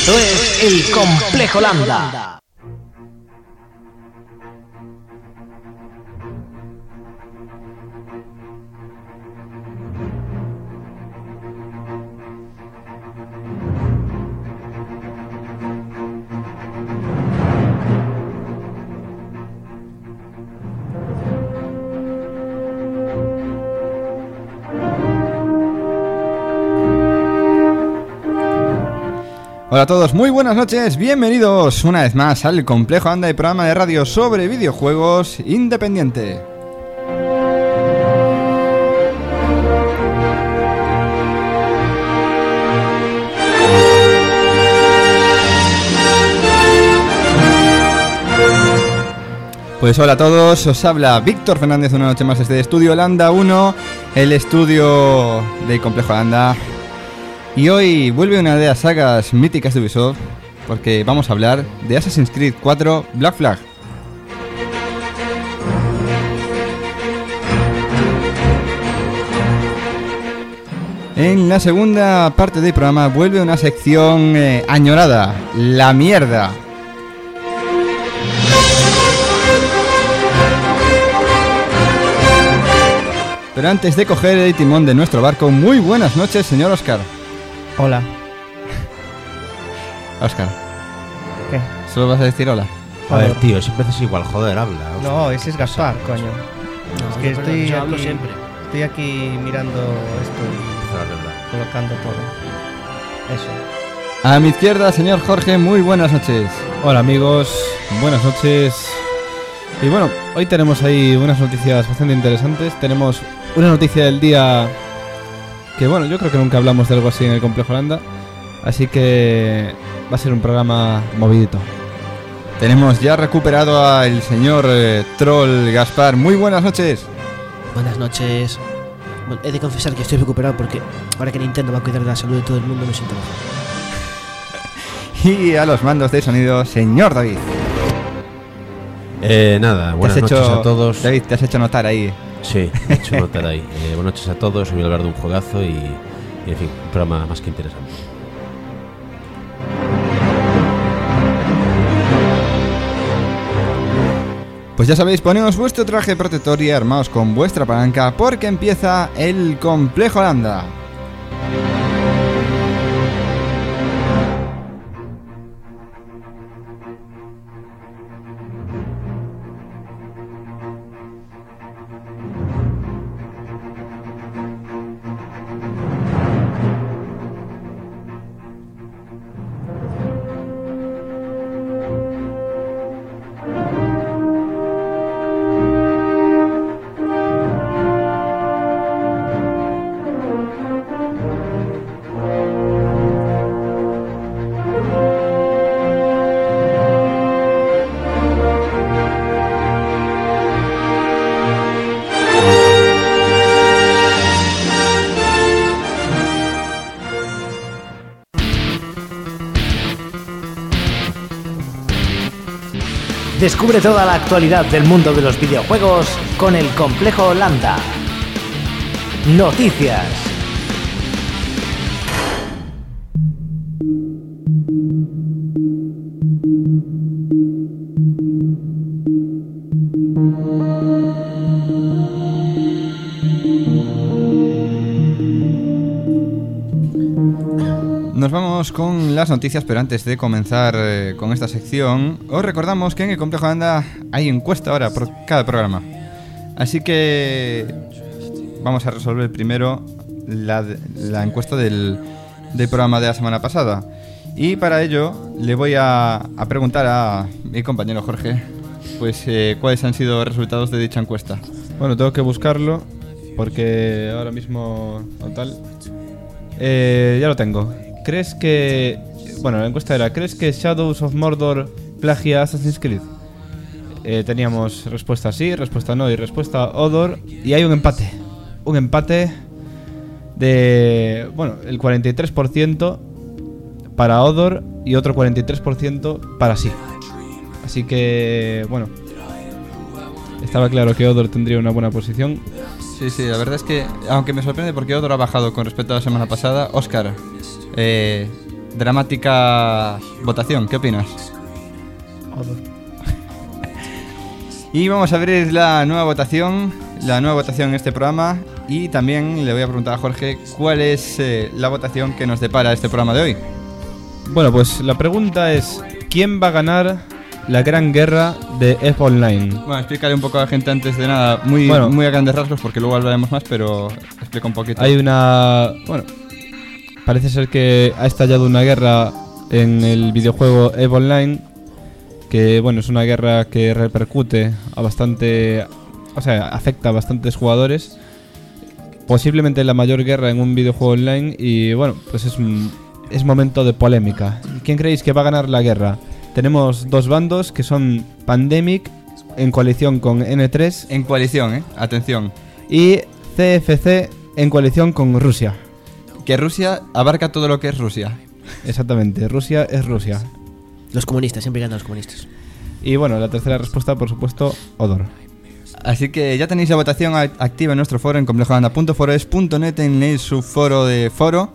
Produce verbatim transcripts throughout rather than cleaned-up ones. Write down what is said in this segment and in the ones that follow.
Esto es el Complejo Landa. Hola a todos, muy buenas noches, bienvenidos una vez más al Complejo Landa, el programa de radio sobre videojuegos independiente. Pues hola a todos, os habla Víctor Fernández una noche más desde el estudio Landa uno, el estudio del Complejo Landa. Y hoy vuelve una de las sagas míticas de Ubisoft, porque vamos a hablar de Assassin's Creed cuatro Black Flag. En la segunda parte del programa vuelve una sección eh, añorada, la mierda. Pero antes de coger el timón de nuestro barco, muy buenas noches, señor Oscar. Hola. Oscar. ¿Qué? ¿Solo vas a decir hola? A ver, tío, siempre haces igual, joder, habla. Hostia. No, ese es Gaspar, coño. No, es que no, estoy yo hablo aquí, siempre. estoy aquí mirando esto y colocando todo. Eso. A mi izquierda, señor Jorge, muy buenas noches. Hola amigos, buenas noches. Y bueno, hoy tenemos ahí unas noticias bastante interesantes. Tenemos una noticia del día que bueno, yo creo que nunca hablamos de algo así en el Complejo Landa. Así que va a ser un programa movidito. Tenemos ya recuperado al señor eh, Troll Gaspar. Muy buenas noches. Buenas noches. Bueno, he de confesar que estoy recuperado porque ahora que Nintendo va a cuidar de la salud de todo el mundo me siento mejor. Y a los mandos de sonido, señor David. Eh, nada, buenas noches hecho, a todos. David, te has hecho notar ahí. Sí, me he hecho notar ahí. Eh, buenas noches a todos, voy a hablar de un juegazo y, y en fin, un programa más que interesante. Pues ya sabéis, poneos vuestro traje protector y armaos con vuestra palanca porque empieza el Complejo Landa. Descubre toda la actualidad del mundo de los videojuegos con el Complejo Landa. Noticias. Nos vamos con las noticias, pero antes de comenzar eh, con esta sección, os recordamos que en el Complejo Landa hay encuesta ahora por cada programa. Así que vamos a resolver primero la, la encuesta del, del programa de la semana pasada. Y para ello le voy a, a preguntar a mi compañero Jorge pues eh, cuáles han sido los resultados de dicha encuesta. Bueno, tengo que buscarlo porque ahora mismo no tal. Eh, ya lo tengo. ¿Crees que... Bueno, la encuesta era: ¿crees que Shadows of Mordor plagia Assassin's Creed? Eh, teníamos respuesta sí, respuesta no y respuesta Odor. Y hay un empate. Un empate de... Bueno, el cuarenta y tres por ciento para Odor y otro cuarenta y tres por ciento para sí. Así que, bueno, estaba claro que Odor tendría una buena posición. Sí, sí, la verdad es que, aunque me sorprende porque Odor ha bajado con respecto a la semana pasada, Óscar, eh, dramática votación. ¿Qué opinas? Odor. Y vamos a abrir la nueva votación, la nueva votación en este programa. Y también le voy a preguntar a Jorge cuál es eh, la votación que nos depara este programa de hoy. Bueno, pues la pregunta es: ¿quién va a ganar la gran guerra de E V E Online? Bueno, explícale un poco a la gente antes de nada, muy, Bueno. muy a grandes rasgos, porque luego hablaremos más, pero explica un poquito. Hay una... Bueno, parece ser que ha estallado una guerra en el videojuego E V E Online, que bueno, es una guerra que repercute a bastante... O sea, afecta a bastantes jugadores. Posiblemente la mayor guerra en un videojuego online y bueno, pues es, un- es momento de polémica. ¿Quién creéis que va a ganar la guerra? Tenemos dos bandos que son Pandemic en coalición con N tres En coalición, ¿eh? Atención. y C F C en coalición con Rusia. Que Rusia abarca todo lo que es Rusia. Exactamente, Rusia es Rusia. Los comunistas, siempre ganan los comunistas. Y bueno, la tercera respuesta, por supuesto, Odor. Así que ya tenéis la votación a- activa en nuestro foro en complejoanda punto foroes punto net, en el subforo de foro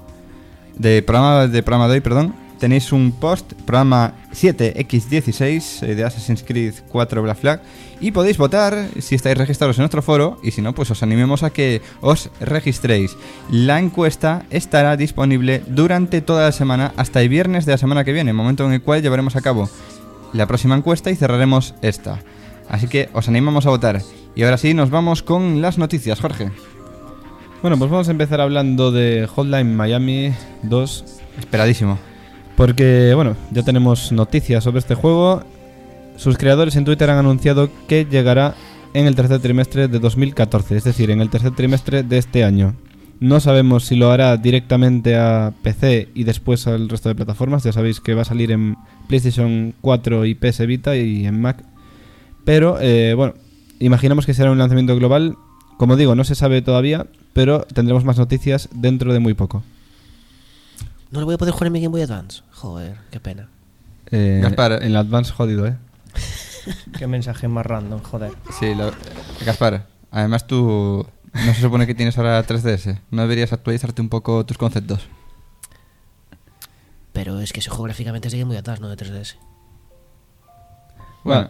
de programa de programa de hoy, perdón. Tenéis un post, programa siete equis dieciséis eh, de Assassin's Creed cuatro Black Flag, y podéis votar si estáis registrados en nuestro foro, y si no, pues os animemos a que os registréis. La encuesta estará disponible durante toda la semana hasta el viernes de la semana que viene, momento en el cual llevaremos a cabo la próxima encuesta y cerraremos esta. Así que os animamos a votar. Y ahora sí, nos vamos con las noticias, Jorge. Bueno, pues vamos a empezar hablando de Hotline Miami dos. Esperadísimo. Porque, bueno, ya tenemos noticias sobre este juego. Sus creadores en Twitter han anunciado que llegará en el tercer trimestre de dos mil catorce, es decir, en el tercer trimestre de este año. No sabemos si lo hará directamente a P C y después al resto de plataformas. Ya sabéis que va a salir en PlayStation cuatro y P S Vita y en Mac. Pero, eh, bueno, imaginamos que será un lanzamiento global. Como digo, no se sabe todavía, pero tendremos más noticias dentro de muy poco. No lo voy a poder jugar en mi Game Boy Advance. Joder, qué pena. Eh, Gaspar. En la Advance jodido, ¿eh? Qué mensaje más random, joder. Sí, lo... Gaspar, además tú no se supone que tienes ahora tres D S. ¿No deberías actualizarte un poco tus conceptos? Pero es que ese juego gráficamente es de Game Boy Advance, no de tres D S. Bueno,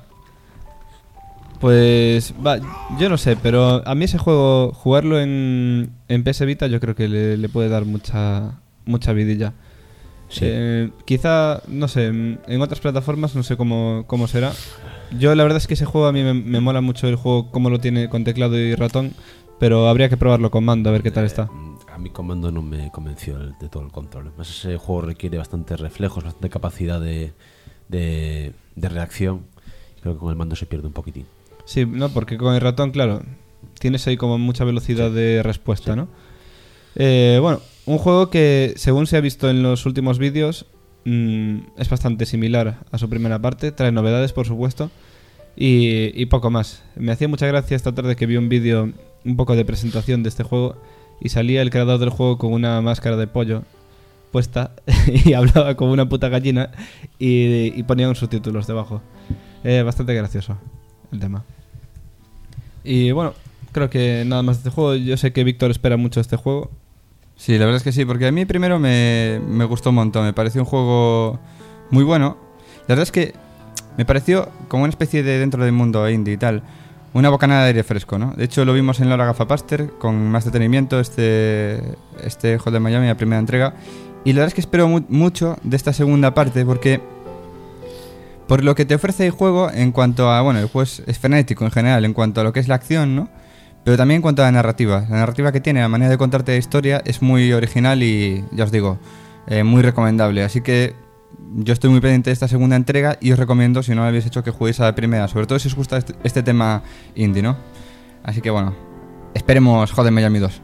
Pues, va, yo no sé, pero a mí ese juego, jugarlo en, en P S Vita, yo creo que le, le puede dar mucha mucha vidilla. Sí. Eh, quizá, no sé, en en otras plataformas no sé cómo, cómo será. Yo la verdad es que ese juego a mí me, me mola mucho el juego, cómo lo tiene con teclado y ratón, pero habría que probarlo con mando a ver qué tal está. Eh, a mi comando no me convenció el- de todo el control. Además, ese juego requiere bastantes reflejos, bastante capacidad de, de, de reacción. Creo que con el mando se pierde un poquitín. Sí, no, porque con el ratón, claro, tienes ahí como mucha velocidad de respuesta, ¿no? Eh, bueno, un juego que, según se ha visto en los últimos vídeos, mm, es bastante similar a su primera parte. Trae novedades, por supuesto, y, y poco más. Me hacía mucha gracia esta tarde que vi un vídeo un poco de presentación de este juego y salía el creador del juego con una máscara de pollo puesta y hablaba como una puta gallina y, y ponía unos subtítulos debajo. Eh, bastante gracioso el tema. Y bueno, creo que nada más de este juego. Yo sé que Víctor espera mucho este juego. sí, la verdad es que sí, porque a mí primero me, me gustó un montón. Me pareció un juego muy bueno. La verdad es que me pareció como una especie de, dentro del mundo indie y tal, una bocanada de aire fresco, ¿no? De hecho, lo vimos en Laura Gafapaster con más detenimiento, este, este Hotline Miami, la primera entrega. Y la verdad es que espero mu- mucho de esta segunda parte, porque por lo que te ofrece el juego en cuanto a... Bueno, el juego es, es frenético en general en cuanto a lo que es la acción, ¿no? Pero también en cuanto a la narrativa. La narrativa que tiene, la manera de contarte la historia es muy original y, ya os digo, eh, muy recomendable. Así que yo estoy muy pendiente de esta segunda entrega y os recomiendo, si no lo habéis hecho, que juguéis a la primera. Sobre todo si os gusta este, este tema indie, ¿no? Así que bueno, esperemos Hotline Miami dos.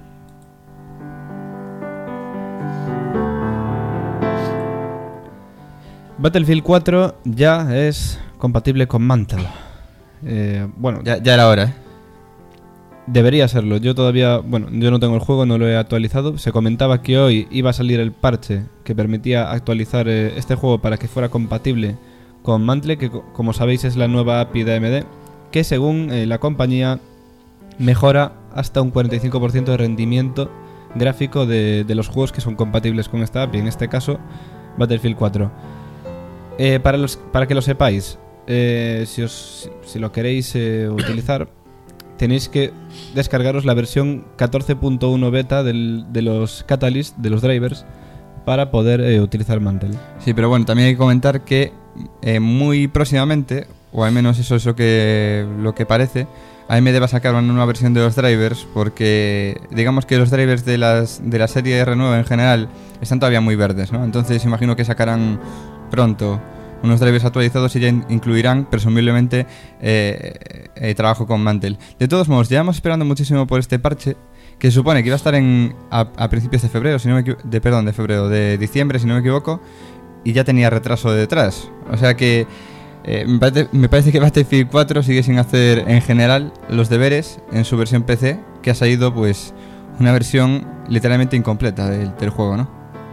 Battlefield cuatro ya es compatible con Mantle. Eh, bueno, Ya, ya era hora, ¿eh? debería serlo. Yo todavía, bueno, yo no tengo el juego, no lo he actualizado. Se comentaba que hoy iba a salir el parche que permitía actualizar eh, este juego para que fuera compatible con Mantle, que co- como sabéis es la nueva A P I de A M D, que según eh, la compañía mejora hasta un cuarenta y cinco por ciento de rendimiento gráfico de, de los juegos que son compatibles con esta A P I. En este caso, Battlefield cuatro. Eh, para, los, para que lo sepáis, eh, si, os, si lo queréis eh, utilizar, tenéis que descargaros la versión catorce punto uno beta del, de los Catalyst, de los drivers, para poder eh, utilizar Mantle. Sí, pero bueno, también hay que comentar que eh, muy próximamente, o al menos eso es lo que, lo que parece, A M D va a sacar una nueva versión de los drivers, porque digamos que los drivers de, las, de la serie R nueve en general están todavía muy verdes, ¿no? Entonces imagino que sacarán pronto unos drivers actualizados y ya in- incluirán presumiblemente eh, eh, trabajo con Mantle. De todos modos, llevamos esperando muchísimo por este parche, que se supone que iba a estar en a, a principios de febrero, si no me equivo- de perdón, de febrero, de diciembre, si no me equivoco, y ya tenía retraso detrás. O sea que eh, me, parece, me parece que Battlefield cuatro sigue sin hacer en general los deberes en su versión P C, que ha salido pues una versión literalmente incompleta del, del juego, ¿no?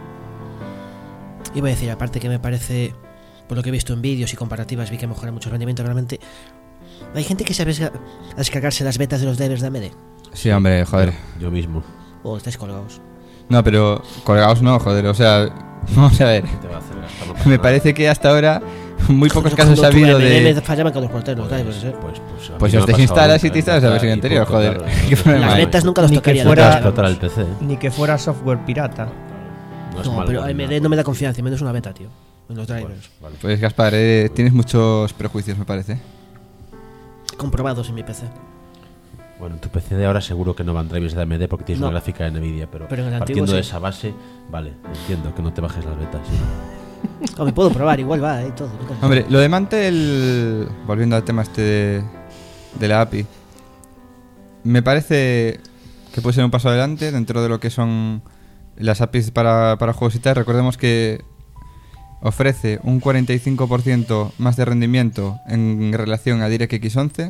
Iba a decir, aparte que me parece, por lo que he visto en vídeos y comparativas, vi que mejora mucho el rendimiento. Realmente, hay gente que sabe a descargarse las betas de los drivers de A M D. Sí, hombre, joder. Yo mismo. O estáis colgados. No, pero colgados no, joder, o sea, vamos a ver. ¿Qué te va a hacer gastar? No pasa Me nada. parece que hasta ahora muy pocos Cuando- casos ha cuando tuve habido A M D de... Me fallaban con los porteros, Pues, drivers, ¿eh? pues, pues, a Pues mí os me ha desinstalas pasado y te instalas la versión y anterior, punto, joder. claro. ¿Qué problema Las hay? betas nunca las Ni que tocaría. fuera- nunca. Explotar el P C. Ni que fuera software pirata. No, es No, malo, pero no A es M D nada. no me da confianza, menos una beta, tío. En los drivers. Vale. Pues Gaspar, eh, tienes muchos prejuicios, me parece. Comprobados en mi P C. Bueno, en tu P C de ahora seguro que no van drivers de A M D porque tienes No. una gráfica de Nvidia, pero, Pero en el partiendo antiguo de sí. esa base, vale, entiendo que no te bajes las betas. ¿sí? O me puedo probar, igual va, eh, todo. nunca se sabe. Hombre, lo de Mantle, volviendo al tema este de, de la A P I, me parece que puede ser un paso adelante dentro de lo que son las A P Is para, para juegos y tal. Recordemos que ofrece un cuarenta y cinco por ciento más de rendimiento en relación a DirectX once.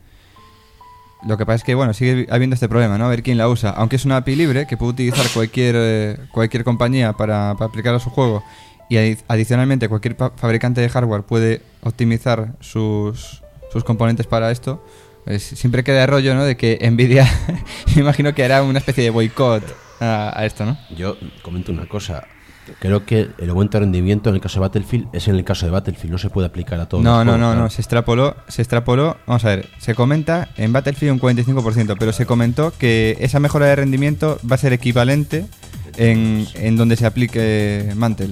Lo que pasa es que, bueno, sigue habiendo este problema, ¿no? A ver quién la usa. Aunque es una A P I libre que puede utilizar cualquier, eh, cualquier compañía para, para aplicar a su juego, y adi- adicionalmente cualquier pa- fabricante de hardware puede optimizar sus, sus componentes para esto, pues siempre queda rollo, ¿no? De que Nvidia, me imagino que hará una especie de boicot a, a esto, ¿no? Yo comento una cosa. Creo que el aumento de rendimiento en el caso de Battlefield es en el caso de Battlefield, no se puede aplicar a todos No, los no, juegos, no, claro. no, se extrapoló, se extrapoló, vamos a ver, se comenta en Battlefield un cuarenta y cinco por ciento, pero se comentó que esa mejora de rendimiento va a ser equivalente en, en donde se aplique Mantle.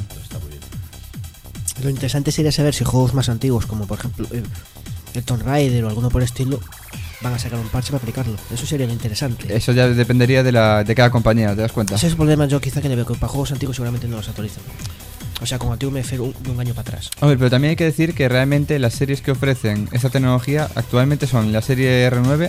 Lo interesante sería saber si juegos más antiguos, como por ejemplo eh, el Tomb Raider o alguno por el estilo, van a sacar un parche para aplicarlo. Eso sería lo interesante. Eso ya dependería de, la, de cada compañía, ¿te das cuenta? Ese es el problema yo quizá que le veo, que para juegos antiguos seguramente no los actualizan. O sea, como antiguo me refiero un, de un año para atrás. Hombre, pero también hay que decir que realmente las series que ofrecen esta tecnología actualmente son la serie R nueve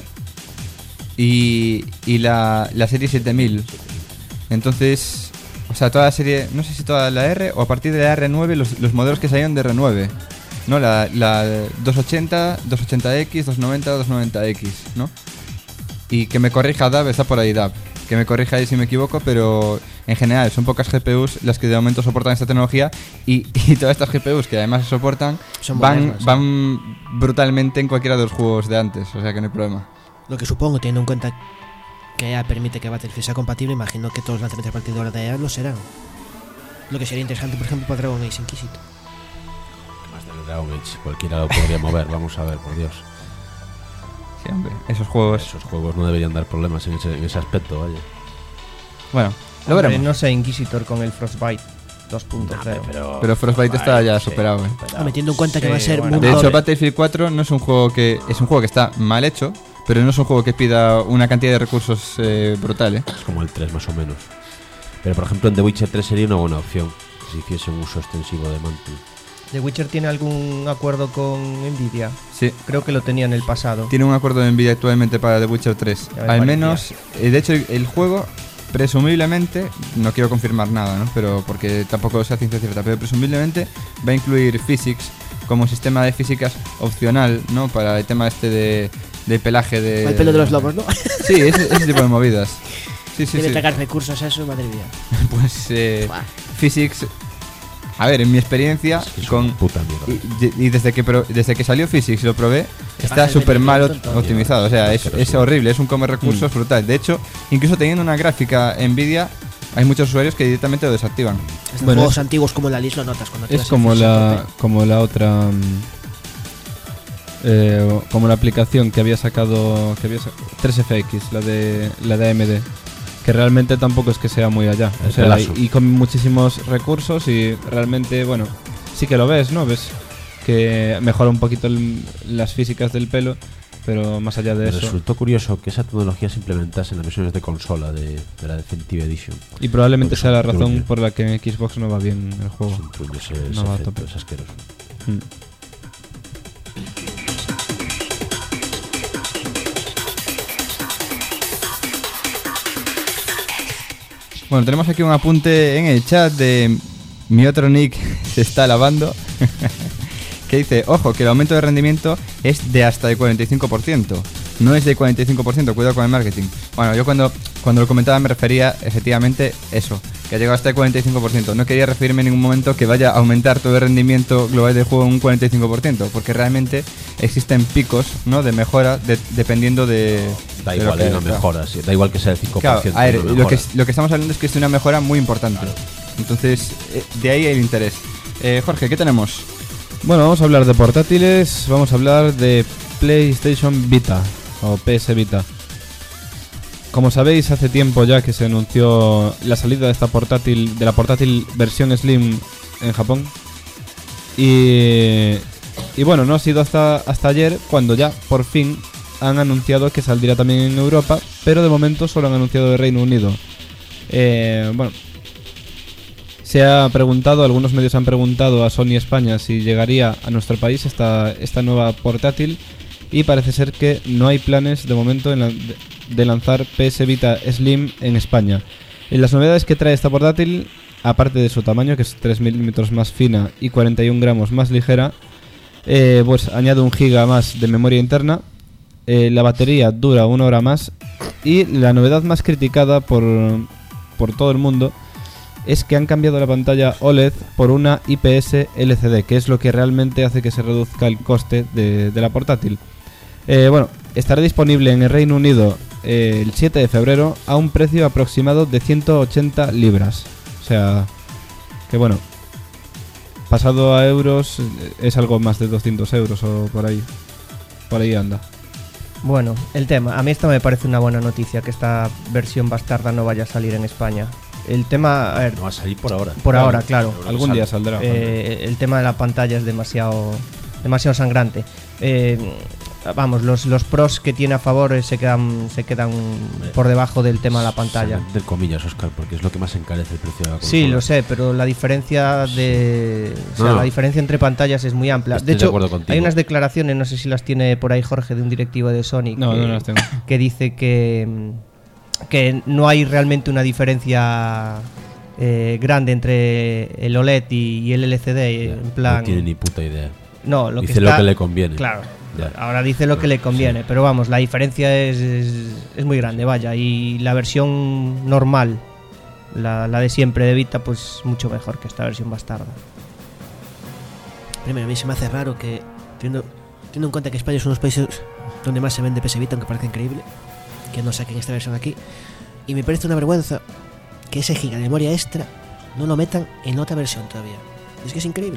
y, y la, la serie siete mil. Entonces, o sea, toda la serie, no sé si toda la R o a partir de la R nueve los, los modelos que salieron de R nueve. ¿No? La, la doscientos ochenta, doscientos ochenta X, doscientos noventa, doscientos noventa X, ¿no? Y que me corrija Dab, está por ahí Dab. Que me corrija ahí si me equivoco, pero en general son pocas G P Us las que de momento soportan esta tecnología y, y todas estas G P Us que además se soportan Son van, modernas, van brutalmente en cualquiera de los juegos de antes, o sea que no hay problema. Lo que supongo, teniendo en cuenta que E A permite que Battlefield sea compatible, imagino que todos los lanzamientos a partir de ahora de E A lo serán. Lo que sería interesante, por ejemplo, para Dragon Age Inquisitor. Más del Dragon Age, cualquiera lo podría mover, vamos a ver, por Dios. Sí, hombre, esos juegos... Esos juegos no deberían dar problemas en ese, en ese aspecto, vaya. Bueno, lo Hombre, veremos. no sé, Inquisitor con el Frostbite dos punto cero. pero, Pero Frostbite está ya superado, ¿eh? Ah, metiendo en cuenta que Sí, va a ser bueno. mundo... De hecho, Battlefield cuatro no es un juego que... Es un juego que está mal hecho, pero no es un juego que pida una cantidad de recursos eh, brutal, ¿eh? es como el tres más o menos. Pero por ejemplo en The Witcher tres sería una buena opción si hiciese un uso extensivo de Mantle. ¿The Witcher tiene algún acuerdo con Nvidia? Sí. Creo que lo tenía en el pasado. Tiene un acuerdo de Nvidia actualmente para The Witcher tres. Ya me Al parecía. menos, eh, de hecho, el, el juego, presumiblemente, no quiero confirmar nada, ¿no? Pero porque tampoco sea ciencia cierta, pero presumiblemente va a incluir Physics como sistema de físicas opcional, ¿no? Para el tema este de, de pelaje de... El pelo de los lobos, ¿no? Sí, ese, ese tipo de movidas. Sí, sí, Debe sí. tragar recursos a eso, madre mía. Pues eh, Buah. Physics... A ver, en mi experiencia Es que es con... una puta mierda. Y, y desde que pro- desde que salió Physics y lo probé, está bajas el súper mal rendimiento, ot- optimizado. O sea, es, Pero es sí. horrible, es un comer recursos Mm. brutal. De hecho, incluso teniendo una gráfica Nvidia, hay muchos usuarios que directamente lo desactivan. Hasta Bueno, juegos es- antiguos como la Liz lo notas cuando Es tiras el como Forza la, Tope. como la otra. mm, eh, como la aplicación que había sacado. Que había sa- tres F X, la de, la de A M D. Que realmente tampoco es que sea muy allá. O El sea, pelazo. y, y con muchísimos recursos y realmente, bueno, sí que lo ves, ¿no? Ves que mejora un poquito el- las físicas del pelo, pero más allá de Me eso. resultó curioso que esa tecnología se implementase en las versiones de consola de, de la Definitive Edition. Y probablemente Porque sea la es un razón truño. por la que en Xbox no va bien el juego. Es un truño ese, ese No va a efecto, tope. es asqueroso. Mm. Bueno, tenemos aquí un apunte en el chat de mi otro nick se está lavando. Que dice, ojo, que el aumento de rendimiento es de hasta el cuarenta y cinco por ciento. No es de cuarenta y cinco por ciento, cuidado con el marketing. Bueno, yo cuando, cuando lo comentaba me refería efectivamente eso, que ha llegado hasta el cuarenta y cinco por ciento. No quería referirme en ningún momento que vaya a aumentar todo el rendimiento global del juego en un cuarenta y cinco por ciento, porque realmente existen picos, ¿no?, de mejora de- dependiendo de... Da de lo igual, que- hay una claro. mejora, sí, da igual que sea el cinco por Claro, ciento. a ver, una lo mejora. que, lo que estamos hablando es que es una mejora muy importante. Entonces, eh, de ahí el interés. Eh, Jorge, ¿qué tenemos? Bueno, vamos a hablar de portátiles, vamos a hablar de PlayStation Vita o P S Vita. Como sabéis, hace tiempo ya que se anunció la salida de esta portátil, de la portátil versión Slim en Japón. Y, y bueno, no ha sido hasta, hasta ayer cuando ya por fin han anunciado que saldría también en Europa, pero de momento solo han anunciado de Reino Unido. Eh, bueno, se ha preguntado, algunos medios han preguntado a Sony España si llegaría a nuestro país esta, esta nueva portátil y parece ser que no hay planes de momento en la- de, de lanzar P S Vita Slim en España. Y las novedades que trae esta portátil, aparte de su tamaño, que es tres milímetros más fina y cuarenta y un gramos más ligera, eh, pues añade un giga más de memoria interna, eh, la batería dura una hora más y la novedad más criticada por, por todo el mundo es que han cambiado la pantalla O L E D por una I P S L C D, que es lo que realmente hace que se reduzca el coste de, de la portátil. Eh, bueno, estará disponible en el Reino Unido eh, el siete de febrero a un precio aproximado de ciento ochenta libras. O sea, que bueno, pasado a euros eh, es algo más de doscientos euros o por ahí. Por ahí anda. Bueno, el tema, a mí esta me parece una buena noticia, que esta versión bastarda no vaya a salir en España. El tema, a ver, No va a salir por ahora. por ahora, claro. Algún día saldrá. Eh, el tema de la pantalla es demasiado demasiado sangrante. Eh, vamos, los, los pros que tiene a favor eh, se quedan se quedan por debajo del tema de la pantalla. Entre comillas, Oscar, porque es lo que más encarece el precio de la consola. Sí, lo sé, pero la diferencia de o sea, No, no. la diferencia entre pantallas es muy amplia. Estoy de de hecho, acuerdo contigo. hay unas declaraciones, no sé si las tiene por ahí Jorge, de un directivo de Sony No, que, no las tengo. que dice que mm, que no hay realmente una diferencia eh, grande entre el O L E D y, y el L C D, Ya, en plan No tiene ni puta idea. no, lo Dice que lo está- que le conviene. Claro. Ya. Ahora dice lo que le conviene, Sí. pero vamos, la diferencia es, es, es muy grande, vaya. Y la versión normal, la, la de siempre de Vita, pues mucho mejor que esta versión bastarda. Primero, a mí se me hace raro que, teniendo, teniendo en cuenta que España es uno de los países donde más se vende P S Vita, aunque parece increíble, que no saquen esta versión aquí. Y me parece una vergüenza que ese giga de memoria extra no lo metan en otra versión todavía. Es que es increíble.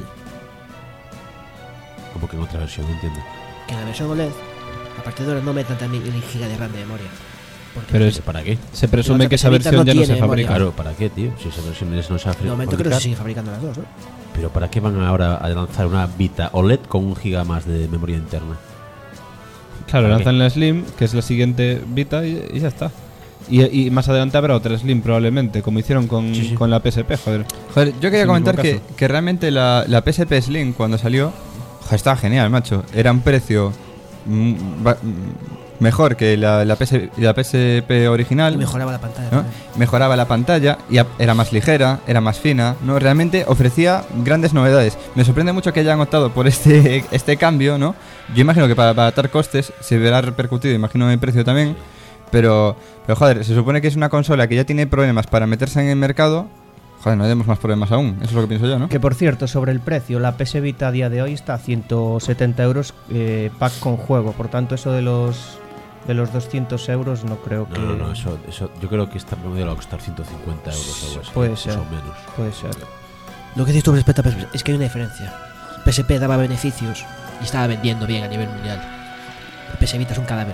Como que en otra versión, no entiendo. Que en la versión O L E D, aparte de ahora, no metan también el giga de RAM de memoria. Porque Pero ¿Pero es- para qué? Se presume otra que esa P S Vita versión no ya no tiene se fabrica. memoria. Claro, ¿para qué, tío? Si esa versión ya no se va a de momento creo que fabricar. se sigue fabricando las dos, ¿no? Pero ¿para qué van ahora a lanzar una Vita O L E D con un giga más de memoria interna? Claro, ¿Para lanzan la Slim, que es la siguiente Vita, y, y ya está. Y, y más adelante habrá otra Slim probablemente, como hicieron con, Sí, sí. con la P S P, joder. Joder, yo quería Sin comentar ningún que, caso. que realmente la, la P S P Slim cuando salió, joder, estaba genial, macho. Era un precio mm, ba- mm, mejor que la, la, P S, la P S P original. Y mejoraba la pantalla. ¿no? también. Mejoraba la pantalla y a- era más ligera, era más fina, ¿no? Realmente ofrecía grandes novedades. Me sorprende mucho que hayan optado por este, este cambio, ¿no? Yo imagino que para abaratar costes se verá repercutido, imagino en el precio también, pero, pero joder, se supone que es una consola que ya tiene problemas para meterse en el mercado. Joder, no demos más problemas aún, eso es lo que pienso yo, ¿no? Que por cierto, sobre el precio, la P S Vita a día de hoy está a ciento setenta euros eh, pack con juego. Por tanto, eso de los de los doscientos euros no creo que... No, no, no, eso, eso, yo creo que esta modelo va a costar ciento cincuenta euros o algo así. Puede más ser. o menos. Puede ser. Lo que dices tú respecto a P S P es que hay una diferencia. P S P daba beneficios y estaba vendiendo bien a nivel mundial. P S Vita es un cadáver.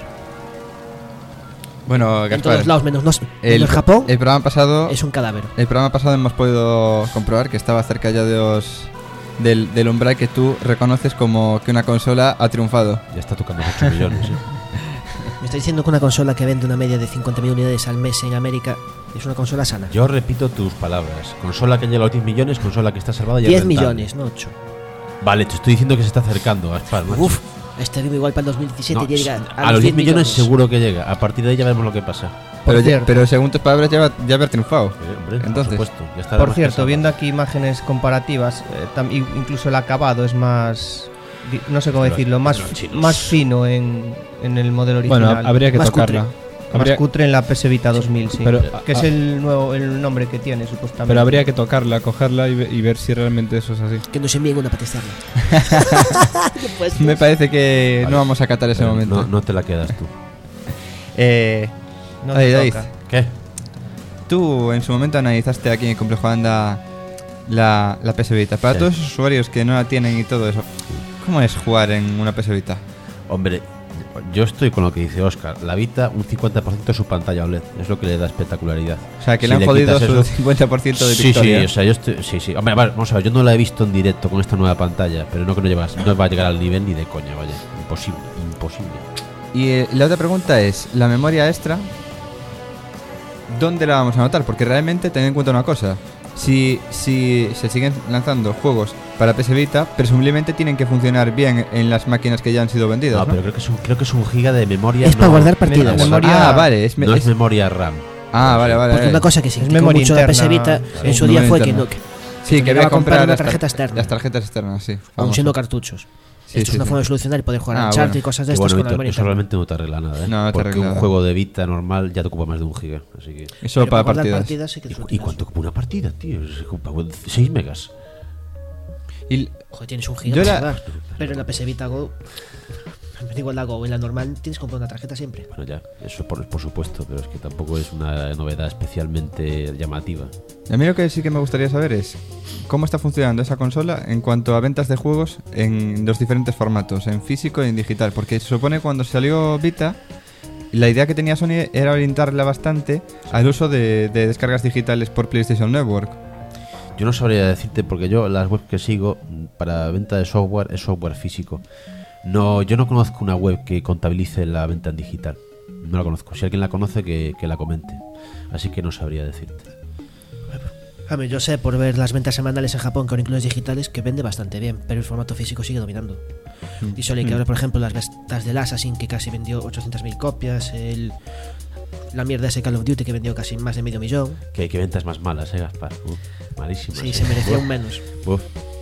Bueno, En Gaspar, todos lados, menos, no, el, menos Japón, el programa pasado es un cadáver. el programa pasado hemos podido comprobar que estaba cerca ya de los, del, del umbral que tú reconoces como que una consola ha triunfado. Ya está tocando ocho millones. ¿eh? Me está diciendo que una consola que vende una media de cincuenta mil unidades al mes en América es una consola sana. Yo repito tus palabras. Consola que llega a los diez millones, consola que está salvada y es diez rentable. millones, no ocho. Vale, te estoy diciendo que se está acercando, Gaspar. macho. Uf, este ritmo igual para el dos mil diecisiete No, llega a, los diez millones, seguro que llega. A partir de ahí ya veremos lo que pasa. Pero, ya- cierto. pero según tus palabras ya, va- ya haber triunfado. Eh, hombre, Entonces. por supuesto. Ya estará Por más que cierto, salvada. viendo aquí imágenes comparativas, eh, tam- i- incluso el acabado es más... di- No sé cómo Pero- decirlo, más, pero chinos. más fino en, en el modelo Bueno, original. habría que Más tocarla. Más Habría- cutre en la P S Vita dos mil, sí. Pero- que es ah, el nuevo el nombre que tiene, supuestamente. Pero habría que tocarla, cogerla y, ve- y ver si realmente eso es así. Que nos envíen una para testarla. Me parece que Vale. no vamos a catar ese Pero momento. No, no te la quedas tú. Eh, No Oye, te David, toca. ¿Qué? tú en su momento analizaste aquí en Complejo Anda la, la P S Vita. Para Sí. todos esos usuarios que no la tienen y todo eso, ¿cómo es jugar en una P S Vita? Hombre, yo estoy con lo que dice Oscar. La Vita, un cincuenta por ciento de su pantalla O L E D. Es lo que le da espectacularidad. O sea, que Si le han jodido quitas su eso- cincuenta por ciento de Sí, victoria. sí, o sea, yo estoy. Sí, sí. Hombre, vale, vamos a ver, yo no la he visto en directo con esta nueva pantalla, pero no que no, llevas, no va a llegar al nivel ni de coña, vaya. Imposible, imposible. Y eh, la otra pregunta es, ¿la memoria extra dónde la vamos a notar? Porque realmente ten en cuenta una cosa. Si, si se siguen lanzando juegos para P S Vita, presumiblemente tienen que funcionar bien en las máquinas que ya han sido vendidas, No, ¿no? pero creo que es un, creo que es un giga de memoria. Es no- para guardar partidas. para guardar- Memoria- Ah, vale. Es, me- no es es- memoria RAM. ah, vale, vale. Porque vale. una cosa que se Es criticó memoria mucho de la P S interna, Vita claro. en su día Memoria fue que interna. no. Que Sí, que te voy a obligaba comprar una las tar- tarjeta externa, Las tarjetas externas, sí. aun Vamos. siendo cartuchos. Sí, Esto sí, es una sí. forma de solucionar y poder jugar Ah, a Uncharted bueno. y cosas de Y estas bueno, con la Víctor, memoria eso interna. realmente no te arregla nada, ¿eh? No, no te Porque arregla un nada. juego de Vita normal ya te ocupa más de un giga. Así que... Eso Pero para guardar partidas. sí que ¿Y, te cu- ¿Y solucionas. cuánto ocupa una partida, tío? Se ocupa seis megas. Y Joder, tienes un giga Yo para la- guardar. Pero en la P S Vita Go, me da igual la Go, en la normal tienes que comprar una tarjeta siempre. Bueno, ya, eso por, por supuesto, pero es que tampoco es una novedad especialmente llamativa. a mí lo que sí que me gustaría saber es cómo está funcionando esa consola en cuanto a ventas de juegos en los diferentes formatos, en físico y en digital. Porque se supone cuando salió Vita, la idea que tenía Sony era orientarla bastante al uso de, de descargas digitales por PlayStation Network. Yo no sabría decirte porque yo las webs que sigo mm, para venta de software es software físico. No, yo no conozco una web que contabilice la venta en digital. No la conozco. Si alguien la conoce, que, que la comente. Así que no sabría decirte. A ver, yo sé por ver las ventas semanales en Japón con incluidos digitales que vende bastante bien, pero el formato físico sigue dominando. Y solo hay que ver, por ejemplo, las ventas del Assassin, que casi vendió ochocientas mil copias, el, la mierda ese Call of Duty que vendió casi más de medio millón. Que, que ventas más malas, eh, Gaspar. Uf, malísimas. Sí, eh. se merecía Uf, un menos. uf.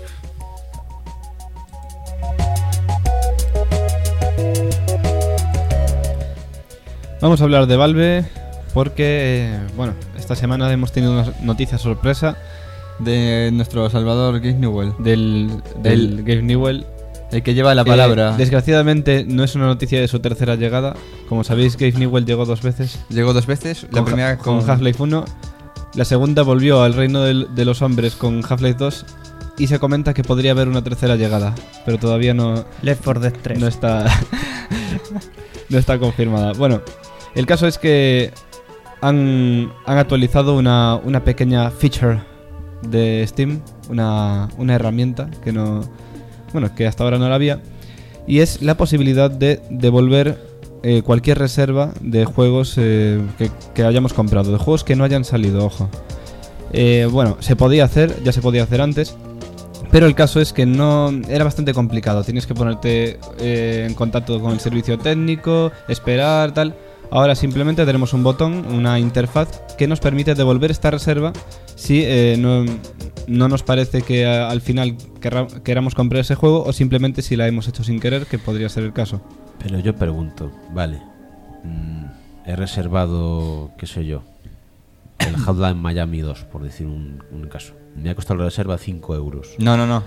Vamos a hablar de Valve porque, eh, bueno, esta semana hemos tenido una noticia sorpresa De nuestro Salvador Gabe Newell, del, del Gabe Newell. el que lleva la Eh, palabra. desgraciadamente no es una noticia de su tercera llegada. Como sabéis, Gabe Newell llegó dos veces. Llegó dos veces. La Con primera Ha- con Half-Life uno. La segunda volvió al reino del- de los hombres con Half-Life dos. Y se comenta que podría haber una tercera llegada. Pero todavía no, Left four Dead tres. no está no está confirmada. Bueno, el caso es que han, han actualizado una, una pequeña feature de Steam, una, una herramienta que no, bueno, que hasta ahora no la había, y es la posibilidad de devolver eh, cualquier reserva de juegos eh, que, que hayamos comprado, de juegos que no hayan salido, ojo. Eh, bueno, se podía hacer, ya se podía hacer antes. Pero el caso es que no era bastante complicado. Tienes que ponerte eh, en contacto con el servicio técnico, esperar, tal. Ahora simplemente tenemos un botón, una interfaz que nos permite devolver esta reserva si eh, no, no nos parece que a- al final querra- queramos comprar ese juego, o simplemente si la hemos hecho sin querer, que podría ser el caso. Pero yo pregunto, vale, mm, he reservado, qué sé yo, el Hotline Miami dos, por decir un, un caso. Me ha costado la reserva cinco euros. No, no, no.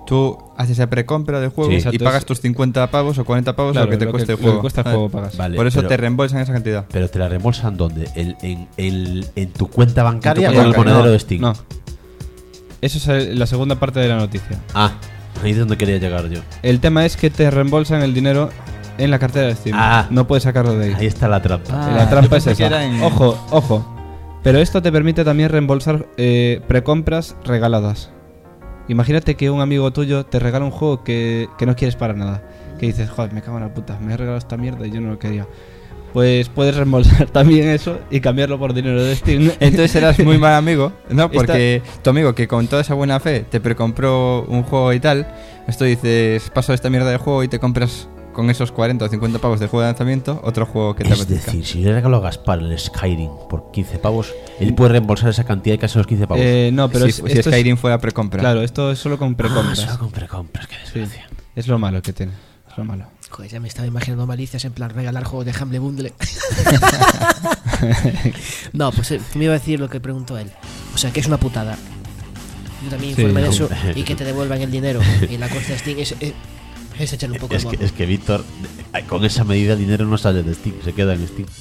tú haces la precompra del juego Sí. y Exacto, pagas es- tus cincuenta pavos o cuarenta pavos Claro, lo que te lo cueste que- el juego. lo que cuesta el ¿sabes? juego pagas. Vale, Por eso pero- te reembolsan esa cantidad. Pero te la reembolsan ¿dónde? ¿El, en, el, ¿En tu cuenta bancaria cuenta o en el bancaria, monedero no, de Steam? No. Eso es el- la segunda parte de la noticia. Ah, ahí es donde quería llegar yo. El tema es que te reembolsan el dinero en la cartera de Steam. Ah. No puedes sacarlo de ahí. Ahí está la trampa. Ah, la yo trampa es pensé que esa. era en- Ojo, ojo. Pero esto te permite también reembolsar eh, precompras regaladas. Imagínate que un amigo tuyo te regala un juego que, que no quieres para nada. Que dices, joder, me cago en la puta, me he regalado esta mierda y yo no lo quería. Pues puedes reembolsar también eso y cambiarlo por dinero de Steam. Entonces eras muy mal amigo, ¿no? Porque tu amigo que con toda esa buena fe te precompró un juego y tal, esto dices, paso esta mierda de juego y te compras con esos cuarenta o cincuenta pavos de juego de lanzamiento otro juego que te Es apetezca. decir, si yo le regalo a Gaspar el Skyrim por quince pavos, él puede reembolsar esa cantidad de casi los quince pavos. Eh, no, pero si, es- si esto es- Skyrim fuera precompra. Claro, esto es solo con ah, precompras. solo con precompras, qué Sí, desgracia. es lo malo que tiene. Es lo malo. Joder, ya me estaba imaginando malicias en plan regalar juegos de Humble Bundle. No, pues eh, me iba a decir lo que preguntó él. O sea, que es una putada. Yo también Sí, informe de no. eso y que te devuelvan el dinero y la cuenta de Steam es, es, es echarle un poco Es de que, morbo. es que Víctor, eh, con esa medida el dinero no sale de Steam, se queda en Steam.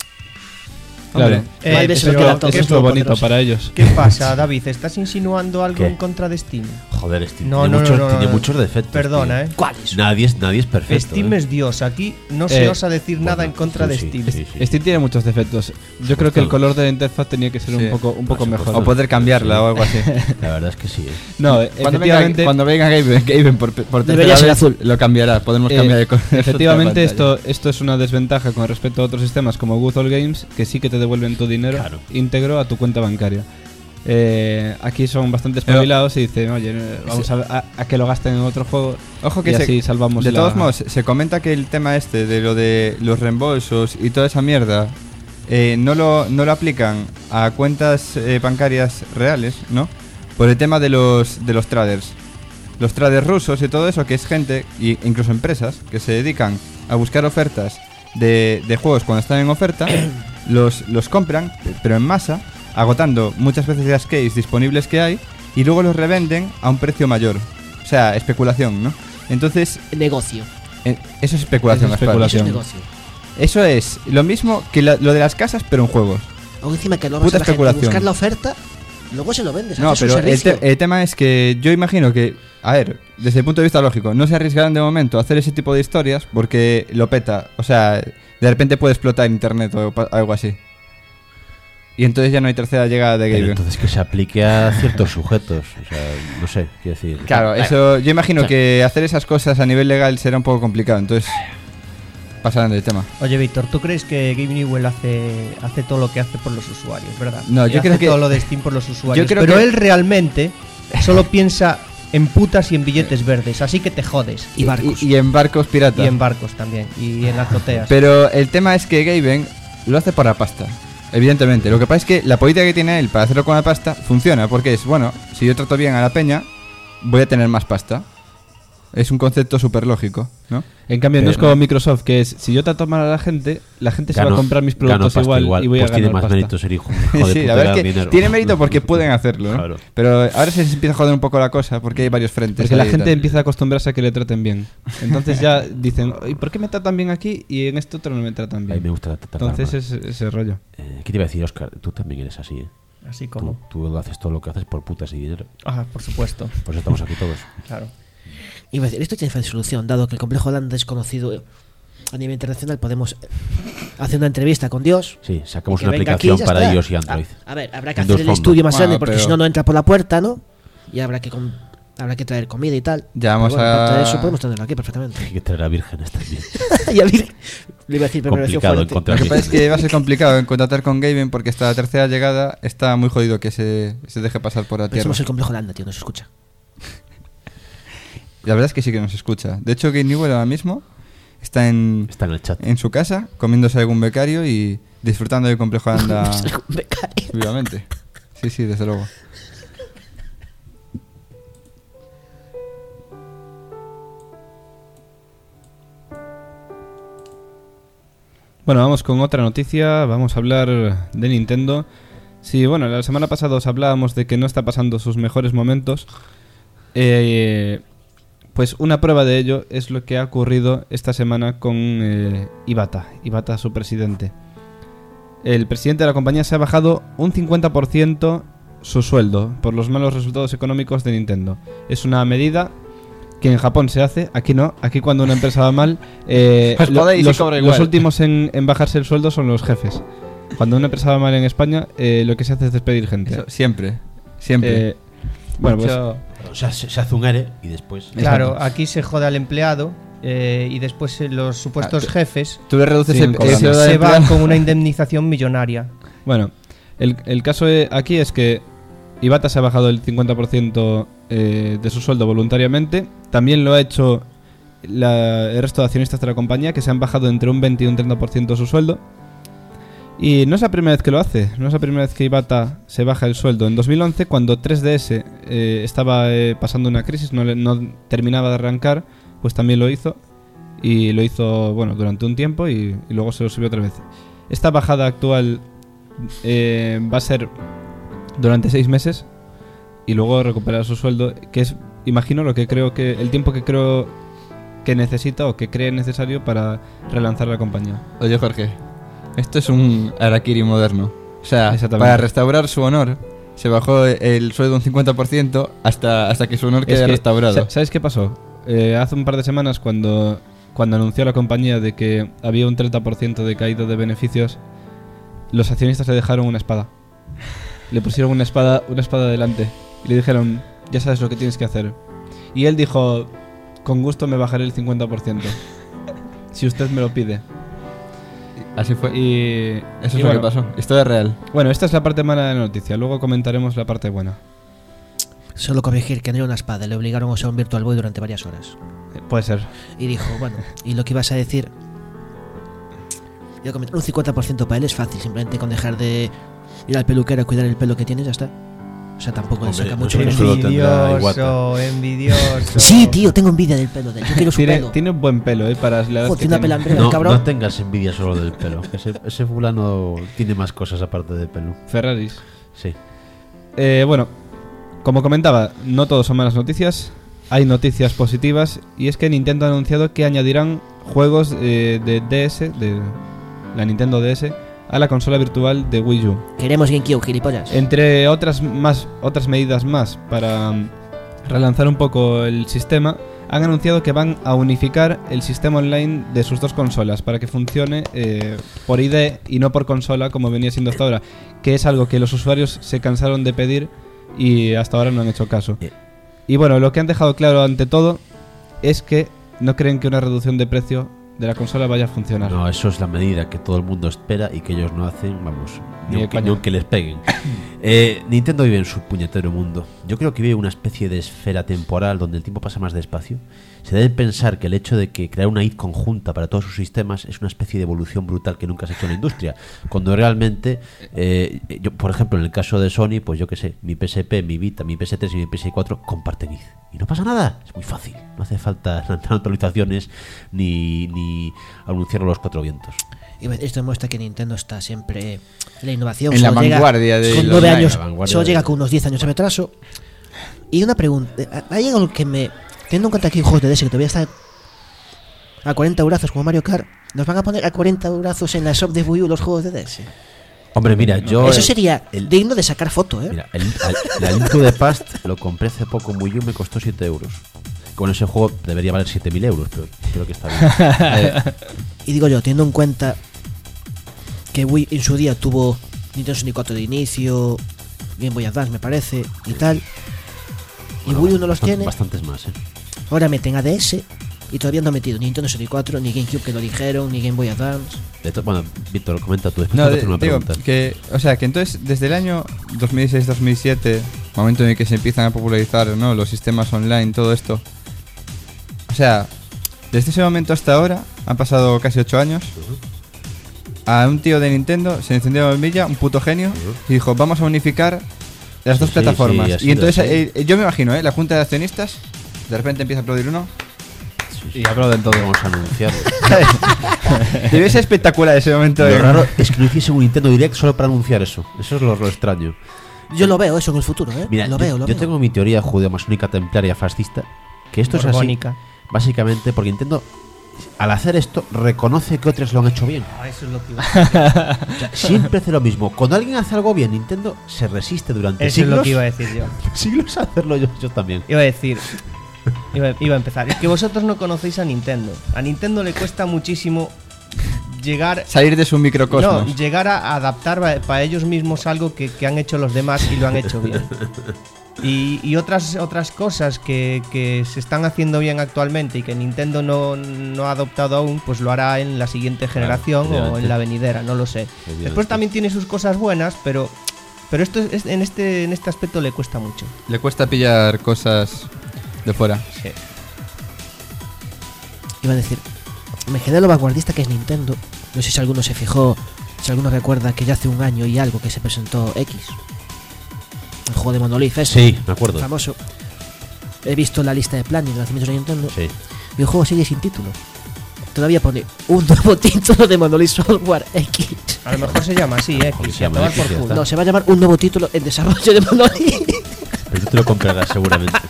Claro. Mal Eh, de eso pero queda todo. Eso es lo bonito para ellos. ¿Qué pasa, David? ¿Estás insinuando algo ¿Qué? en contra de Steam? Joder, Steam No, tiene, no, no, muchos, no, tiene no. muchos defectos. Perdona, tío. ¿eh? ¿Cuáles? Nadie es, nadie es perfecto. Steam ¿eh? es Dios. Aquí no se Eh, osa decir nada Bueno, en contra sí, de sí, Steam. sí, sí. Steam tiene muchos defectos. Yo creo que el color de la interfaz tenía que ser Sí. un poco, un poco Por mejor. supuesto. O poder cambiarla o algo así. La verdad es que sí. ¿eh? No, eh, Cuando venga, efectivamente, cuando venga Gaben, Gaben por, por Debería tercera ser vez, azul. lo cambiará. Podemos eh, cambiar de color. efectivamente de pantalla. esto, esto es una desventaja con respecto a otros sistemas como Good Old Games, que sí que te devuelven tu dinero Claro. íntegro a tu cuenta bancaria. Eh, aquí son bastante Pero- espabilados y dicen, oye, eh, vamos a, a- a que lo gasten en otro juego. Ojo que y se- así salvamos de la- todos modos, se comenta que el tema este de lo de los reembolsos y toda esa mierda eh, no, lo, no lo aplican a cuentas eh, bancarias reales, ¿no? Por el tema de los, de los traders. Los traders rusos y todo eso, que es gente, e incluso empresas, que se dedican a buscar ofertas de, de juegos cuando están en oferta, los, los compran, pero en masa, agotando muchas veces las keys disponibles que hay, y luego los revenden a un precio mayor. O sea, especulación, ¿no? Entonces, Negocio. eh, eso es especulación, Eso es Gaspar. Eso es especulación. negocio. Eso es lo mismo que la- lo de las casas, pero en juegos. O encima que lo vas Puta a la gente a especulación. buscar la oferta, luego se lo vendes. No, haces un pero el, servicio. te- el tema es que yo imagino que, a ver, desde el punto de vista lógico, no se arriesgarán de momento a hacer ese tipo de historias porque lo peta. O sea, de repente puede explotar internet o pa- algo así. Y entonces ya no hay tercera llegada de Pero Gaben. entonces que se aplique a ciertos sujetos. O sea, no sé, quiero decir. Claro, eso yo imagino que hacer esas cosas a nivel legal será un poco complicado. Entonces, pasarán del tema. Oye, Víctor, ¿tú crees que Gabe Newell hace, hace todo lo que hace por los usuarios, verdad? No, Y yo hace creo que- todo lo de Steam por los usuarios. creo pero que- él realmente solo piensa en putas y en billetes verdes, así que te jodes. Y barcos. Y, y en barcos pirata. Y en barcos también, y en azoteas. Pero el tema es que Gaben lo hace por la pasta. Evidentemente. Lo que pasa es que la política que tiene él para hacerlo con la pasta funciona. Porque es, bueno, si yo trato bien a la peña, voy a tener más pasta. Es un concepto súper lógico, ¿no? En cambio, no es Pero- como Microsoft, que es, si yo trato mal a la gente, la gente se va Gano- a comprar mis gano productos pasta igual, y voy pues a tiene ganar más pasta. mérito ser hijo, hijo de Sí, puta la verdad y es que ganar dinero. tiene mérito porque pueden hacerlo, ¿no? Claro. Pero ahora se les empieza a joder un poco la cosa porque hay varios frentes. Porque la ahí y gente tal. empieza a acostumbrarse a que le traten bien. Entonces ya dicen, ¿y por qué me tratan bien aquí y en este otro no me tratan A mí bien? me gusta tratar Entonces mal. es ese rollo. Eh, ¿Qué te iba a decir, Oscar? Tú también eres así, ¿eh? Así Tú, como. tú lo haces todo lo que haces por putas y dinero. Ah, por supuesto. Por eso estamos aquí todos. Claro. Iba a decir, esto tiene fácil solución, dado que el complejo Lambda es conocido eh, a nivel internacional, podemos eh, hacer una entrevista con Dios. Sí, sacamos y que una venga aquí y aplicación ya para está. iOS y Android. A, a ver, habrá que Windows hacer el Phone, estudio más Bueno, grande porque pero- si no, no entra por la puerta, ¿no? Y habrá que com- habrá que traer comida y tal. Ya vamos Pero bueno, a- aparte de eso podemos tenerlo aquí perfectamente. Hay que traer a vírgenes también. Y a mí le iba a decir primero Complicado fuerte. Lo encontrar que pasa es vírgenes. que va a ser complicado en contactar con Gaben porque hasta la tercera llegada está muy jodido que se, se deje pasar por la Pero tierra. somos el complejo Lambda, tío, no se escucha. La verdad es que sí que nos escucha. De hecho, Gabe Newell ahora mismo está en, Está en el chat. en su casa comiéndose algún becario y disfrutando del complejo anda Becario. vivamente. Sí, sí, desde luego. Bueno, vamos con otra noticia. Vamos a hablar de Nintendo. Sí, bueno, la semana pasada os hablábamos de que no está pasando sus mejores momentos. Eh, Pues una prueba de ello es lo que ha ocurrido esta semana con eh, Iwata, Iwata su presidente. El presidente de la compañía se ha bajado un cincuenta por ciento su sueldo por los malos resultados económicos de Nintendo. Es una medida que en Japón se hace, aquí no. Aquí cuando una empresa va mal, eh, Pues lo- podéis y los, cobra igual. los últimos en, en bajarse el sueldo son los jefes. Cuando una empresa va mal en España, eh, lo que se hace es despedir gente. Eso, siempre, siempre. Eh, bueno, pues Mucho- O sea, se, se hace un E R E y después. Claro, aquí se jode al empleado eh, y después eh, los supuestos Ah, jefes tú le reduces siguen el, el cobrando. sueldo del se van empleado. con una indemnización millonaria. Bueno, el, el caso eh, aquí es que Iwata se ha bajado el cincuenta por ciento eh, de su sueldo voluntariamente. También lo ha hecho la- el resto de accionistas de la compañía, que se han bajado entre un veinte y un treinta por ciento su sueldo. Y no es la primera vez que lo hace. No es la primera vez que Iwata se baja el sueldo. En dos mil once, cuando tres D S eh, estaba eh, pasando una crisis, no, le- no terminaba de arrancar, pues también lo hizo. Y lo hizo, bueno, durante un tiempo y, y luego se lo subió otra vez. Esta bajada actual eh, va a ser durante seis meses y luego recuperar su sueldo, que es, imagino, lo que creo que el tiempo que creo que necesita o que cree necesario para relanzar la compañía. Oye, Jorge, esto es un Harakiri moderno. O sea, Exactamente. para restaurar su honor, se bajó el sueldo un cincuenta por ciento hasta, hasta que su honor Es quede que, restaurado. sa- ¿Sabes qué pasó? Eh, hace un par de semanas, cuando, cuando anunció la compañía de que había un treinta por ciento de caída de beneficios, los accionistas le dejaron una espada. Le pusieron una espada, una espada delante y le dijeron, ya sabes lo que tienes que hacer. Y él dijo, con gusto me bajaré el cincuenta por ciento, si usted me lo pide. Así fue. Y Eso es y lo bueno, que pasó. Historia real. Bueno, esta es la parte mala de la noticia. Luego comentaremos la parte buena. Solo corregir que no era una espada, le obligaron a usar un Virtual Boy durante varias horas. Eh, Puede ser. Y dijo, bueno, y lo que ibas a decir. Yo comenté, un cincuenta por ciento para él es fácil, simplemente con dejar de ir al peluquero a cuidar el pelo que tienes, ya está. O sea, tampoco le Hombre, saca no mucho sé, beneficio. solo tendrá Envidioso, envidioso. Sí, tío, tengo envidia del pelo de él. Yo quiero su Tiene, pelo. tiene un buen pelo, ¿eh? Para la edad Joder, que una tiene. pelambrera, No, cabrón. no tengas envidia solo del pelo. que Ese, ese fulano tiene más cosas aparte del pelo. Ferraris. Sí. Eh, bueno, como comentaba, no todos son malas noticias. Hay noticias positivas. Y es que Nintendo ha anunciado que añadirán juegos eh, de D S, de la Nintendo D S, a la consola virtual de Wii U. Queremos GameCube, gilipollas. Entre otras, más, otras medidas más para mm, relanzar un poco el sistema, han anunciado que van a unificar el sistema online de sus dos consolas para que funcione eh, por I D y no por consola como venía siendo hasta ahora, que es algo que los usuarios se cansaron de pedir y hasta ahora no han hecho caso. Eh. Y bueno, lo que han dejado claro ante todo es que no creen que una reducción de precio de la consola vaya a funcionar. No, eso es la medida que todo el mundo espera y que ellos no hacen, vamos, Ni ni de aunque, coña. ni aunque les peguen. Eh, Nintendo vive en su puñetero mundo. Yo creo que vive una especie de esfera temporal donde el tiempo pasa más despacio. Se debe pensar que el hecho de que crear una I D conjunta para todos sus sistemas es una especie de evolución brutal que nunca se ha hecho en la industria. Cuando realmente, eh, yo, por ejemplo, en el caso de Sony, pues yo qué sé, mi P S P, mi Vita, mi P S tres y mi P S cuatro comparten I D. Y no pasa nada, es muy fácil. No hace falta lanzar actualizaciones ni, ni anunciarlo a los cuatro vientos. Y esto demuestra que Nintendo está siempre en la innovación. En la solo llega vanguardia de Con los nueve online, años, la vanguardia solo de- llega con unos diez años de retraso. Y una pregunta. Hay algo que me. Teniendo en cuenta que hay juegos de D S que todavía están a cuarenta eurazos como Mario Kart, ¿nos van a poner a cuarenta eurazos en la shop de Wii U los juegos de D S? Hombre, mira, yo... Eso el- sería el- digno de sacar foto, ¿eh? Mira, el, el, la Link to the Past lo compré hace poco en Wii U, me costó siete euros. Con ese juego debería valer siete mil euros, pero creo que está bien. Eh, Y digo yo, teniendo en cuenta que Wii en su día tuvo Nintendo sesenta y cuatro de inicio, Game Boy Advance me parece, y tal. Y bueno, Wii U no los bastante- tiene. Bastantes más, ¿eh? Ahora meten A D S y todavía no han metido ni Nintendo sesenta y cuatro, ni GameCube que lo dijeron, ni Game Boy Advance. De to- bueno, Víctor, comenta tú. Después No, te voy a de- hacer una digo pregunta. que, o sea, que entonces desde el año dos mil dieciséis dos mil siete, momento en el que se empiezan a popularizar, ¿no?, los sistemas online, todo esto. O sea, desde ese momento hasta ahora han pasado casi ocho años. A un tío de Nintendo se le encendió la bombilla, un puto genio, y dijo, vamos a unificar las Sí, dos sí, plataformas. sí, ha y sido entonces así. eh, yo me imagino, ¿eh?, la junta de accionistas, de repente empieza a aplaudir uno. Y aplauden todo. Vamos a anunciarlo. Debe ser espectacular ese momento. Lo de- raro es que no hiciese un Nintendo Direct solo para anunciar eso. Eso es lo, lo extraño. Yo lo veo eso en el futuro, ¿eh? Mira, lo yo, veo, lo yo veo. tengo mi teoría judeo-masónica templaria fascista que esto Borbónica. es así básicamente porque Nintendo, al hacer esto, reconoce que otros lo han hecho bien. Ah, eso es lo que iba a decir. O sea, siempre hace lo mismo. Cuando alguien hace algo bien, Nintendo se resiste durante Eso es siglos, lo que iba a decir yo. siglos a hacerlo yo, yo también. Iba a decir. Iba, iba a empezar. Es que vosotros no conocéis a Nintendo. A Nintendo le cuesta muchísimo llegar. Salir de su microcosmos. No, llegar a adaptar para pa ellos mismos algo que, que han hecho los demás y lo han hecho bien. Y, y otras otras cosas que, que se están haciendo bien actualmente y que Nintendo no, no ha adoptado aún, pues lo hará en la siguiente generación Claro, o en la venidera, no lo sé. Obviamente. Después también tiene sus cosas buenas, pero pero esto es, en este en este aspecto le cuesta mucho. Le cuesta pillar cosas de fuera. Sí. Iba a decir, me quedé lo vanguardista que es Nintendo. No sé si alguno se fijó, si alguno recuerda que ya hace un año y algo que se presentó X. El juego de Monolith ese. Sí, me acuerdo. Famoso. He visto la lista de planes de lanzamientos de Nintendo Sí. y el juego sigue sin título. Todavía pone un nuevo título de Monolith Software X. A lo mejor se llama así, X, Porque se y a llama tomar X, por ya culo. está. No, se va a llamar un nuevo título en desarrollo de Monolith. Pero tú te lo comprarás seguramente.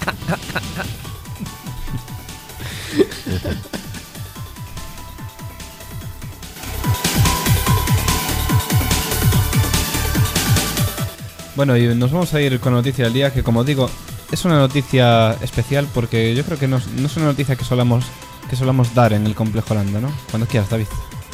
Bueno, y nos vamos a ir con la noticia del día, que como digo, es una noticia especial porque yo creo que no, no es una noticia que solamos, que solamos dar en el Complejo Holanda, ¿no? Cuando quieras, David.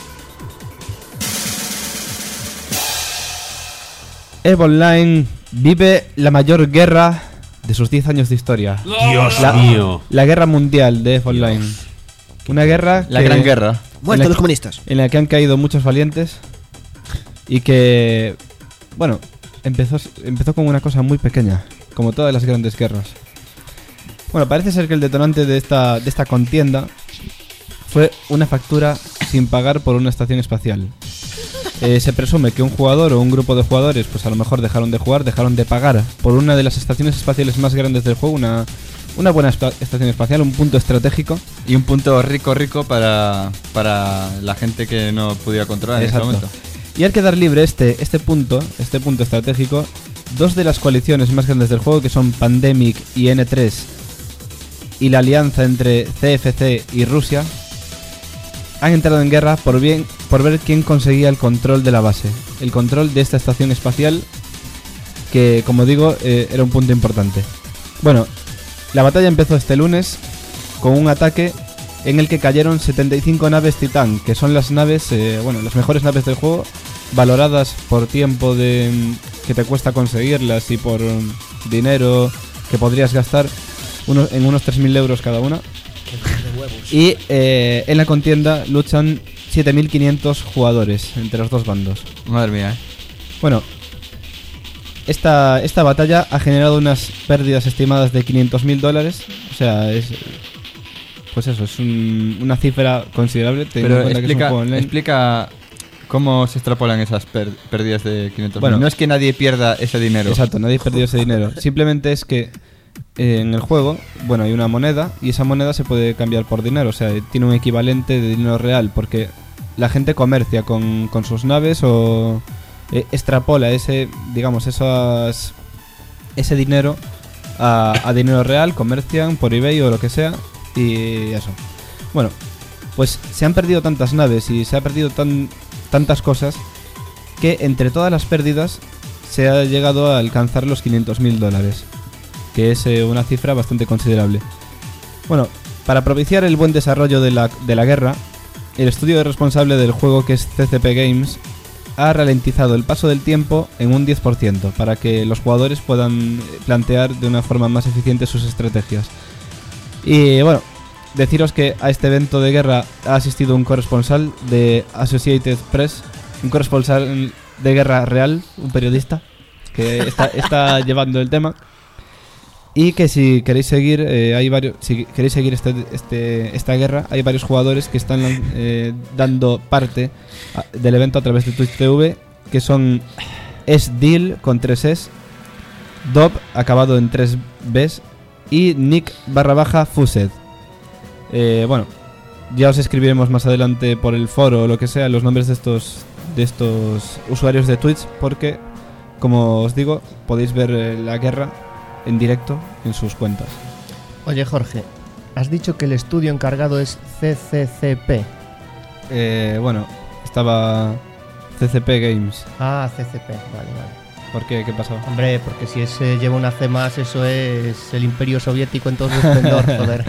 EVE Online vive la mayor guerra de sus diez años de historia. Dios La- mío. La guerra mundial de EVE Online. Una guerra La que- gran guerra. Muertos la- los comunistas. en la que han caído muchos valientes y que, bueno, empezó, empezó con una cosa muy pequeña, como todas las grandes guerras. Bueno, parece ser que el detonante de esta, de esta contienda fue una factura sin pagar por una estación espacial. Eh, se presume que un jugador o un grupo de jugadores, pues a lo mejor dejaron de jugar, dejaron de pagar por una de las estaciones espaciales más grandes del juego, una, una buena espa- estación espacial, un punto estratégico. Y un punto rico, rico para, para la gente que no pudiera controlar en ese Exacto. momento. Y al quedar libre este, este punto, este punto estratégico, dos de las coaliciones más grandes del juego, que son Pandemic y N tres, y la alianza entre C F C y Rusia, han entrado en guerra por, bien, por ver quién conseguía el control de la base, el control de esta estación espacial, que como digo, eh, era un punto importante. Bueno, la batalla empezó este lunes con un ataque en el que cayeron setenta y cinco naves Titán, que son las naves, eh, bueno, las mejores naves del juego, valoradas por tiempo de mm, que te cuesta conseguirlas y por mm, dinero que podrías gastar uno- en unos tres mil euros cada una. Y eh, en la contienda luchan siete mil quinientos jugadores entre los dos bandos. Madre mía, ¿eh? Bueno, esta, esta batalla ha generado unas pérdidas estimadas de quinientos mil dólares. O sea, es. Pues eso, es un- una cifra considerable. teniendo Pero en cuenta que es un explica, juego online. explica cómo se extrapolan esas per- pérdidas de quinientos mil. Bueno. No es que nadie pierda ese dinero. Exacto, nadie ha perdido ese dinero. Simplemente es que eh, en el juego, bueno, hay una moneda y esa moneda se puede cambiar por dinero. O sea, tiene un equivalente de dinero real porque la gente comercia con, con sus naves o eh, extrapola ese, digamos, esas, ese dinero a, a dinero real, comercian por eBay o lo que sea y eso. Bueno, pues se han perdido tantas naves y se ha perdido tan, tantas cosas que entre todas las pérdidas se ha llegado a alcanzar los quinientos mil dólares, que es eh, una cifra bastante considerable. Bueno, para propiciar el buen desarrollo de la, de la guerra, el estudio responsable del juego, que es C C P Games, ha ralentizado el paso del tiempo en un diez por ciento para que los jugadores puedan plantear de una forma más eficiente sus estrategias. Y bueno, deciros que a este evento de guerra ha asistido un corresponsal de Associated Press, un corresponsal de guerra real, un periodista que está, está llevando el tema. Y que si queréis seguir, eh, hay varios, si queréis seguir este, este, esta guerra, hay varios jugadores que están eh, dando parte a- del evento a través de Twitch T V, que son S-Deal con tres S, Dob acabado en tres Bs y Nick barra baja Fused. Eh, bueno, ya os escribiremos más adelante por el foro o lo que sea los nombres de estos, de estos usuarios de Twitch, porque, como os digo, podéis ver eh, la guerra en directo en sus cuentas. Oye, Jorge, Has dicho que el estudio encargado es C C C P. Eh, bueno, estaba C C P Games. Ah, C C P, vale, vale. ¿Por qué? ¿Qué pasó? Hombre, porque si ese lleva una C más, eso es el Imperio Soviético en todo su esplendor, joder.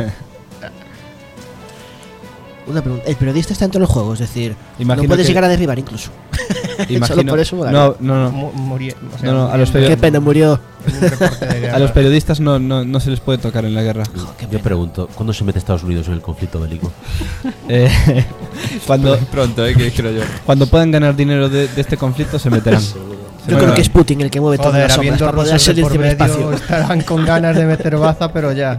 Una pregunta. El periodista está en todos los juegos, es decir, Imagino no puedes que- llegar a derribar incluso. Imagino- Solo por eso vale. No, no, no. Mu- muri- o sea, No, no, a los muriendo Qué pena, murió. en un reporte de guerra. A los periodistas no, no, no se les puede tocar en la guerra. Oh, qué Yo pena. pregunto, ¿cuándo se mete Estados Unidos en el conflicto bélico? Eh, cuando, Pronto, eh, que creo yo. cuando puedan ganar dinero de, de este conflicto se meterán. Se Yo meterán. creo que es Putin el que mueve todas Joder, las sombras habiendo para poder rusos de salir por del medio, espacio. estarán con ganas de meter baza, pero ya.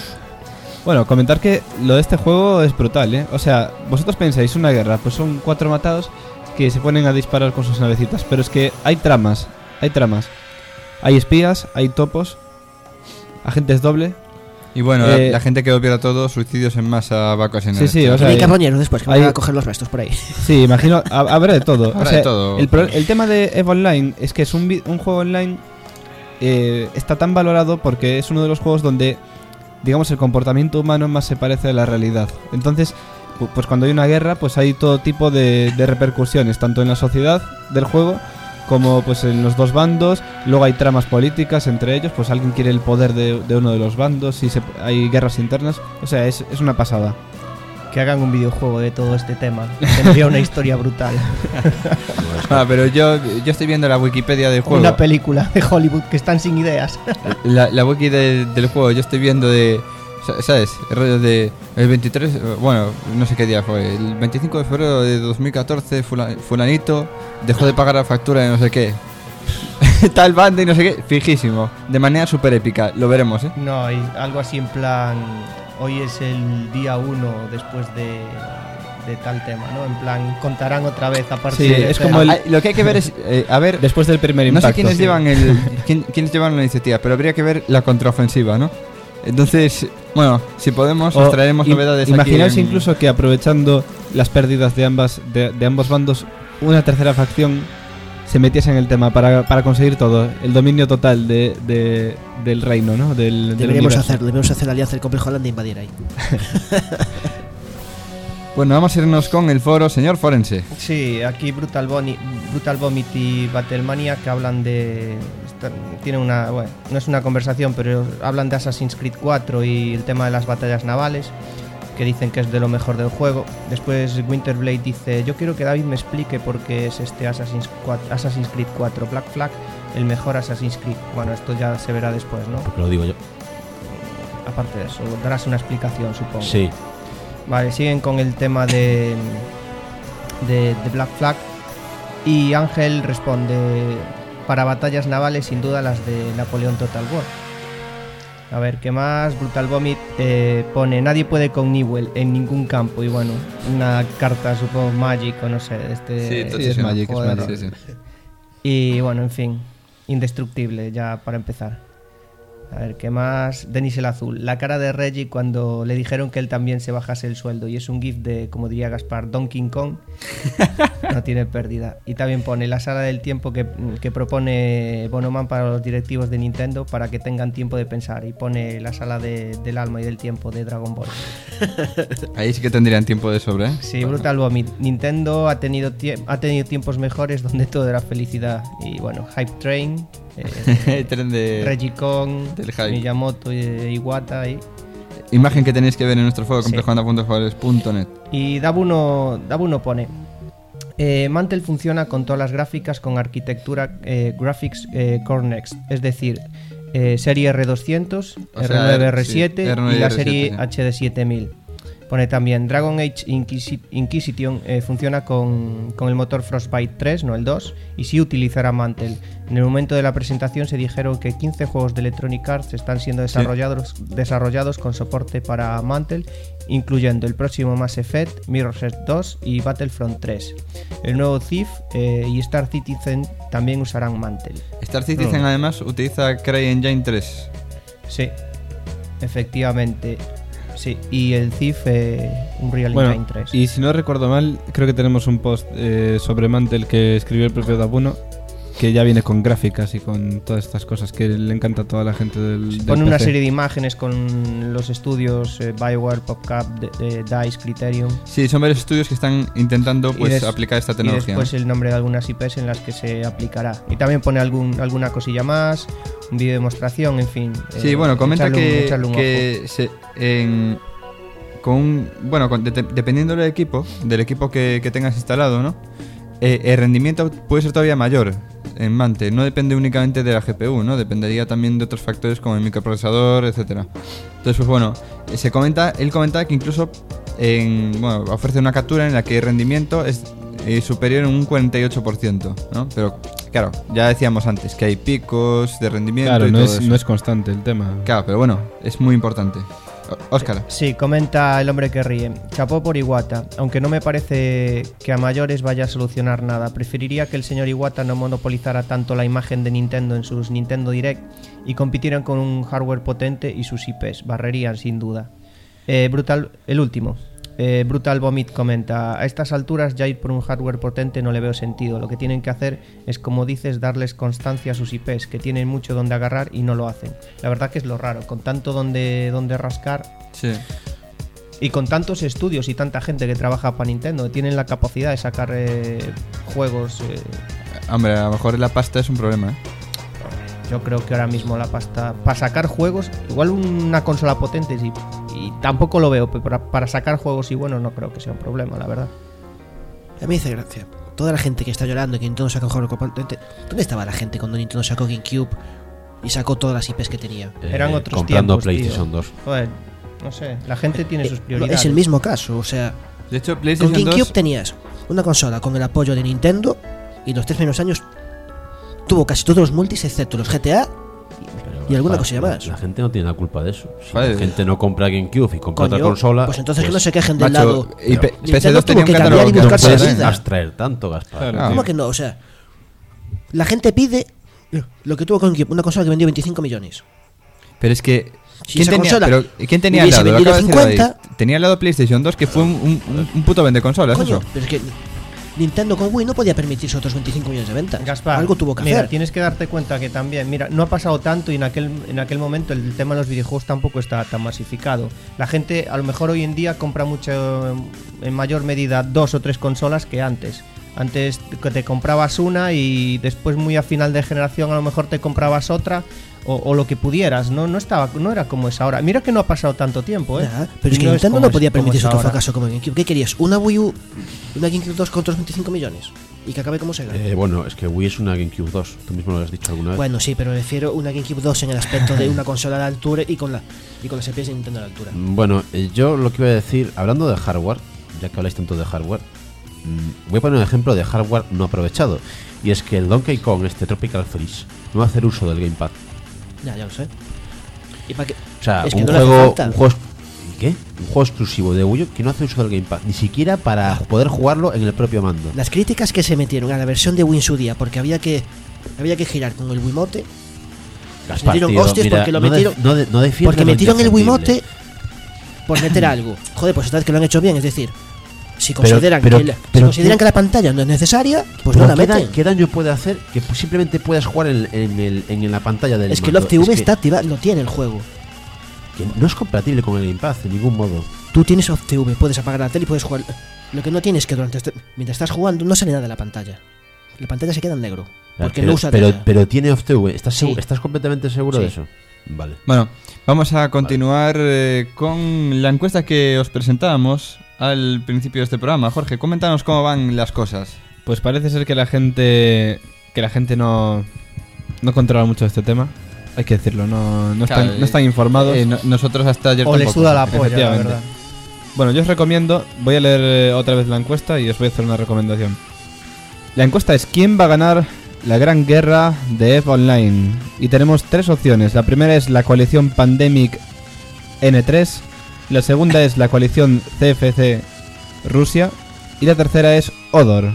Bueno, comentar que lo de este juego es brutal, ¿eh? O sea, vosotros pensáis una guerra, pues son cuatro matados que se ponen a disparar con sus navecitas. Pero es que hay tramas, hay tramas. Hay espías, hay topos, agentes doble. Y bueno, Eh, la, la gente que lo pierde todo, suicidios en masa va a ocasionar. Sí, sí, esto. o sea, Y hay hay- carroñeros después que van hay- a coger los restos por ahí. Sí, imagino, ha- habrá de todo. Habrá O sea, de todo. El, pro- el tema de EVE Online es que es un, vi- un juego online, eh, está tan valorado porque es uno de los juegos donde, digamos, el comportamiento humano más se parece a la realidad. Entonces, pu- pues cuando hay una guerra, pues hay todo tipo de, de repercusiones, tanto en la sociedad del juego como pues en los dos bandos. Luego hay tramas políticas entre ellos, pues alguien quiere el poder de, de uno de los bandos y se- hay guerras internas. O sea, es, es una pasada. Que hagan un videojuego de todo este tema. Tendría una historia brutal. Ah, pero yo, yo estoy viendo la Wikipedia del juego. Una película de Hollywood que están sin ideas. La, la wiki de- del juego, yo estoy viendo de. sa- ¿Sabes? El rollo de. El veintitrés. eh, Bueno, no sé qué día fue. El veinticinco de febrero de dos mil catorce, fula- Fulanito dejó de pagar la factura de no sé qué. Tal banda y no sé qué. Fijísimo. De manera súper épica. Lo veremos, ¿eh? No, y algo así en plan. Hoy es el día uno después de, de tal tema, ¿no? En plan, contarán otra vez aparte Sí, de es tema. como el- Ah, lo que hay que ver es. eh, a ver. Después del primer No impacto. sé quiénes sí. llevan el quién- quiénes llevan la iniciativa, pero habría que ver la contraofensiva, ¿no? Entonces, bueno, si podemos, O os traeremos im- novedades. Imaginaos aquí en- incluso que aprovechando las pérdidas de ambas de, de ambos bandos, una tercera facción se metiese en el tema para, para conseguir todo, el dominio total de, de- del reino, ¿no? Del, del Deberíamos universo. hacer, deberíamos hacer la alianza del complejo Holanda e invadir ahí. Bueno, vamos a irnos con el foro, señor Forense. Sí, aquí Brutal, Boni, Brutal Vomit y Battlemania que hablan de... esta- Tienen una... Bueno, no es una conversación, pero hablan de Assassin's Creed cuatro y el tema de las batallas navales, que dicen que es de lo mejor del juego. Después Winterblade dice: yo quiero que David me explique por qué es este Assassin's, cuatro, Assassin's Creed cuatro Black Flag el mejor Assassin's Creed. Bueno, esto ya se verá después, ¿no? Porque lo digo yo. Aparte de eso, darás una explicación, supongo. Sí. Vale, siguen con el tema de, de, de Black Flag. Y Ángel responde: para batallas navales, sin duda las de Napoleón Total War. A ver, ¿qué más? Brutal Vomit eh, pone: nadie puede con Newell en ningún campo. Y bueno, una carta, supongo, Magic o no sé, de este... Sí, es Magic, es juego de Magic. rol. Sí, sí. Y bueno, en fin, indestructible ya para empezar. A ver, ¿qué más? Denis el Azul. La cara de Reggie cuando le dijeron que él también se bajase el sueldo. Y es un gif de, como diría Gaspar, Donkey Kong. No tiene pérdida. Y también pone la sala del tiempo que, que propone Bonoman para los directivos de Nintendo para que tengan tiempo de pensar. Y pone la sala de- del alma y del tiempo de Dragon Ball. Ahí sí que tendrían tiempo de sobra, ¿eh? Sí, Brutal Vomit. Nintendo ha tenido, tie- ha tenido tiempos mejores donde todo era felicidad. Y bueno, Hype Train, eh, El tren de. Reggie Kong, del hype. Miyamoto y Iwata. Y, Imagen que tenéis que ver en nuestro foro, Sí. complejo anda punto jugadores punto net. y Dabuno, Dabuno pone: eh, Mantle funciona con todas las gráficas con arquitectura eh, Graphics eh, Core Next, es decir, eh, serie R doscientos, O sea, R nueve R siete sí, R nueve y la R siete, serie sí. H D siete mil. Pone también: Dragon Age Inquisi- Inquisition eh, funciona con, con el motor Frostbite tres, no el dos, y sí utilizará Mantle. En el momento de la presentación se dijeron que quince juegos de Electronic Arts están siendo desarrollados, desarrollados con soporte para Mantle, incluyendo el próximo Mass Effect, Mirror's Edge dos y Battlefront tres. El nuevo Thief eh, y Star Citizen también usarán Mantle. Star Citizen Mm. además utiliza CryEngine tres. Sí, efectivamente. Sí, y el Thief eh, Unreal Bueno, Engine tres. y si no recuerdo mal, creo que tenemos un post eh, sobre Mantle que escribió el propio Dabuno. que ya viene con gráficas y con todas estas cosas que le encanta a toda la gente del, del Pone una P C. serie de imágenes con los estudios eh, BioWare, PopCap, de, de DICE, Criterion. Sí, son varios estudios que están intentando pues Y des- aplicar esta Y tecnología. después el nombre de algunas I Pes en las que se aplicará. Y también pone algún, alguna cosilla más, un vídeo de demostración, en fin. Sí, eh, bueno, comenta echarle un- que, echarle un que se, en, con un- bueno, con- de- dependiendo del equipo, del equipo que, que tengas instalado, ¿no? Eh, el rendimiento puede ser todavía mayor en Mante. No depende únicamente de la G P U, ¿no? Dependería también de otros factores como el microprocesador, etcétera. Entonces, pues bueno, eh, se comenta, él comenta que incluso en, bueno, ofrece una captura en la que el rendimiento es eh, superior en un cuarenta y ocho por ciento, ¿no? Pero claro, ya decíamos antes que hay picos de rendimiento Claro, y no todo es, eso. no es constante el tema. Claro, pero bueno, es muy importante. O- Óscar. Sí, comenta el hombre que ríe. Chapó por Iwata, aunque no me parece que a mayores vaya a solucionar nada. Preferiría que el señor Iwata no monopolizara tanto la imagen de Nintendo en sus Nintendo Direct y compitieran con un hardware potente y sus I Pes. Barrerían, sin duda. Eh, brutal, el último. Eh, Brutal Vomit comenta: a estas alturas ya ir por un hardware potente no le veo sentido. Lo que tienen que hacer es, como dices, darles constancia a sus I Pes, que tienen mucho donde agarrar y no lo hacen. La verdad que es lo raro, con tanto donde, donde rascar Sí. y con tantos estudios y tanta gente que trabaja para Nintendo, que tienen la capacidad de sacar eh, juegos. eh, Hombre, a lo mejor la pasta es un problema, ¿eh? yo creo que ahora mismo la pasta para sacar juegos, igual una consola potente sí, y tampoco lo veo, pero para, para sacar juegos y bueno, no creo que sea un problema, la verdad. A mí me hace gracia. Toda la gente que está llorando que Nintendo sacó un juego potente. ¿Dónde estaba la gente cuando Nintendo sacó GameCube y sacó todas las I Pes que tenía? Eh, Eran otros comprando tiempos, PlayStation tío. dos. Joder, no sé, la gente tiene sus Eh, prioridades. es el mismo caso, o sea, De hecho, con PlayStation GameCube dos... tenías una consola con el apoyo de Nintendo y los tres primeros años tuvo casi todos los multis excepto los G T A y alguna la- cosilla más. La gente no tiene la culpa de eso. Si Joder. la gente no compra GameCube y compra otra Coño, consola. pues entonces que no se quejen del macho, lado. y P- Nintendo P S dos tuvo tenía un que cambiar catálogo y que no buscarse puedes la ver. vida. abstraer tanto, Gaspar. Claro, Ah. ¿Cómo que no? O sea, la gente pide lo que tuvo con GameCube, una consola que vendió veinticinco millones. Pero es que... Si ¿Quién esa tenía, consola pero, ¿quién tenía al hubiese lado? Lo vendido acabas de decir cincuenta. ahí. Tenía al lado PlayStation dos, que fue un, un, un- un puto vende consolas, Coño, eso. pero es que Nintendo con Wii no podía permitirse otros veinticinco millones de ventas. Gaspar, Algo tuvo que mira, hacer. tienes que darte cuenta que también, mira, no ha pasado tanto y en aquel, en aquel momento el tema de los videojuegos tampoco está tan masificado. La gente a lo mejor hoy en día compra mucho, en mayor medida, dos o tres consolas que antes. Antes que te comprabas una y después muy a final de generación a lo mejor te comprabas otra o, o lo que pudieras, ¿no? No estaba, no era como es ahora. Mira que no ha pasado tanto tiempo, ¿eh? Ya, pero es que No Nintendo como no podía es- como permitirse es otro ahora. fracaso como GameCube. ¿Qué querías? ¿Una Wii U? ¿Una GameCube dos con otros veinticinco millones? Y que acabe como Sega. Eh, bueno, es que Wii es una GameCube dos. Tú mismo lo has dicho alguna vez. Bueno, sí, pero prefiero una GameCube dos en el aspecto de una consola a la altura y con la y con las I Pes de Nintendo a la altura. Bueno, eh, yo lo que iba a decir, hablando de hardware, ya que habláis tanto de hardware, mm, voy a poner un ejemplo de hardware no aprovechado. Y es que el Donkey Kong, este Tropical Freeze, no va a hacer uso del Gamepad. Ya, ya lo sé. ¿Y para qué? O sea, Es que un, no le hace juego, falta. un juego. ¿Qué? Un juego exclusivo de Wii U que no hace uso del Gamepad. Ni siquiera para poder jugarlo en el propio mando. Las críticas que se metieron a la versión de Wii en su día porque había que había que girar con el Wiimote. Gaspar, metieron tío, hostias mira, porque lo no de- metieron- no de- no defiendas Porque lo metieron el indefendible. Wiimote por meter algo. Joder, pues esta vez que lo han hecho bien, es decir, si Pero- consideran, pero- que, la, si pero consideran tú- que la pantalla no es necesaria, pues Pero no la ¿qué, da- meten. ¿Qué daño puede hacer que pues, simplemente puedas jugar en, en el, en la pantalla del Es que el mando? Off T V Es que- está activado, lo tiene el juego. que no es compatible con el Gamepad de ningún modo. Tú tienes Off T V, puedes apagar la tele y puedes jugar. Lo que no tienes es que durante este- mientras estás jugando no sale nada de la pantalla. La pantalla se queda en negro. Porque pero, no usa pero, tela. pero tiene Off T V. ¿Estás, Sí. segu- ¿Estás completamente seguro Sí. de eso? Vale. Bueno, vamos a continuar eh, con la encuesta que os presentábamos al principio de este programa. Jorge, coméntanos cómo van las cosas. Pues parece ser que la gente que la gente no no controla mucho este tema. Hay que decirlo, no, no, Claro, están, no están informados. Eh, no- nosotros hasta ayer O les tampoco. suda la polla, la efectivamente. verdad. Bueno, yo os recomiendo, voy a leer eh, otra vez la encuesta y os voy a hacer una recomendación. La encuesta es ¿quién va a ganar la gran guerra de EVE Online? Y tenemos tres opciones. La primera es la coalición Pandemic N tres, la segunda es la coalición C F C Rusia y la tercera es Odor.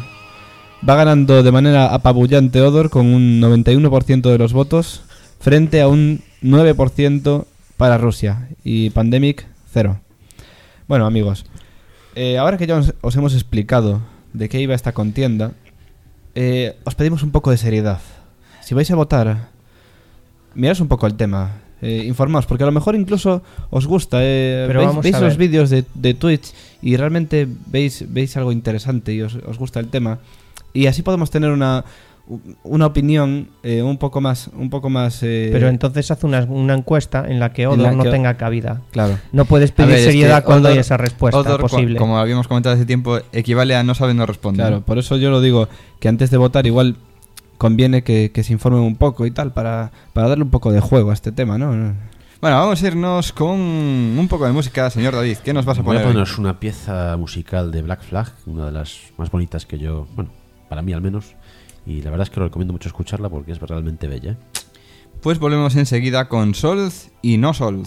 Va ganando de manera apabullante Odor con un noventa y uno por ciento de los votos frente a un nueve por ciento para Rusia y Pandemic cero. Bueno, amigos, eh, ahora que ya os, os hemos explicado de qué iba esta contienda, eh, os pedimos un poco de seriedad. Si vais a votar, mirad un poco el tema. Eh, informaos, porque a lo mejor incluso os gusta. Eh, Pero veis vamos veis a los ver. vídeos de, de Twitch y realmente veis, veis algo interesante y os, os gusta el tema. Y así podemos tener una, una opinión eh, un poco más... Un poco más eh, Pero entonces haz una, una encuesta en la que Odor la no que- tenga cabida. Claro. No puedes A pedir ver, es seriedad que cuando Odor- hay esa respuesta Odor, cu- posible. como habíamos comentado hace tiempo, equivale a no sabe, no responde. Claro, ¿no? por eso yo lo digo, que antes de votar igual conviene que, que se informen un poco y tal, para, para darle un poco de juego a este tema, ¿no? Bueno, vamos a irnos con un poco de música, señor David. ¿Qué nos vas a Voy poner? a hoy? poneros una pieza musical de Black Flag, una de las más bonitas que yo, bueno, para mí al menos, y la verdad es que lo recomiendo mucho escucharla porque es realmente bella. ¿eh? Pues volvemos enseguida con Sold y No Sold.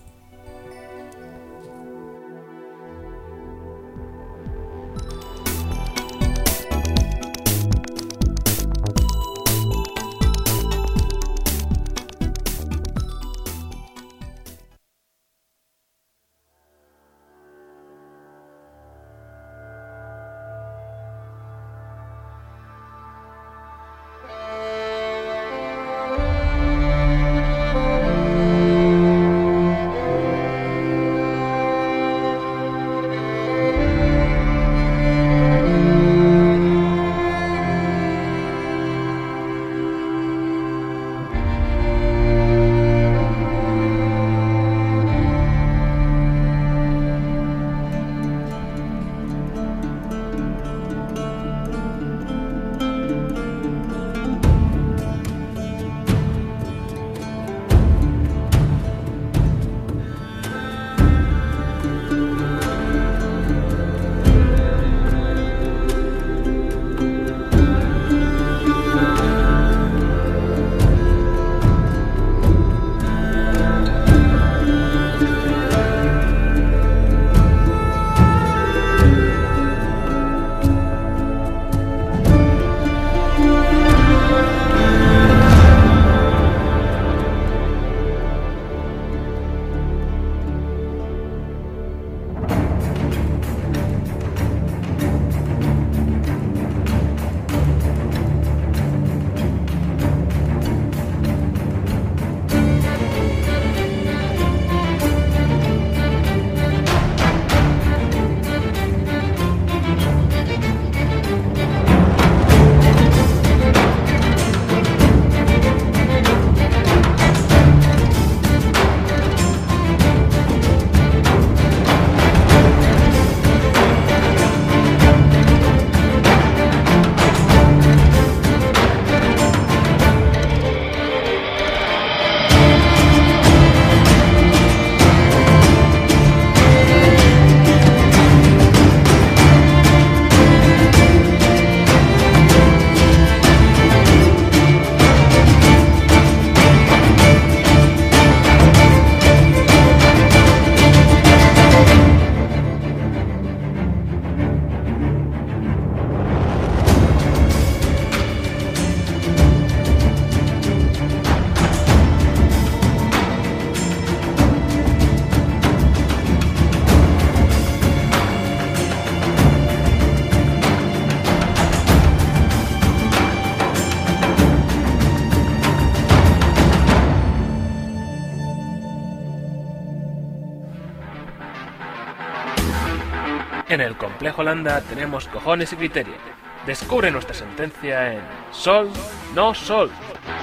En el Complejo Landa tenemos cojones y criterio. Descubre nuestra sentencia en Sol, no Sol.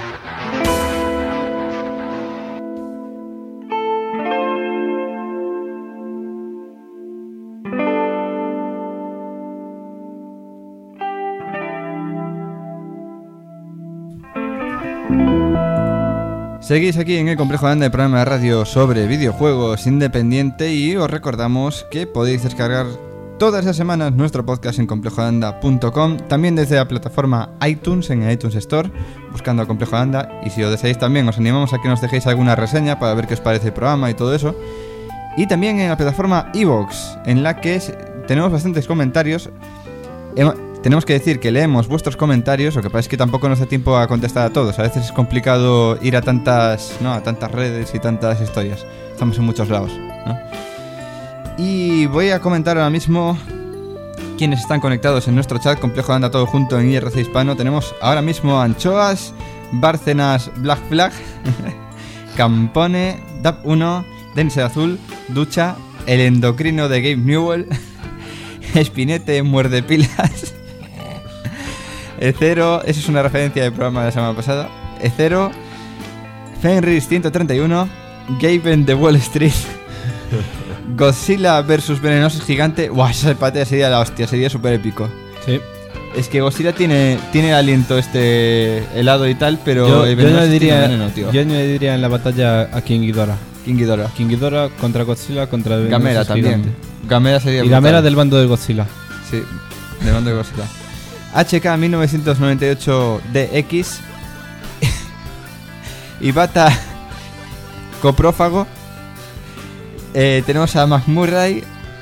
Seguís aquí en el Complejo Landa, el programa de radio sobre videojuegos independiente, y os recordamos que podéis descargar todas las semanas nuestro podcast en complejo landa punto com, también desde la plataforma iTunes, en el iTunes Store, buscando a Complejo Landa, y si os deseáis también os animamos a que nos dejéis alguna reseña para ver qué os parece el programa y todo eso, y también en la plataforma iVoox, en la que tenemos bastantes comentarios. Hemo- Tenemos que decir que leemos vuestros comentarios, lo que pasa es que tampoco nos da tiempo a contestar a todos. A veces es complicado ir a tantas, ¿no? a tantas redes y tantas historias. Estamos en muchos lados, ¿no? Y voy a comentar ahora mismo quienes están conectados en nuestro chat Complejo de Anda todo junto en I R C Hispano. Tenemos ahora mismo Anchoas, Bárcenas, Black Flag, Campone, D A P uno, Dense Azul, Ducha, el endocrino de Gabe Newell, Espinete, Muerde Pilas, Ecero, eso es una referencia del programa de la semana pasada, Ecero, Fenris ciento treinta y uno, Gaben de Wall Street, Godzilla versus Venenoso Gigante. Buah, esa patea sería la hostia, sería súper épico. Sí. Es que Godzilla tiene, tiene aliento este helado y tal, pero Yo, el yo, Venenoso no diría, tiene veneno, tío. yo no diría en la batalla a King Ghidorah. King Ghidorah. King Ghidorah contra Godzilla contra el Gamera Venenoso también. Gigante. Gamera sería Y brutal. Gamera del bando de Godzilla. Sí, del bando de Godzilla. H K mil novecientos noventa y ocho D X Ibata Coprófago. Eh, tenemos a McMurray.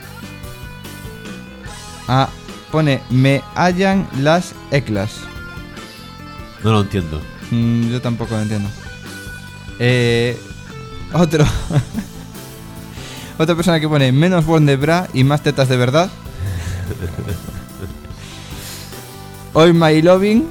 A, pone me hallan las eclas. No lo entiendo. Mm, yo tampoco lo entiendo. Eh, otro. Otra persona que pone menos bond de bra y más tetas de verdad. All My Loving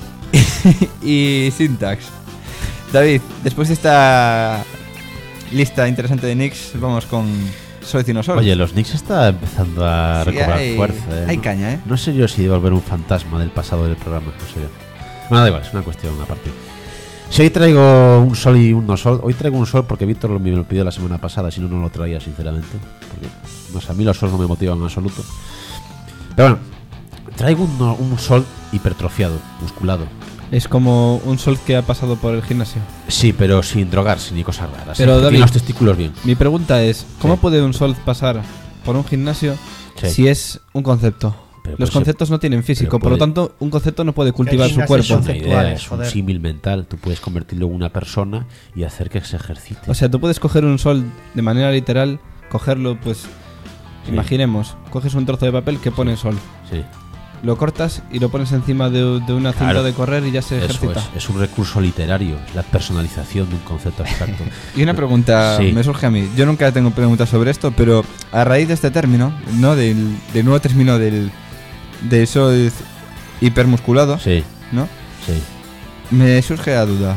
y Syntax. David, después de esta lista interesante de nicks, vamos con Sol y no Sol. Oye, los Knicks está empezando a Sí, recobrar hay- fuerza. ¿eh? hay No- caña, ¿eh? No sé yo si volver un fantasma del pasado del programa. No sé yo. Bueno, da igual, es una cuestión aparte. Si hoy traigo un sol y un no sol, hoy traigo un sol porque Víctor me lo pidió la semana pasada, si no, no lo traía, sinceramente. Porque, no sé, a mí los sols no me motivan en absoluto. Pero bueno, traigo un, no- un sol hipertrofiado, musculado. Es como un sol que ha pasado por el gimnasio. Sí, pero sin drogarse ni cosas raras. Pero, ¿eh? Que David, tiene los testículos bien. Mi pregunta es, ¿cómo Sí. puede un sol pasar por un gimnasio Sí. si es un concepto? Pero Los puede conceptos no tienen físico, pero por lo puede- tanto, un concepto no puede cultivar El su gimnasio cuerpo. son- Es una idea, conceptuales, es un joder. símil mental. Tú puedes convertirlo en una persona y hacer que se ejercite. O sea, tú puedes coger un sol de manera literal, cogerlo, pues, Sí. imaginemos, coges un trozo de papel que pone sol, Sí. lo cortas y lo pones encima de, de una cinta Claro. de correr y ya se Eso ejercita. es, es un recurso literario, es la personalización de un concepto abstracto. Y una pregunta Sí. me surge a mí. Yo nunca tengo preguntas sobre esto, pero a raíz de este término, ¿no? Del, del nuevo término del, del sol hipermusculado, Sí, ¿no? sí. Me surge la duda.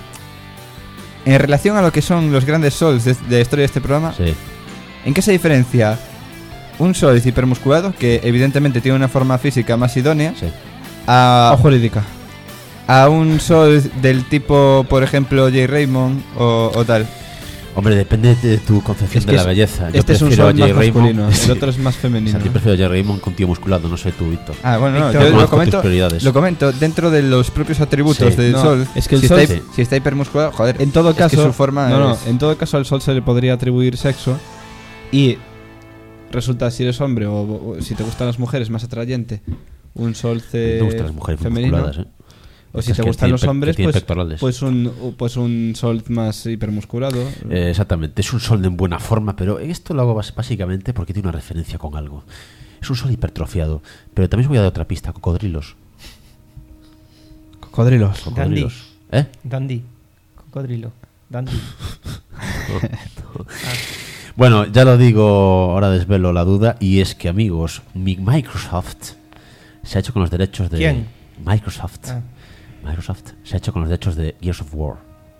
En relación a lo que son los grandes sols de, de la historia de este programa, Sí, ¿en qué se diferencia un sol hipermusculado, que evidentemente tiene una forma física más idónea, sí. a, O jurídica. a un sol del tipo, por ejemplo, J. Raymond o, o tal? Hombre, depende de tu concepción Es que de la es- belleza. Yo Este es un prefiero sol a más Jay masculino, Raymond. el otro es más O femenino. sea, yo prefiero a Jay Raymond con tío musculado, no sé tú, Víctor. Ah, bueno, no, Víctor, yo lo conozco tus comento, prioridades. lo comento dentro de los propios atributos Sí. del No, sol. es que el si sol- Está, hi- Sí. si está hipermusculado, joder. En todo es caso, que su forma no, no, es- en todo caso al sol se le podría atribuir sexo y resulta si eres hombre o, o si te gustan las mujeres más atrayente un sol ce- Me gustan las mujeres muy femenino musculadas, ¿eh? o si Esas te que gustan tienen los pe- que hombres tienen pues, pectorales. pues un pues un sol más hipermusculado. Eh, exactamente, es un sol en buena forma, pero esto lo hago bas- básicamente porque tiene una referencia con algo. Es un sol hipertrofiado, pero también os voy a dar otra pista, cocodrilos. Cocodrilos. Cocodrilos. ¿Eh? Dandy. Cocodrilo. Dandy. Bueno, ya lo digo, ahora desvelo la duda, y es que, amigos, mi Microsoft se ha hecho con los derechos de... ¿Quién? Microsoft. Ah, Microsoft se ha hecho con los derechos de Gears of War.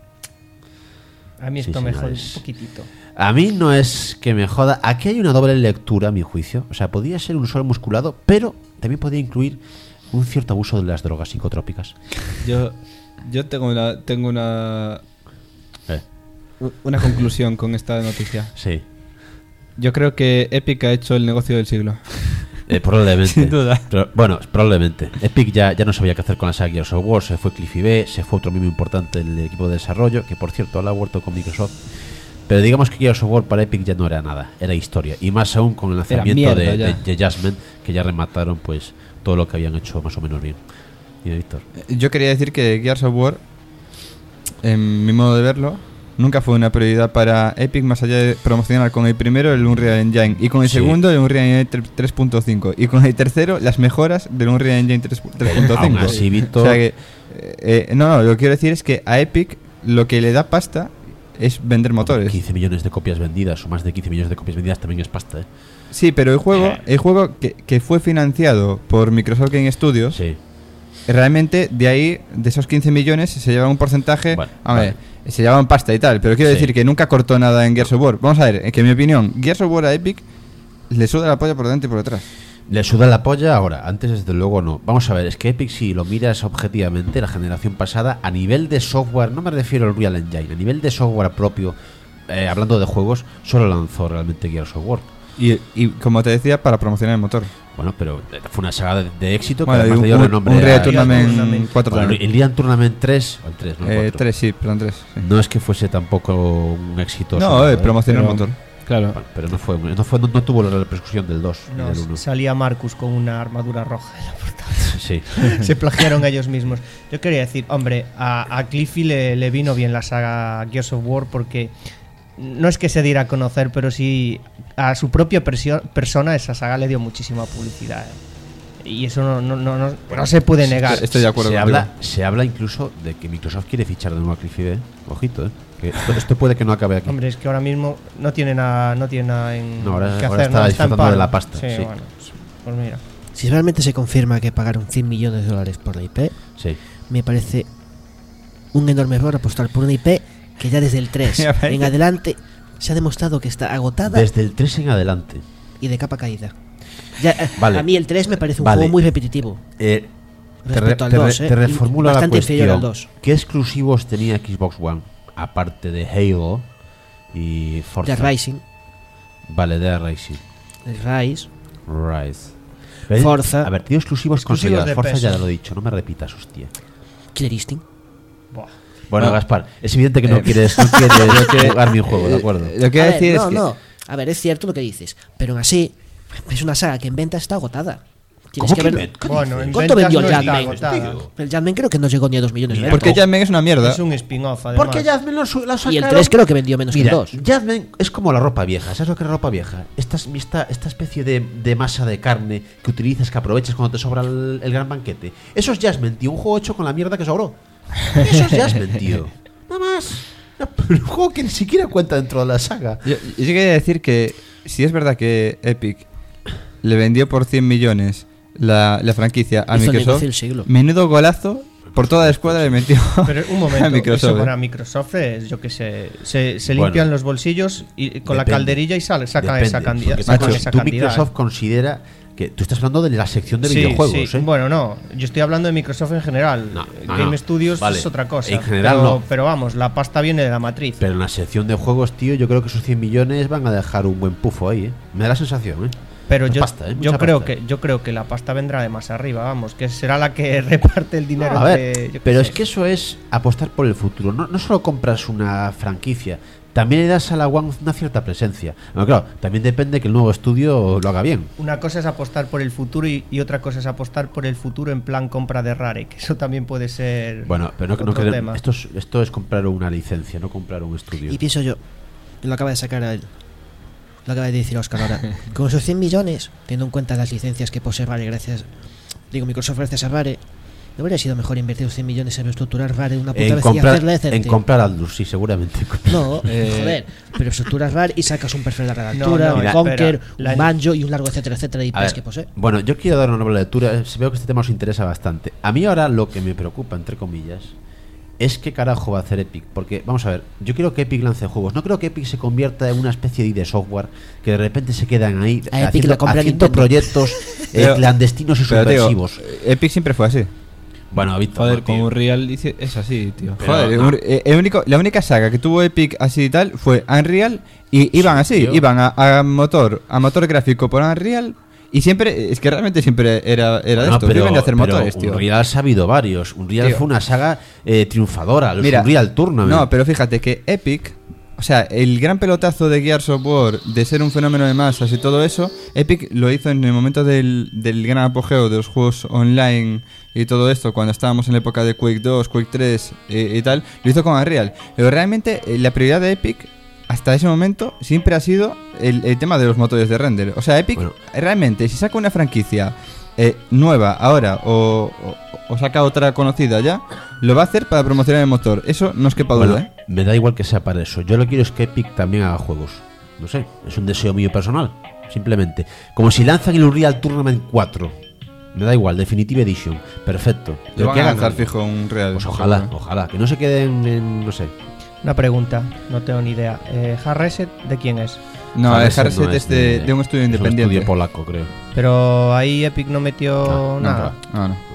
a mí Sí, esto me jode señores. un poquitito. A mí no es que me joda. Aquí hay una doble lectura, a mi juicio. O sea, podría ser un sol musculado, pero también podría incluir un cierto abuso de las drogas psicotrópicas. Yo yo tengo una tengo una Eh, una conclusión con esta noticia. sí. Yo creo que Epic ha hecho el negocio del siglo. Eh, probablemente. Sin duda. Pero, bueno, probablemente. Epic ya, ya no sabía qué hacer con la saga Gears of War. Se fue Cliffy B, se fue otro miembro importante del equipo de desarrollo, que por cierto ahora ha vuelto con Microsoft. Pero digamos que Gears of War para Epic ya no era nada, era historia. Y más aún con el lanzamiento mierda de, ya. de, de Jasmine, que ya remataron pues todo lo que habían hecho más o menos bien. Dime, Víctor. Yo quería decir que Gears of War, en mi modo de verlo, nunca fue una prioridad para Epic más allá de promocionar con el primero el Unreal Engine y con el Sí. segundo el Unreal Engine tres punto cinco y con el tercero las mejoras del Unreal Engine tres punto cinco. Aún así, Víctor. O sea que, eh, eh, no, no, lo que quiero decir es que a Epic lo que le da pasta es vender motores. quince millones de copias vendidas o más de quince millones de copias vendidas también es pasta, ¿eh? Sí, pero el juego, el juego que, que fue financiado por Microsoft Game Studios, Sí. realmente de ahí, de esos quince millones, se lleva un porcentaje. Bueno, a ver, vale. se llevaban pasta y tal, pero quiero Sí. decir que nunca cortó nada en Gears of War. Vamos a ver, que en mi opinión, Gears of War a Epic le suda la polla por delante y por detrás. Le suda la polla ahora, antes desde luego no. Vamos a ver, es que Epic, si lo miras objetivamente, la generación pasada, a nivel de software, no me refiero al Real Engine, a nivel de software propio, eh, hablando de juegos, solo lanzó realmente Gears of War. Y, y como te decía, para promocionar el motor. Bueno, pero fue una saga de, de éxito que Bueno, y además un, le dio un, renombre un Real a- Tournament Tournament. cuatro Bueno, también. el Real Tournament tres, o el tres, no el Eh, cuatro. tres, sí, perdón, tres. sí. No es que fuese tampoco un éxito. No, sonoro, eh, ¿eh? promocionar el Pero- motor. Claro. Bueno, pero no fue, no fue, no, no tuvo la repercusión del dos ni No, del uno. salía Marcus con una armadura roja en la portada. Sí. Se plagiaron ellos mismos. Yo quería decir, hombre, a, a Cliffy le, le vino bien la saga Gears of War porque no es que se diera a conocer, pero sí a su propia persio- persona esa saga le dio muchísima publicidad. ¿eh? Y eso no, no, no, no, no se puede negar. Estoy de acuerdo se contigo. habla, se habla incluso de que Microsoft quiere fichar de nuevo a Cliffy B. Ojito, eh. Que esto, esto puede que no acabe aquí. Hombre, es que ahora mismo no tiene nada, no tiene nada en No, ahora- que ahora hacer, está ¿no? en disfrutando paro. de la pasta, Sí, sí. bueno, pues, pues mira. Si realmente se confirma que pagaron cien millones de dólares por la I P, Sí. me parece un enorme error apostar por una I P que ya desde el tres Me parece- en adelante se ha demostrado que está agotada Desde el tres en adelante. y de capa caída. Ya, eh, Vale. A mí el tres me parece un Vale. juego muy repetitivo. Eh, te, re- Respecto al te re- dos, eh, te reformulo la bastante inferior al cuestión. dos. ¿Qué exclusivos tenía Xbox One? Aparte de Halo y Forza. The Rising, Vale, de Rising. The Rise, Rise. ¿Ves? Forza. A ver, tío, exclusivos, Exclusivos consolidados. de Forza peso. ya lo he dicho, no me repitas, hostia. Killer Instinct. Buah. Bueno, No. Gaspar, es evidente que no Eh, quieres, no quieres jugar mi juego, ¿de acuerdo? Eh, Lo que A voy a ver, decir no, es que. no. A ver, es cierto lo que dices, pero aún así es una saga que en venta está agotada. Tienes ¿Cómo que que ver- ven- qué Bueno, dices? en ¿Cuánto ventas vendió no el está Jadman? agotada. El Jadman creo que no llegó ni a dos millones de Mira, euros. Porque Jadman es una mierda. Es un spin-off, además. Porque Jadman lo, su- lo Y sacaron. el tres creo que vendió menos Mira, que el dos. Jadman es como la ropa vieja. ¿Sabes lo que es la ropa vieja? Esta, esta, esta especie de, de masa de carne que utilizas, que aprovechas cuando te sobra el, el gran banquete. Eso es Jadman, tío. Un juego hecho con la mierda que sobró. Eso es Jadman, tío. Nada más. No, pero un juego que ni siquiera cuenta dentro de la saga. Yo, yo quería decir que si es verdad que Epic le vendió por cien millones la, la franquicia a Hizo el Microsoft, negocio del siglo. menudo golazo por toda la escuadra le metió Pero un a momento, Microsoft. eso ¿eh? para Microsoft es, yo que sé, se, se Bueno. limpian los bolsillos y con la Depende. calderilla y sal- sacan Depende, esa, candi- porque sacan macho, esa tú cantidad. Microsoft ¿eh? considera que tú estás hablando de la sección de Sí, videojuegos, sí. ¿eh? Bueno, no, yo estoy hablando de Microsoft en general. No, Eh, no, Game no. Studios Vale. es otra cosa. En general pero, no. pero vamos, la pasta viene de la matriz. Pero en la sección de juegos, tío, yo creo que esos cien millones van a dejar un buen pufo ahí, ¿eh? Me da la sensación, ¿eh? Pero Mucha yo, pasta, ¿eh? yo Mucha creo pasta. que yo creo que la pasta vendrá de más arriba, vamos, que será la que reparte el dinero. A ver, entre- yo qué pero sé. es que eso es apostar por el futuro. No, no solo compras una franquicia, también le das a la One una cierta presencia. Bueno, claro, también depende que el nuevo estudio lo haga bien. Una cosa es apostar por el futuro y, y otra cosa es apostar por el futuro en plan compra de Rare, que eso también puede ser Bueno, pero no, no otro quere- tema. esto, es, esto es comprar una licencia, no comprar un estudio. Y pienso yo, lo acaba de sacar a él. Lo acaba de decir Oscar ahora. Con esos cien millones, teniendo en cuenta las licencias que posee Rare gracias. Digo, Microsoft gracias a Rare. ¿No habría sido mejor invertir los cien millones en reestructurar Rare de una puta En vez y comprar, hacerla decente? en comprar Atlus, sí, seguramente. No, Eh, joder. Pero estructuras Rare y sacas un perfil de la No, altura, no, un mira, Conker, espera, un la- Banjo y un largo etcétera, etcétera de A I Ps ver, que posee. bueno, yo quiero dar una nueva lectura. eh, Veo que este tema os interesa bastante. A mí ahora lo que me preocupa, entre comillas, es qué carajo va a hacer Epic. Porque, vamos a ver, yo quiero que Epic lance juegos. No creo que Epic se convierta en una especie de I D software que de repente se quedan ahí A Epic haciendo, lo compra haciendo Nintendo. proyectos eh, Pero- clandestinos y Pero, tío, subversivos. Epic siempre fue así. Bueno, Víctor, Joder, no, con tío. Unreal dice- es así, tío. Pero Joder, no. un- eh, el único, la única saga que tuvo Epic así y tal fue Unreal y iban así, tío. iban a, a motor, a motor gráfico por Unreal y siempre, es que realmente siempre era, era de Bueno, esto, iban a hacer pero motores, tío. Unreal ha habido varios. Unreal Tío. fue una saga eh, triunfadora. Los Mira, Unreal Tournament. no, pero fíjate que Epic, o sea, el gran pelotazo de Gears of War, de ser un fenómeno de masas y todo eso, Epic lo hizo en el momento del, del gran apogeo de los juegos online y todo esto, cuando estábamos en la época de Quake dos, Quake tres y, y tal, lo hizo con Unreal. Pero realmente eh, la prioridad de Epic hasta ese momento siempre ha sido el, el tema de los motores de render. O sea, Epic Bueno. realmente, si saca una franquicia eh, nueva ahora o, o, o saca otra conocida ya, lo va a hacer para promocionar el motor. Eso no es quepa Bueno, duda, ¿eh? me da igual que sea para eso. Yo lo que quiero es que Epic también haga juegos. No sé, es un deseo mío personal. simplemente. Como si lanzan el Unreal Tournament cuatro. Me da igual, Definitive Edition. Perfecto. Le van que a hagan lanzar algo. fijo un Real. Pues ojalá, seguro. ojalá. Que no se queden en, no sé. Una pregunta, no tengo ni idea. Eh, ¿Hard Reset de quién es? No, Hard el Reset Hard Reset no es de, de un estudio es independiente. un estudio polaco, creo. Pero ahí Epic no metió No, nada. No, no.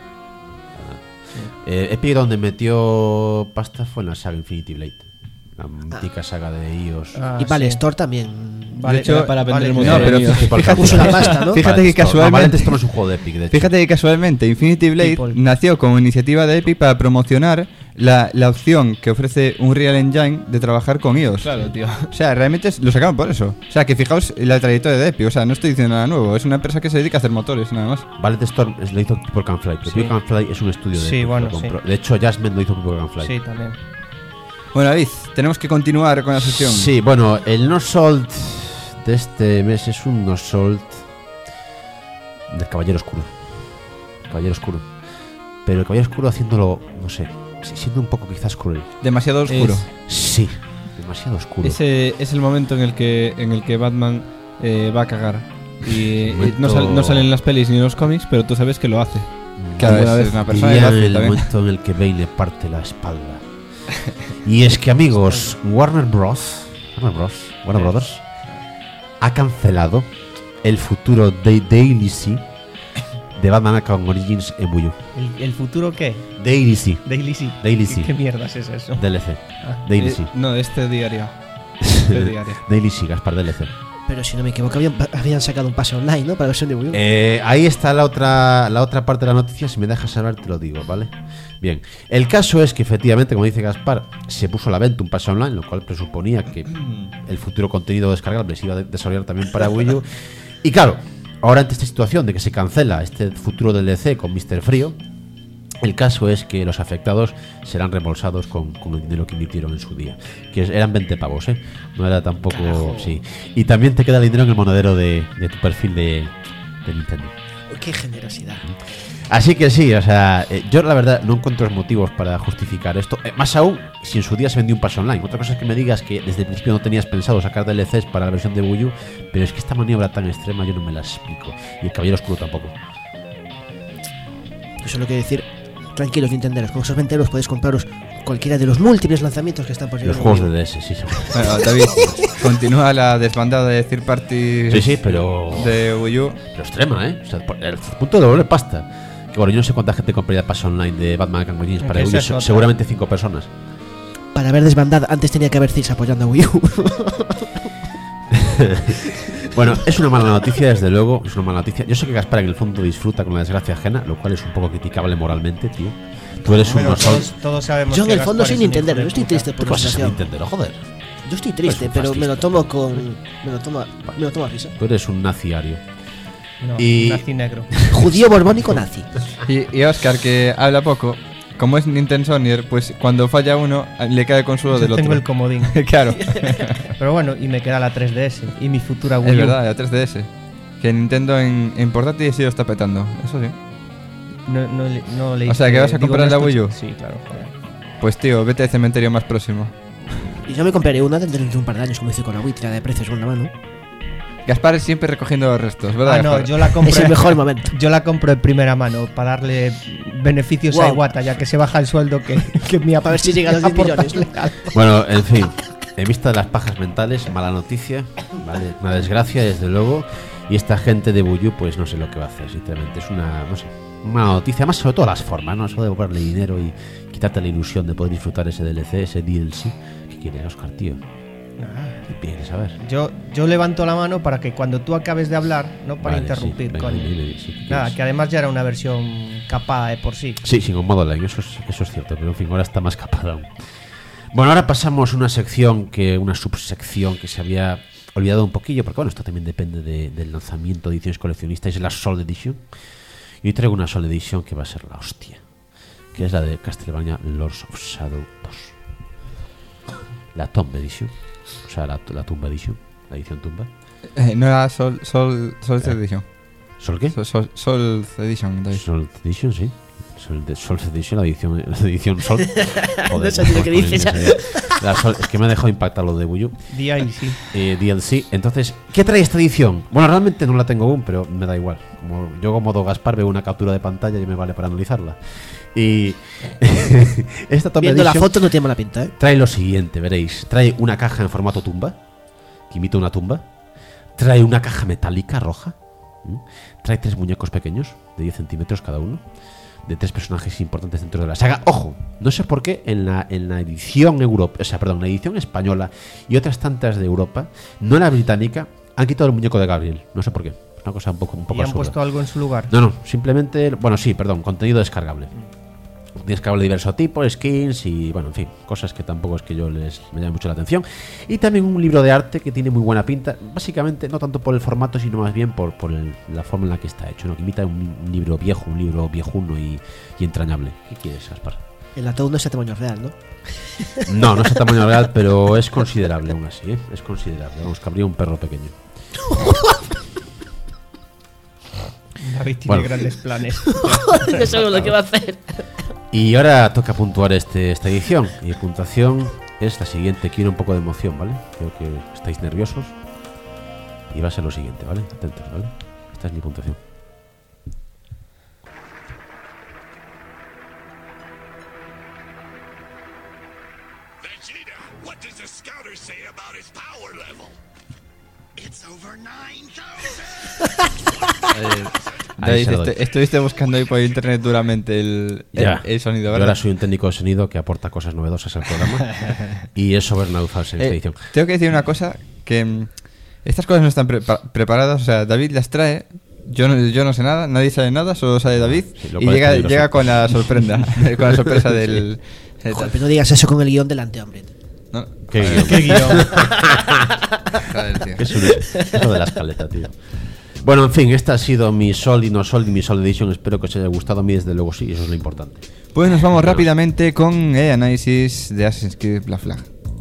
Eh, Epic donde metió pasta fue en la saga Infinity Blade. La mítica saga de iOS. Ah, y Vale sí. Store también. Vale, De hecho, era para vender vale, el No, pero mío. fíjate, Puso la pasta, ¿no? fíjate que Vale, casualmente, esto no es un juego de Epic, de hecho. fíjate que casualmente Infinity Blade People. nació como iniciativa de Epic para promocionar la, la opción que ofrece Unreal Engine de trabajar con iOS. Claro, tío. O sea, realmente es- lo sacaron por eso. O sea, que fijaos la trayectoria de Epic. O sea, no estoy diciendo nada nuevo. Es una empresa que se dedica a hacer motores, nada más. Ballet Storm es- lo hizo People Can Fly. Pero Sí. People Can Fly es un estudio de Sí, Epic, bueno, lo compró. sí. De hecho, Jasmine lo hizo People Can Fly. Sí, también. Bueno, David, tenemos que continuar con la sesión. Sí, bueno, el No Salt de este mes es un No Salt del Caballero Oscuro. Caballero Oscuro. Pero el Caballero Oscuro haciéndolo, no sé, siendo un poco quizás cruel. Demasiado oscuro. Es- Sí, demasiado oscuro. Ese es el momento en el que, en el que Batman eh, va a cagar. Y, Momento- y no, sal- no salen en las pelis ni en los cómics, pero tú sabes que lo hace. Cada Alguna vez vez es una persona Diría que lo en hace el también. momento en el que Bane le parte la espalda. Y es que, amigos, Warner Bros. Warner Bros. Warner Brothers ha cancelado el futuro de Daily Sea de Batman Arkham Origins en Wii U. ¿El, el futuro qué? Daily Sea. Daily Sea. Daily ¿Qué, Sea. qué mierdas es eso? D L C. Ah. Daily Eh, Sea. no, este diario. Este diario. Daily Sea, Gaspar D L C. Pero si no me equivoco, habían, habían sacado un pase online, ¿no? Para la versión de Wii U. Eh, ahí está la otra, la otra parte de la noticia. Si me dejas hablar, te lo digo, ¿vale? Bien. El caso es que, efectivamente, como dice Gaspar, se puso a la venta un pase online, lo cual presuponía que el futuro contenido descargable se iba a de- desarrollar también para Wii U. Y claro, ahora ante esta situación de que se cancela este futuro D L C con míster Frío, el caso es que los afectados serán reembolsados con, con el dinero que invirtieron en su día. Que es- eran veinte pavos, ¿eh? No era tampoco... Carajo. Sí. Y también te queda el dinero en el monedero de, de tu perfil de, de Nintendo. Uy, qué generosidad. Así que sí, o sea, eh, yo la verdad no encuentro motivos para justificar esto. Eh, más aún, si en su día se vendió un pase online. Otra cosa es que me digas que desde el principio no tenías pensado sacar D L Cs para la versión de Wii U, pero es que esta maniobra tan extrema yo no me la explico. Y el Caballero Oscuro tampoco. Yo solo quiero decir, tranquilos Nintenderos, con esos veinte euros podéis compraros cualquiera de los múltiples lanzamientos que están por llegar. Los juegos de D S, sí, sí. Bueno, David, continúa la desbandada de third party Sí, sí, pero... de Wii U. Pero extrema, ¿eh? O sea, por el punto de devolver pasta. Que bueno, yo no sé cuánta gente compraría el pase online de Batman Arkham Origins para Que Wii U. esa es se- otra. Seguramente cinco personas. Para ver desbandada, antes tenía que haber Cis apoyando a Wii U. Bueno, es una mala noticia, desde luego. Es una mala noticia. Yo sé que Gaspar en el fondo disfruta con la desgracia ajena, lo cual es un poco criticable moralmente, tío. Tú eres un Bueno, no sol. todos, todos sabemos Yo en que el fondo Gaspar soy es un Nintendero, hijo de yo estoy puta. triste ¿Qué por la pasa, situación. Nintendero? Joder. Yo estoy Es triste, un pero me lo fascista. tomo con. Me lo tomo, me lo tomo a risa. Tú eres un naziario. No, Y- nazi negro. Judío borbónico nazi. Y, y Oscar, que habla poco, como es Nintendonier, pues cuando falla uno, le cae el consuelo Yo del tengo otro. el comodín. Claro, Pero bueno, y me queda la tres D S y mi futura Wii es U. verdad, la tres D S. Que Nintendo en, en portátil sí lo está petando, eso sí. No, no, le- no le O sea, hice- ¿que vas a digo, comprar no la Wii U? escuché- Sí, claro, joder. Pues tío, vete al cementerio más próximo. Y yo me compraré una dentro de un par de años, como hice con la Wii, tirada de precios con la mano. Gaspar siempre recogiendo los restos, ¿verdad? Ah, no, Gaspar? yo la Es compré. el mejor momento. Yo la compro de primera mano para darle beneficios a Wow. Iwata, ya que se baja el sueldo que, que mi Para ver si llega a los diez millones. Bueno, en fin. En vista de las pajas mentales, mala noticia, ¿vale? Una desgracia, desde luego. Y esta gente de Wii U, pues no sé lo que va a hacer, sinceramente. Es una, no sé, una noticia, más sobre todo las formas, ¿no? Eso de devolverle dinero y quitarte la ilusión de poder disfrutar ese D L C, ese D L C. ¿Qué quiere Oscar, tío? ¿Qué quieres saber? Yo, yo levanto la mano para que cuando tú acabes de hablar, no para Vale, interrumpir, sí, venga, coño. dime, dime, sí, ¿qué Nada, quieres? que además ya era una versión capada de por sí. Sí, sin un modo online, eso es, eso es cierto, pero en fin, ahora está más capada aún. Bueno, ahora pasamos a una sección, que una subsección que se había olvidado un poquillo, porque bueno, esto también depende de- del lanzamiento de ediciones coleccionistas, es la Soul Edition. Y hoy traigo una Soul Edition que va a ser la hostia, que es la de Castlevania Lords of Shadow dos. La Tomb Edition, o sea, la, la Tumba Edition, la edición Tumba. Eh, no era Sol, Sol, Sol Edition. ¿Sol qué? Sol, Sol, Sol Edition, David. Soul Edition, sí. Soul, de- Soul Edition, la edición, la edición Sol. Joder, No sé ni lo que pues, dices. pues, La Sol, es que me ha dejado impactar lo de Wii U. D L C. Eh, D L C. Entonces, ¿qué trae esta edición? Bueno, realmente no la tengo aún, pero me da igual. Como yo como Don Gaspar veo una captura de pantalla y me vale para analizarla. Y esta Tomb Viendo la Edition foto no tiene mala pinta, ¿eh? trae lo siguiente, veréis. Trae una caja en formato tumba, que imita una tumba. Trae una caja metálica roja. ¿Mm? Trae tres muñecos pequeños, de diez centímetros cada uno, de tres personajes importantes dentro de la saga. Ojo, no sé por qué en la, en la edición Europa, o sea, perdón, la edición española y otras tantas de Europa, no la británica, han quitado el muñeco de Gabriel. No sé por qué. Es una cosa un poco, un poco ¿Y han absurda. puesto algo en su lugar? No, no, simplemente, bueno, sí, perdón, contenido descargable. Descargable de diverso tipo, skins y, bueno, en fin, cosas que tampoco es que yo les me llame mucho la atención. Y también un libro de arte que tiene muy buena pinta, básicamente no tanto por el formato, sino más bien por, por el- la forma en la que está hecho, ¿no? Que imita un, un libro viejo, un libro viejuno y, y entrañable. ¿Qué quieres, Aspar? El ataúd no es a tamaño real, ¿no? No, no es a tamaño real, pero es considerable aún así, ¿eh? Es considerable, vamos, cabría un perro pequeño. David tiene Bueno. grandes planes. Ya sabemos lo que va a hacer. Y ahora toca puntuar este, esta edición. Y la puntuación es la siguiente. Quiero un poco de emoción, ¿vale? Creo que estáis nerviosos. Y va a ser lo siguiente, ¿vale? Atentos, ¿vale? Esta es mi puntuación. Vegeta, what does the scouter say about his power level? It's over nine thousand. David, se lo doy. este- estuviste buscando ahí por internet duramente el, el, Ya. el sonido, Yo ¿verdad? ahora soy un técnico de sonido que aporta cosas novedosas al programa. Y es sobrenaufas en esta Eh, edición. tengo que decir una cosa, que mm, estas cosas no están prepa- preparadas, o sea, David las trae, yo no, yo no sé nada, nadie sabe nada, solo sabe David, Sí, lo y cual es llega, peligroso. llega con la sorpresa, con la sorpresa del... del- Joder, pero no digas eso con el guión delante, hombre. ¿no? ¿Qué Joder, guión? ¿Qué guión? joder, tío. ¿Qué es eso? Eso de la escaleta, tío. Bueno, en fin, esta ha sido mi Sol y no Sol y mi Sol Edition. Espero que os haya gustado. A mí, desde luego, sí, eso es lo importante. Pues nos vamos rápidamente con el análisis de Assassin's Creed Black Flag.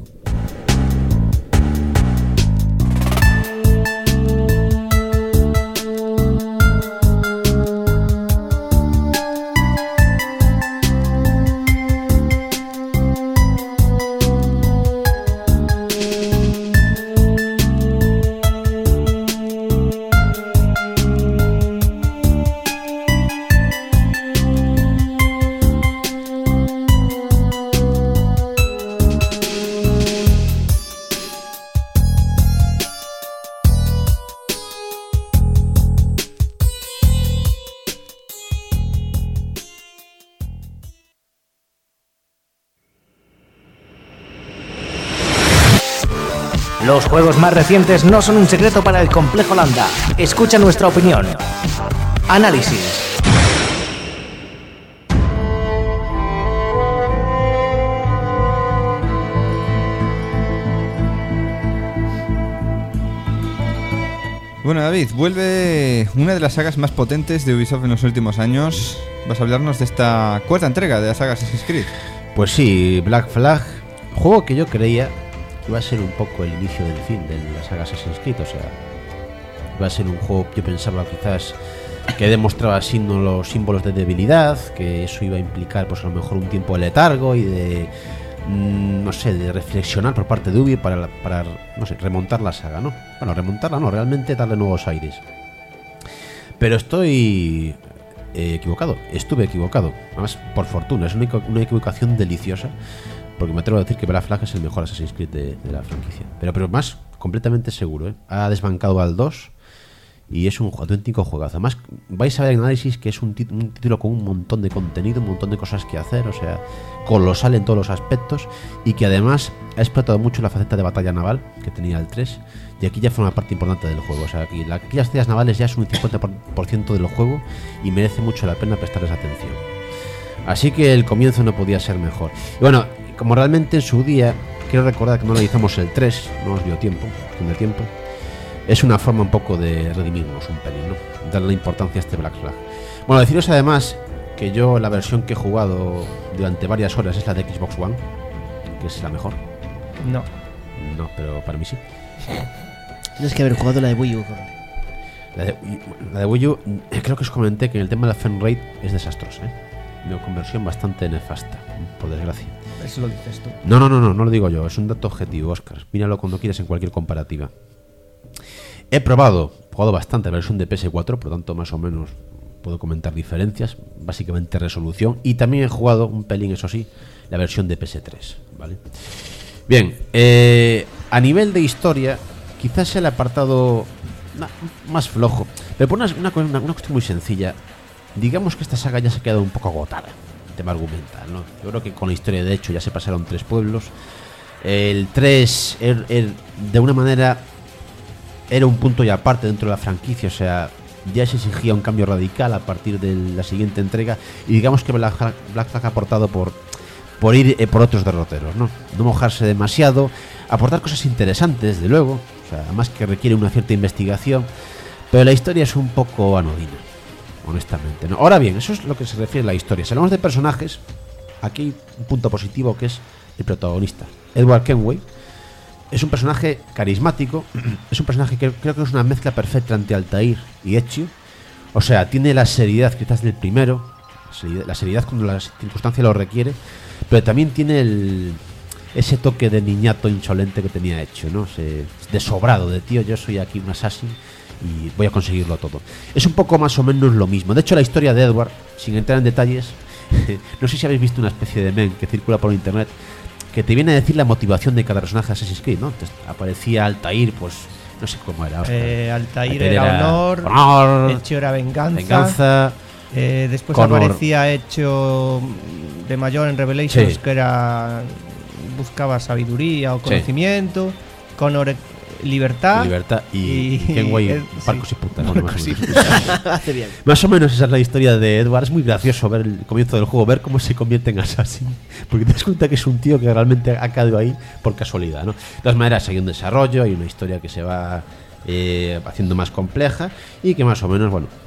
Los juegos más recientes no son un secreto para el complejo Landa. Escucha nuestra opinión. Análisis. Bueno, David, vuelve una de las sagas más potentes de Ubisoft en los últimos años. Vas a hablarnos de esta cuarta entrega de la saga Assassin's Creed. Pues sí, Black Flag, juego que yo creía que iba a ser un poco el inicio del fin de la saga Assassin's Creed. O sea, iba a ser un juego que yo pensaba quizás que demostraba signos, los símbolos de debilidad, que eso iba a implicar pues a lo mejor un tiempo de letargo y de mm, no sé, de reflexionar por parte de Ubi para, para no sé, remontar la saga, ¿no? Bueno, remontarla no, realmente darle nuevos aires. Pero estoy eh, equivocado, estuve equivocado. Además, por fortuna, es una, equivo- una equivocación deliciosa, porque me atrevo a decir que Black Flag es el mejor Assassin's Creed de, de la franquicia. Pero, pero más, completamente seguro, ¿eh? Ha desbancado al dos y es un auténtico juegazo. Además, vais a ver en análisis que es un, tit- un título con un montón de contenido, un montón de cosas que hacer, o sea, colosal en todos los aspectos, y que además ha explotado mucho la faceta de batalla naval que tenía el tres, y aquí ya forma parte importante del juego. O sea, aquí, la, aquí las batallas navales ya son un cincuenta por ciento del juego y merece mucho la pena prestarles atención. Así que el comienzo no podía ser mejor. Y bueno, como realmente en su día, quiero recordar que no analizamos el tres, no nos dio tiempo, cuestión de tiempo. Es una forma un poco de redimirnos un pelín, ¿no? Darle importancia a este Black Flag. Bueno, deciros además que yo la versión que he jugado durante varias horas es la de Xbox One, que es la mejor. No. No, pero para mí sí. Tienes que haber jugado la de Wii U. joder. La de, la de Wii U, eh, creo que os comenté que en el tema de la frame rate es desastrosa, ¿eh? una conversión bastante nefasta, por desgracia. Eso lo dices tú. No, no, no, no, no lo digo yo, es un dato objetivo, Óscar. Míralo cuando quieras en cualquier comparativa. He probado, jugado bastante la versión de P S cuatro, por lo tanto más o menos puedo comentar diferencias, básicamente resolución, y también he jugado un pelín, eso sí, la versión de P S tres, ¿vale? Bien, eh, a nivel de historia, quizás sea el apartado na, más flojo, pero por una, una, una, una cuestión muy sencilla. Digamos que esta saga ya se ha quedado un poco agotada, el tema argumental, ¿no? Yo creo que con la historia de hecho ya se pasaron tres pueblos. El tres, er, er, de una manera, era un punto y aparte dentro de la franquicia, o sea, ya se exigía un cambio radical a partir de la siguiente entrega. Y digamos que Black Flag, Black Flag ha aportado por, por ir eh, por otros derroteros, ¿no? No mojarse demasiado, aportar cosas interesantes, desde luego, o sea, además que requiere una cierta investigación, pero la historia es un poco anodina, honestamente, ¿no? Ahora bien, eso es lo que se refiere a la historia. Si hablamos de personajes, aquí hay un punto positivo que es el protagonista. Edward Kenway es un personaje carismático, es un personaje que creo que es una mezcla perfecta entre Altair y Ezio. O sea, tiene la seriedad quizás del primero, la seriedad cuando la circunstancia lo requiere, pero también tiene el, ese toque de niñato insolente que tenía Ezio, ¿no? Ese, de sobrado, de tío, yo soy aquí un assassin y voy a conseguirlo todo. Es un poco más o menos lo mismo. De hecho, la historia de Edward, sin entrar en detalles, no sé si habéis visto una especie de meme que circula por internet que te viene a decir la motivación de cada personaje de Assassin's Creed, ¿no? Entonces, aparecía Altair, pues no sé cómo era. Eh, Altair, Altair era, era honor, honor, Ezio era venganza. venganza Eh, después Connor. aparecía Ezio de mayor en Revelations, Sí. que era buscaba sabiduría o conocimiento. Connor, eh, libertad. libertad y, y- y Kenway, eh, barcos sí. y putas, ¿no? Más o Barcos y menos. Hace bien. Más o menos esa es la historia de Edward. Es muy gracioso ver el comienzo del juego, ver cómo se convierte en Assassin, porque te das cuenta que es un tío que realmente ha caído ahí por casualidad, ¿no? De todas maneras hay un desarrollo, hay una historia que se va eh, haciendo más compleja y que más o menos, bueno,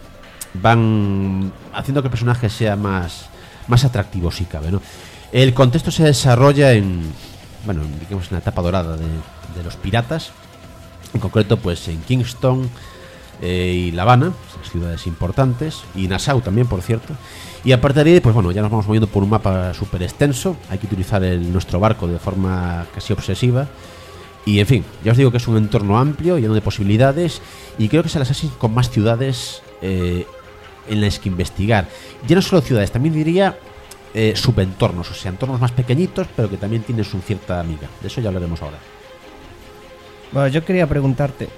van haciendo que el personaje sea más, más atractivo si cabe, ¿no? El contexto se desarrolla en, bueno, digamos en la etapa dorada de, de los piratas, en concreto pues en Kingston eh, y La Habana, ciudades importantes, y Nassau también, por cierto. Y a partir de ahí, pues bueno, ya nos vamos moviendo por un mapa súper extenso. Hay que utilizar el, nuestro barco de forma casi obsesiva. Y en fin, ya os digo que es un entorno amplio, lleno de posibilidades, y creo que es el Assassin con más ciudades eh, en las que investigar. Ya no solo ciudades, también diría eh, subentornos, o sea, entornos más pequeñitos, pero que también tienen su cierta amiga. De eso ya hablaremos ahora. Bueno, yo quería preguntarte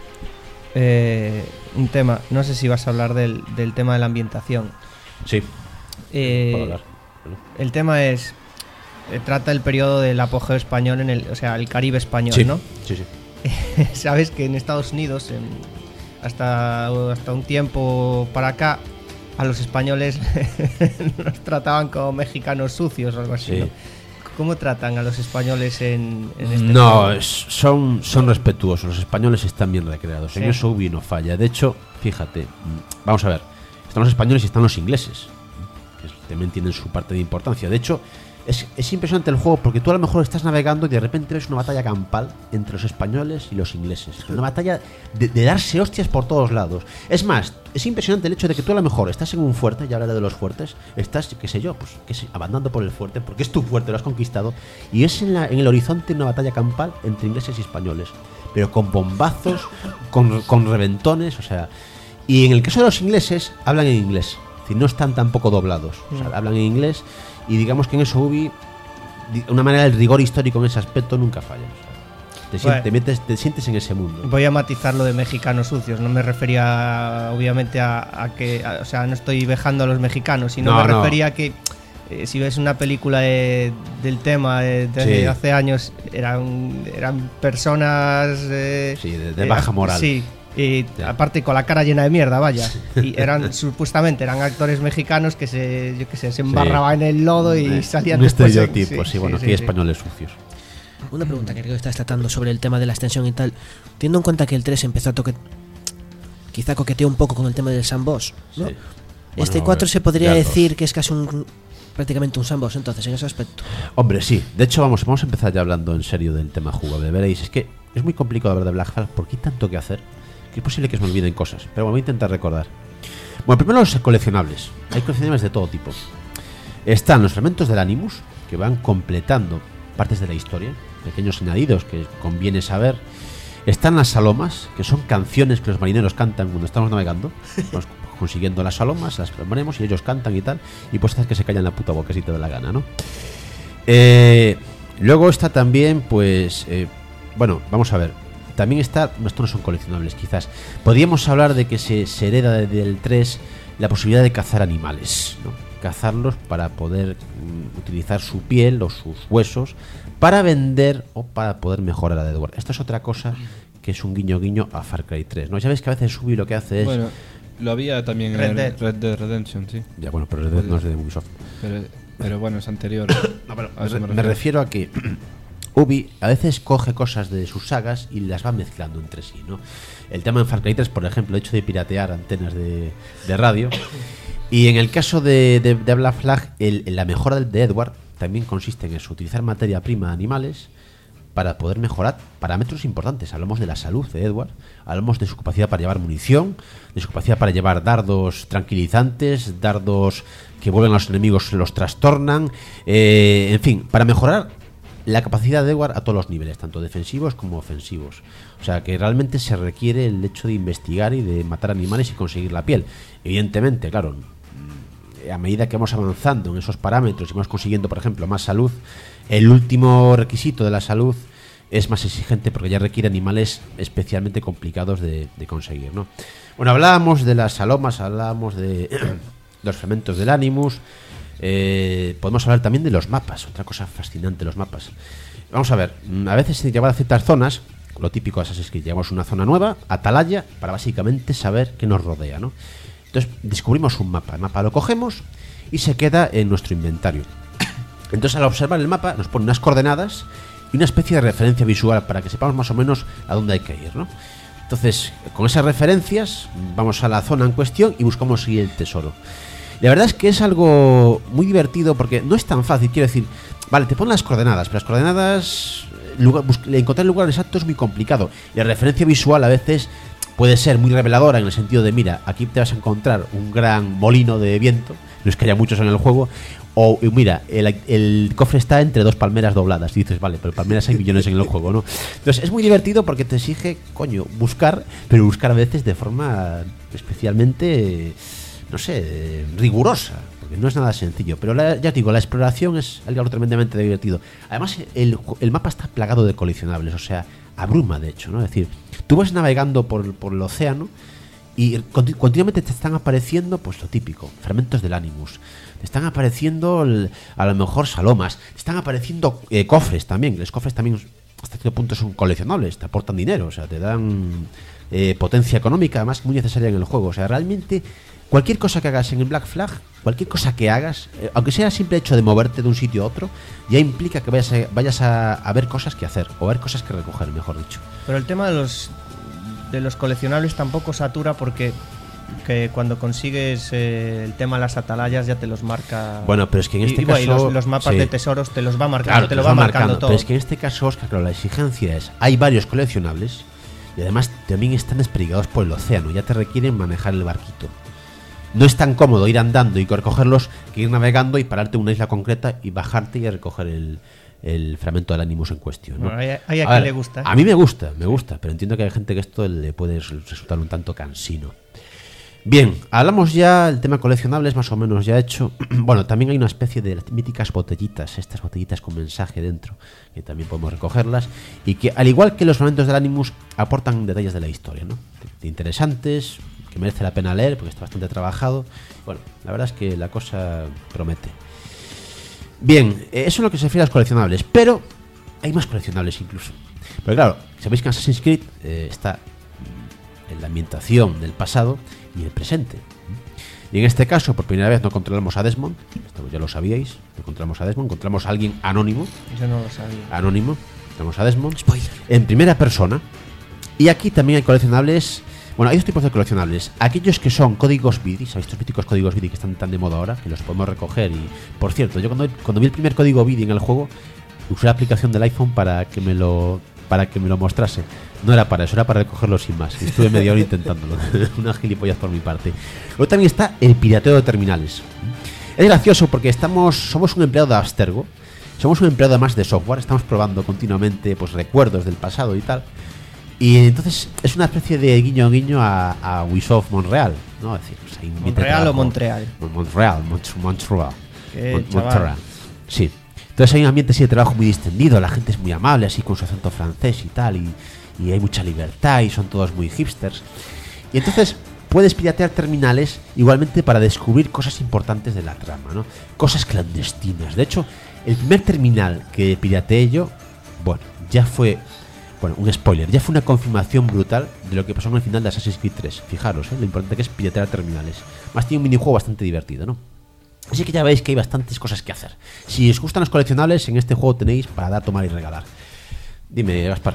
eh, un tema. No sé si vas a hablar del, del tema de la ambientación. Sí, Eh, puedo hablar. el tema es eh, trata el periodo del apogeo español en el, o sea, el Caribe español, Sí, ¿no? sí, sí. Sabes que en Estados Unidos, en- hasta, hasta un tiempo para acá, a los españoles nos trataban como mexicanos sucios o algo así, Sí. ¿no? ¿Cómo tratan a los españoles en, en este No, juego? es- son, son respetuosos. Los españoles están bien recreados. En Sí. eso Ubi no falla. De hecho, fíjate, mm, vamos a ver. Están los españoles y están los ingleses, que también tienen su parte de importancia. De hecho, es, es impresionante el juego porque tú a lo mejor estás navegando y de repente ves una batalla campal entre los españoles y los ingleses. Una batalla de, de darse hostias por todos lados. Es más, es impresionante el hecho de que tú a lo mejor estás en un fuerte, ya hablaré de los fuertes, estás, qué sé yo, pues qué sé, abandando por el fuerte, porque es tu fuerte, lo has conquistado, y es en, la- en el horizonte una batalla campal entre ingleses y españoles, pero con bombazos, con, con reventones, o sea. Y en el caso de los ingleses, hablan en inglés, es decir, no están tampoco doblados, o sea, hablan en inglés, y digamos que en eso Ubi, de una manera, el rigor histórico en ese aspecto nunca falla. O sea, te, sien- Bueno. te metes, te sientes en ese mundo. Voy a matizar lo de mexicanos sucios. No me refería, obviamente, a, a que, a- o sea, no estoy vejando a los mexicanos, sino No, me no. refería a que eh, si ves una película de- del tema de, de Sí. hace años, eran eran personas eh, Sí, de- de eh, baja moral. Sí. Y Ya. aparte con la cara llena de mierda, vaya. Y eran supuestamente eran actores mexicanos que se, yo que sé, se embarraban en el lodo y Eh, salían un después en- estereotipo, sí, bueno, aquí hay españoles sucios. Una pregunta que creo que estás tratando sobre el tema de la extensión y tal. Teniendo en cuenta que el tres empezó a toque... Quizá coqueteó un poco con el tema del sandbox, ¿no? Sí. Este Bueno, cuatro se podría ya dos. decir que es casi un... prácticamente un sandbox, entonces, en ese aspecto. Hombre, sí. De hecho, vamos, vamos a empezar ya hablando en serio del tema jugable. Veréis, es que es muy complicado hablar de Black Flag porque hay tanto que hacer que es posible que se me olviden cosas. Pero bueno, voy a intentar recordar. Bueno, primero los coleccionables. Hay coleccionables de todo tipo. Están los fragmentos del Animus, que van completando partes de la historia, pequeños añadidos que conviene saber. Están las salomas, que son canciones que los marineros cantan cuando estamos navegando. Vamos consiguiendo las salomas, las ponemos y ellos cantan y tal. Y pues haces que se callan la puta boca si te da la gana, ¿no? Eh, luego está también, pues... Eh, bueno, vamos a ver. También está... Estos no son coleccionables, quizás. Podríamos hablar de que se, se hereda del tres la posibilidad de cazar animales, ¿no? Cazarlos para poder mm, utilizar su piel o sus huesos para vender o para poder mejorar a Edward. Esto es otra cosa que es un guiño guiño a Far Cry tres, ¿no? Ya ves que a veces Ubi lo que hace es... Bueno, lo había también Red en Dead. Red Dead Redemption, sí. Ya, bueno, pero Red Dead no es de Ubisoft. Pero, pero bueno, es anterior. No, pero A eso me, me me refiero. refiero a que Ubi a veces coge cosas de sus sagas y las va mezclando entre sí, ¿no? El tema en Far Cry tres, por ejemplo, el hecho de piratear antenas de, de radio. Y en el caso de, de, de Black Flag, el, la mejora del de Edward también consiste en eso, utilizar materia prima de animales para poder mejorar parámetros importantes. Hablamos de la salud de Edward, hablamos de su capacidad para llevar munición, de su capacidad para llevar dardos tranquilizantes, dardos que vuelven a los enemigos, los trastornan, eh, en fin, para mejorar la capacidad de Edward a todos los niveles, tanto defensivos como ofensivos. O sea que realmente se requiere el hecho de investigar y de matar animales y conseguir la piel. Evidentemente, claro, a medida que vamos avanzando en esos parámetros y vamos consiguiendo, por ejemplo, más salud, el último requisito de la salud es más exigente porque ya requiere animales especialmente complicados de, de conseguir, ¿no? Bueno, hablábamos de las salomas, hablábamos de los fragmentos del Animus, eh, podemos hablar también de los mapas, otra cosa fascinante, los mapas. Vamos a ver, a veces se llevan a ciertas zonas, lo típico de Assassin's Creed, llegamos a una zona nueva, atalaya, para básicamente saber qué nos rodea, ¿no? Entonces descubrimos un mapa, el mapa lo cogemos y se queda en nuestro inventario. Entonces al observar el mapa nos pone unas coordenadas y una especie de referencia visual para que sepamos más o menos a dónde hay que ir, ¿no? Entonces con esas referencias vamos a la zona en cuestión y buscamos seguir el tesoro. La verdad es que es algo muy divertido porque no es tan fácil, quiero decir, vale, te ponen las coordenadas, pero las coordenadas, lugar, encontrar el lugar exacto es muy complicado y la referencia visual a veces puede ser muy reveladora en el sentido de, mira, aquí te vas a encontrar un gran molino de viento, no es que haya muchos en el juego, o mira, el, el cofre está entre dos palmeras dobladas, y dices, vale, pero palmeras hay millones en el juego, ¿no? Entonces es muy divertido porque te exige, coño, buscar, pero buscar a veces de forma especialmente, no sé, rigurosa, porque no es nada sencillo, pero la, ya te digo, la exploración es algo tremendamente divertido. Además, el, el mapa está plagado de coleccionables, o sea, abruma de hecho, ¿no? Es decir, tú vas navegando por, por el océano y continu- continuamente te están apareciendo, pues lo típico, fragmentos del Animus, te están apareciendo el, a lo mejor salomas, te están apareciendo eh, cofres también, los cofres también hasta cierto punto son coleccionables, te aportan dinero, o sea, te dan eh, potencia económica, además muy necesaria en el juego, o sea, realmente cualquier cosa que hagas en el Black Flag, cualquier cosa que hagas, eh, aunque sea el simple hecho de moverte de un sitio a otro, ya implica que vayas a, vayas a, a ver cosas que hacer, o a ver cosas que recoger, mejor dicho. Pero el tema de los de los coleccionables tampoco satura porque que cuando consigues eh, el tema de las atalayas ya te los marca. Bueno, pero es que en este y, y, caso... y los, los mapas sí. de tesoros te los va marcando, Claro, te lo va marcando, todo. Pero es que en este caso, Oscar, claro, la exigencia es, hay varios coleccionables y además también están desperdigados por el océano, ya te requieren manejar el barquito. No es tan cómodo ir andando y recogerlos que ir navegando y pararte en una isla concreta y bajarte y recoger el, el fragmento del Animus en cuestión, ¿no? Bueno, hay, hay a, A quien ver, le gusta. A mí me gusta, me gusta, pero entiendo que hay gente que esto le puede resultar un tanto cansino. Bien, hablamos ya, el tema coleccionables más o menos ya hecho. Bueno, también hay una especie de las míticas botellitas, estas botellitas con mensaje dentro, que también podemos recogerlas, y que al igual que los fragmentos del Animus aportan detalles de la historia, ¿no? De interesantes, que merece la pena leer porque está bastante trabajado. Bueno, la verdad es que la cosa promete. Bien, eso es lo que se refiere a los coleccionables, pero hay más coleccionables incluso. Pero claro, sabéis que en Assassin's Creed eh, está en la ambientación del pasado y el presente. Y en este caso, por primera vez no controlamos a Desmond, esto ya lo sabíais, no encontramos a Desmond, encontramos a alguien anónimo. Yo no lo sabía. Anónimo, encontramos a Desmond. Spoiler. En primera persona. Y aquí también hay coleccionables. Bueno, hay dos tipos de coleccionables. Aquellos que son códigos B I D I, ¿sabéis estos míticos códigos B I D I que están tan de moda ahora? Que los podemos recoger y... Por cierto, yo cuando, cuando vi el primer código B I D I en el juego, usé la aplicación del iPhone para que me lo para que me lo mostrase. No era para eso, era para recogerlo sin más. Y estuve media hora intentándolo. Una gilipollas por mi parte. Luego también está el pirateo de terminales. Es gracioso porque estamos somos un empleado de Abstergo, somos un empleado además de software, estamos probando continuamente pues recuerdos del pasado y tal. Y entonces es una especie de guiño guiño a, a Ubisoft Montreal, ¿no? Es decir, pues hay un ambiente de ¿Montreal o trabajo- Montreal? Mon- Montreal, Mont- Montreal. Eh, Mon- chaval. Montreal. Sí. Entonces hay un ambiente así de trabajo muy distendido, la gente es muy amable, así con su acento francés y tal, y, y hay mucha libertad y son todos muy hipsters. Y entonces puedes piratear terminales igualmente para descubrir cosas importantes de la trama, ¿no? Cosas clandestinas. De hecho, el primer terminal que pirateé yo, bueno, ya fue... Bueno, un spoiler, ya fue una confirmación brutal de lo que pasó en el final de Assassin's Creed tres. Fijaros, ¿eh? Lo importante que es piratear terminales. Más tiene un minijuego bastante divertido, ¿no? Así que ya veis que hay bastantes cosas que hacer. Si os gustan los coleccionables, en este juego tenéis para dar, tomar y regalar. Dime, Gaspar.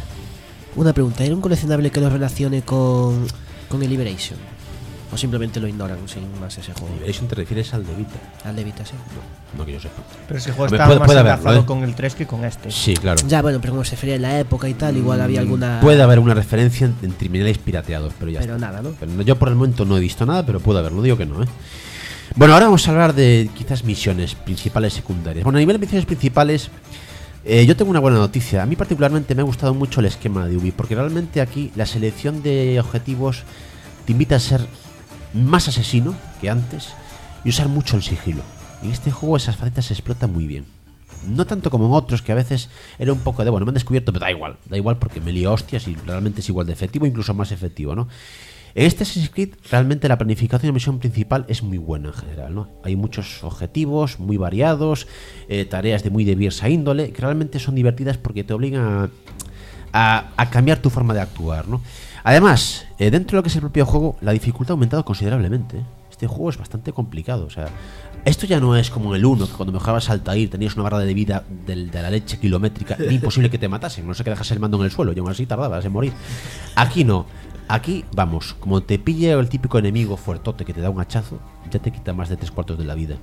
Una pregunta, ¿era un coleccionable que lo relacione con, con el Liberation? ¿O simplemente lo ignoran sin más ese juego? Liberation te refieres al de Vita. Al de Vita, sí. No, no que yo sepa. Pero ese juego Hombre, está puede- más puede enlazado haberlo, ¿eh? con el tres que con este. Sí, claro. Ya, bueno, pero como se refería en la época y tal, igual había alguna... Puede haber una referencia en, en terminales pirateados, pero ya Pero está. nada, ¿no? Pero no- yo por el momento no he visto nada, pero puede haberlo, digo que no, ¿eh? Bueno, ahora vamos a hablar de quizás misiones principales secundarias. Bueno, a nivel de misiones principales, eh, yo tengo una buena noticia. A mí particularmente me ha gustado mucho el esquema de Ubi, porque realmente aquí la selección de objetivos te invita a ser más asesino que antes y usar mucho el sigilo. En este juego esas facetas se explotan muy bien. No tanto como en otros, que a veces era un poco de, bueno, me han descubierto, pero da igual, da igual porque me lío hostias y realmente es igual de efectivo, incluso más efectivo, ¿no? En este Assassin's Creed realmente la planificación de misión principal es muy buena en general, ¿no? Hay muchos objetivos muy variados, eh, tareas de muy diversa índole, que realmente son divertidas porque te obligan a, a, a cambiar tu forma de actuar, ¿no? Además, eh, dentro de lo que es el propio juego, la dificultad ha aumentado considerablemente, ¿eh? Este juego es bastante complicado, o sea, esto ya no es como en el uno, que cuando mejorabas Altair tenías una barra de vida del- de la leche kilométrica, era imposible que te matasen, no sé que dejas el mando en el suelo, y aún así tardabas en morir. Aquí no, aquí, vamos, como te pille el típico enemigo fuertote que te da un hachazo, ya te quita más de tres cuartos de la vida.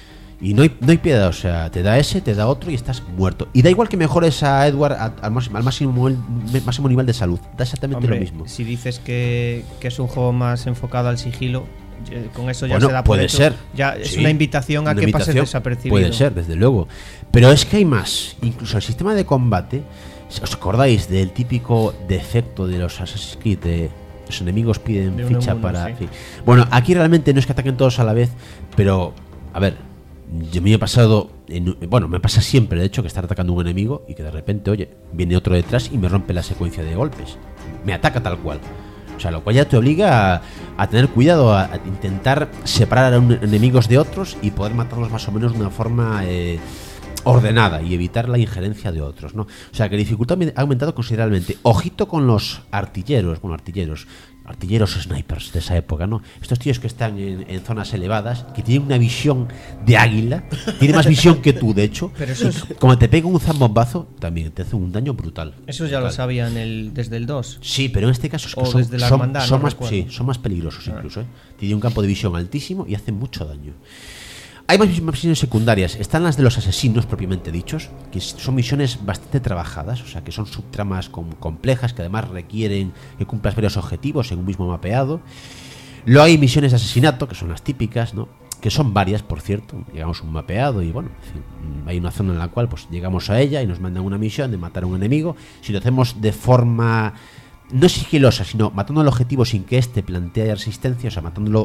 Y no hay, no hay piedad, o sea, te da ese, te da otro y estás muerto. Y da igual que mejores a Edward a- al, máximo, al máximo, nivel- máximo nivel de salud, da exactamente Hombre, lo mismo. si dices que, que es un juego más enfocado al sigilo, eh, con eso ya Bueno, se da por puede hecho. ser. Ya es Sí, una invitación a una que pases invitación. desapercibido. Puede ser, desde luego. Pero es que hay más. Incluso el sistema de combate. ¿Os acordáis del típico defecto de los Assassin's Creed? De los enemigos piden De uno en ficha uno, para. sí. sí. Bueno, aquí realmente no es que ataquen todos a la vez, pero. A ver. Yo me he pasado. En, bueno, me pasa siempre, de hecho, que estar atacando a un enemigo y que de repente, oye, viene otro detrás y me rompe la secuencia de golpes. Me ataca tal cual. O sea, lo cual ya te obliga a, a tener cuidado, a, a intentar separar a un, enemigos de otros y poder matarlos más o menos de una forma eh, ordenada y evitar la injerencia de otros, ¿no? O sea, que la dificultad ha aumentado considerablemente. Ojito con los artilleros, bueno, artilleros, artilleros snipers de esa época, ¿no? Estos tíos que están en, en zonas elevadas, que tienen una visión de águila, tiene más visión que tú, de hecho. Pero eso es- Como te pega un zambombazo, también te hace un daño brutal. Eso ya lo Brutal. sabían el, desde el dos. Sí, pero en este caso es que O son, desde la son- hermandad, son no más, recuerdo. sí, son más peligrosos incluso. ¿eh? Tienen un campo de visión altísimo y hacen mucho daño. Hay más mis- misiones secundarias. Están las de los asesinos propiamente dichos, que s- son misiones bastante trabajadas, o sea, que son subtramas com- complejas que además requieren que cumplas varios objetivos en un mismo mapeado. Luego hay misiones de asesinato, que son las típicas, ¿no? Que son varias, por cierto. Llegamos a un mapeado y bueno, en fin, mm, hay una zona en la cual pues llegamos a ella y nos mandan una misión de matar a un enemigo. Si lo hacemos de forma no sigilosa, sino matando al objetivo sin que éste plantee resistencia, o sea, matándolo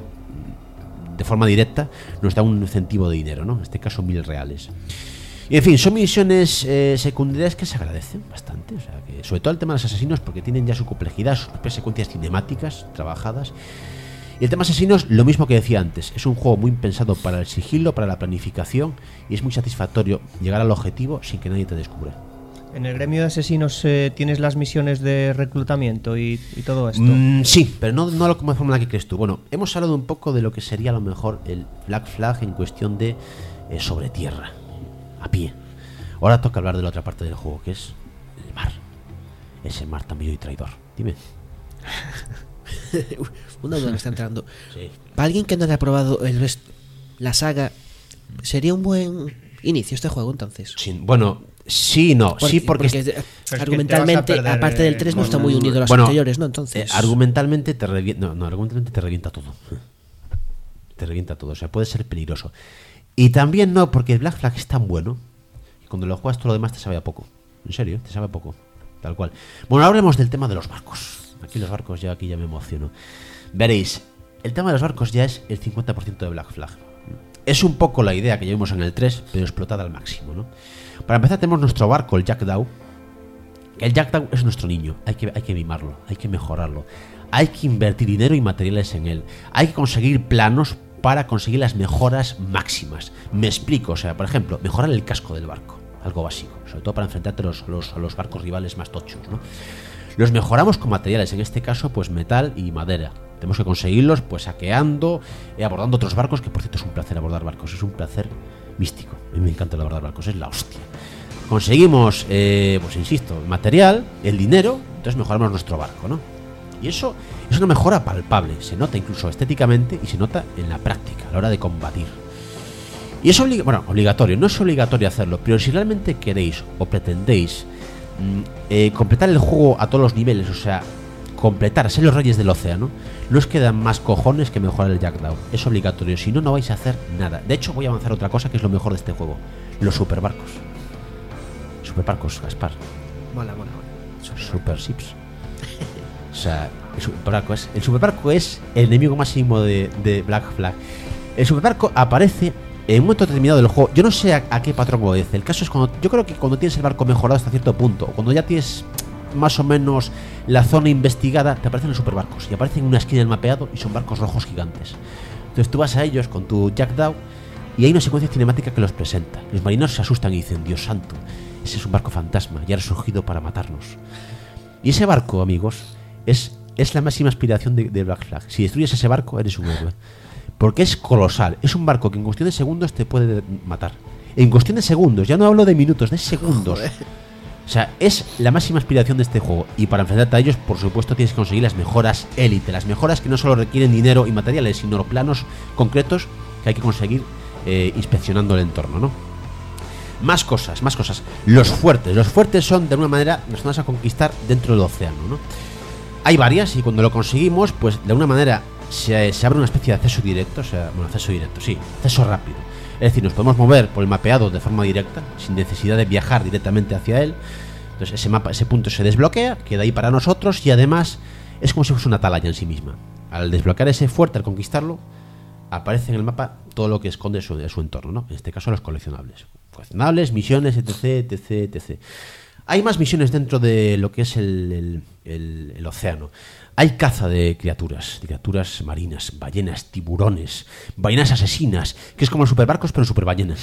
de forma directa, nos da un incentivo de dinero, ¿no? En este caso mil reales. Y en fin, son misiones eh, secundarias que se agradecen bastante, o sea, que sobre todo el tema de los asesinos, porque tienen ya su complejidad, sus propias secuencias cinemáticas trabajadas. Y el tema asesinos, lo mismo que decía antes, es un juego muy pensado para el sigilo, para la planificación, y es muy satisfactorio llegar al objetivo sin que nadie te descubra. En el gremio de asesinos eh, tienes las misiones de reclutamiento y, y todo esto. Mm, sí, pero no, no lo como de forma en la que crees tú. Bueno, hemos hablado un poco de lo que sería a lo mejor el Black Flag en cuestión de eh, sobre tierra, a pie. Ahora toca hablar de la otra parte del juego, que es el mar. Ese mar tan bello y traidor. Dime. Una duda me está entrando. Sí. Para alguien que no haya probado el rest- la saga, sería un buen inicio este juego entonces. Sí, bueno, sí, no. sí, porque, eh, que te argumentalmente, vas a perder, aparte del eh, tres, no con- está muy unido a los bueno, anteriores, ¿no? Entonces, eh, argumentalmente te revienta, no, no, argumentalmente te revienta todo. te revienta todo, o sea, puede ser peligroso. Y también no, porque el Black Flag es tan bueno que cuando lo juegas todo lo demás te sabe a poco. En serio, te sabe a poco, tal cual. Bueno, ahora hablemos del tema de los barcos. Aquí los barcos, ya aquí ya me emociono. Veréis, el tema de los barcos ya es el cincuenta por ciento de Black Flag. Es un poco la idea que llevamos en el tres, pero explotada al máximo, ¿no? Para empezar tenemos nuestro barco, el Jackdaw. El Jackdaw es nuestro niño, hay que, hay que mimarlo, hay que mejorarlo. Hay que invertir dinero y materiales en él. Hay que conseguir planos para conseguir las mejoras máximas. Me explico, o sea, por ejemplo, mejorar el casco del barco, algo básico, sobre todo para enfrentarte a los, a los, a los barcos rivales más tochos, ¿no? Los mejoramos con materiales, en este caso, pues metal y madera. Tenemos que conseguirlos, pues saqueando, eh, abordando otros barcos, que por cierto es un placer abordar barcos, es un placer místico. A mí me encanta el abordar barcos, es la hostia. Conseguimos, eh, pues insisto, el material, el dinero, entonces mejoramos nuestro barco, ¿no? Y eso es una mejora palpable, se nota incluso estéticamente y se nota en la práctica, a la hora de combatir. Y es oblig- bueno, obligatorio, no es obligatorio hacerlo, pero si realmente queréis o pretendéis mmm, eh, completar el juego a todos los niveles, o sea, completar, ser los reyes del océano, no os quedan más cojones que mejorar el Jackdaw. Es obligatorio, si no, no vais a hacer nada. De hecho, voy a avanzar otra cosa que es lo mejor de este juego: los superbarcos. Superbarcos, Gaspar. Mola, mola, mola. Super ships. O sea, el superbarco es, el superbarco es el enemigo máximo de, de Black Flag. El superbarco aparece en un momento determinado del juego. Yo no sé a, a qué patrón obedece. El caso es cuando, yo creo que cuando tienes el barco mejorado hasta cierto punto, o cuando ya tienes más o menos la zona investigada, te aparecen los superbarcos y aparecen en una esquina del mapeado y son barcos rojos gigantes. Entonces tú vas a ellos con tu Jackdaw y hay una secuencia cinemática que los presenta. Los marineros se asustan y dicen: Dios santo, ese es un barco fantasma y ha resurgido para matarnos. Y ese barco, amigos, es, es la máxima aspiración de, de Black Flag. Si destruyes ese barco, eres un héroe. Porque es colosal. Es un barco que en cuestión de segundos te puede matar. En cuestión de segundos, ya no hablo de minutos, de segundos. O sea, es la máxima aspiración de este juego. Y para enfrentarte a ellos, por supuesto, tienes que conseguir las mejoras élite. Las mejoras que no solo requieren dinero y materiales, sino los planos concretos que hay que conseguir eh, inspeccionando el entorno, ¿no? Más cosas, más cosas. Los fuertes. Los fuertes son, de alguna manera, las zonas a conquistar dentro del océano, ¿no? Hay varias y cuando lo conseguimos, pues de alguna manera se, se abre una especie de acceso directo. O sea, bueno, acceso directo, sí, acceso rápido. Es decir, nos podemos mover por el mapeado de forma directa, sin necesidad de viajar directamente hacia él. Entonces ese mapa, ese punto se desbloquea, queda ahí para nosotros y además es como si fuese una atalaya en sí misma. Al desbloquear ese fuerte, al conquistarlo, aparece en el mapa todo lo que esconde su, de su entorno, ¿no? En este caso los coleccionables. Coleccionables, misiones, etc, etc, etcétera. Hay más misiones dentro de lo que es el, el, el, el océano. Hay caza de criaturas, de criaturas marinas, ballenas, tiburones, ballenas asesinas, que es como los superbarcos pero superballenas.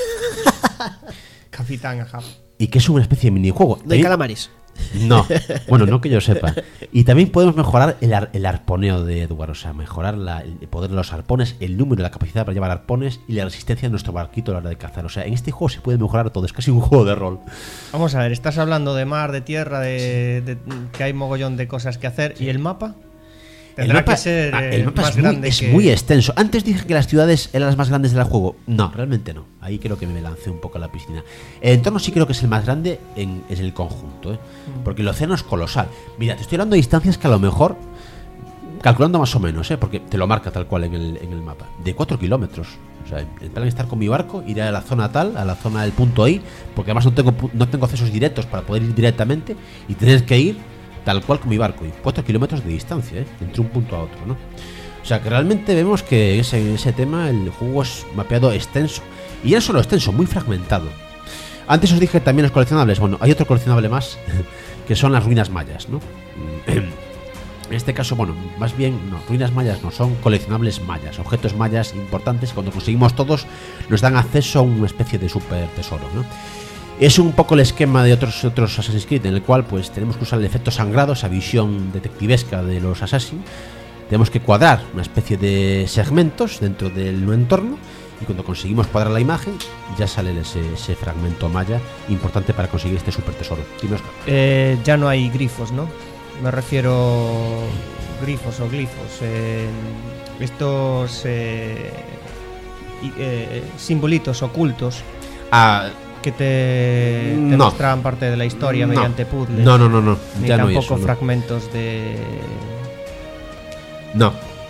Capitán, ajá. Y que es una especie de minijuego. No hay También- calamares. No, bueno, no que yo sepa. Y también podemos mejorar el, ar- el arponeo de Edward, o sea, mejorar la- el poder de los arpones, el número, la capacidad para llevar arpones y la resistencia de nuestro barquito a la hora de cazar. O sea, en este juego se puede mejorar todo, es casi un juego de rol. Vamos a ver, estás hablando de mar, de tierra, de, de- que hay mogollón de cosas que hacer. ¿Y el mapa? El Tendrá mapa, que ser ah, eh, el mapa más es, muy, grande es que... muy extenso. Antes dije que las ciudades eran las más grandes del juego. No, realmente no. Ahí creo que me lancé un poco a la piscina. El entorno sí creo que es el más grande en, es el conjunto, ¿eh? Porque el océano es colosal. Mira, te estoy hablando de distancias que a lo mejor, calculando más o menos, ¿eh? Porque te lo marca tal cual en el, en el mapa, de cuatro kilómetros. O sea, el plan es estar con mi barco, ir a la zona tal, a la zona del punto I, porque además no tengo, pu- no tengo accesos directos para poder ir directamente y tener que ir tal cual con mi barco, y cuatro kilómetros de distancia, ¿eh? Entre un punto a otro, ¿no? O sea, que realmente vemos que ese, en ese tema el juego es mapeado extenso. Y ya no solo extenso, muy fragmentado. Antes os dije también los coleccionables. Bueno, hay otro coleccionable más, que son las ruinas mayas, ¿no? En este caso, bueno, más bien, no, ruinas mayas no, son coleccionables mayas, objetos mayas importantes que cuando conseguimos todos nos dan acceso a una especie de super tesoro, ¿no? Es un poco el esquema de otros otros Assassin's Creed, en el cual pues tenemos que usar el efecto sangrado, esa visión detectivesca de los Assassin. Tenemos que cuadrar una especie de segmentos dentro del entorno y cuando conseguimos cuadrar la imagen ya sale ese, ese fragmento maya importante para conseguir este super tesoro. Dime, Óscar. Eh, ya no hay grifos, ¿no? Me refiero grifos o glifos. eh, estos eh, y- eh, simbolitos ocultos Ah, que te, te No. mostraban parte de la historia no. mediante puzzles. No, no, no, no. Ni Ya no hay tampoco eso, no. fragmentos de... No,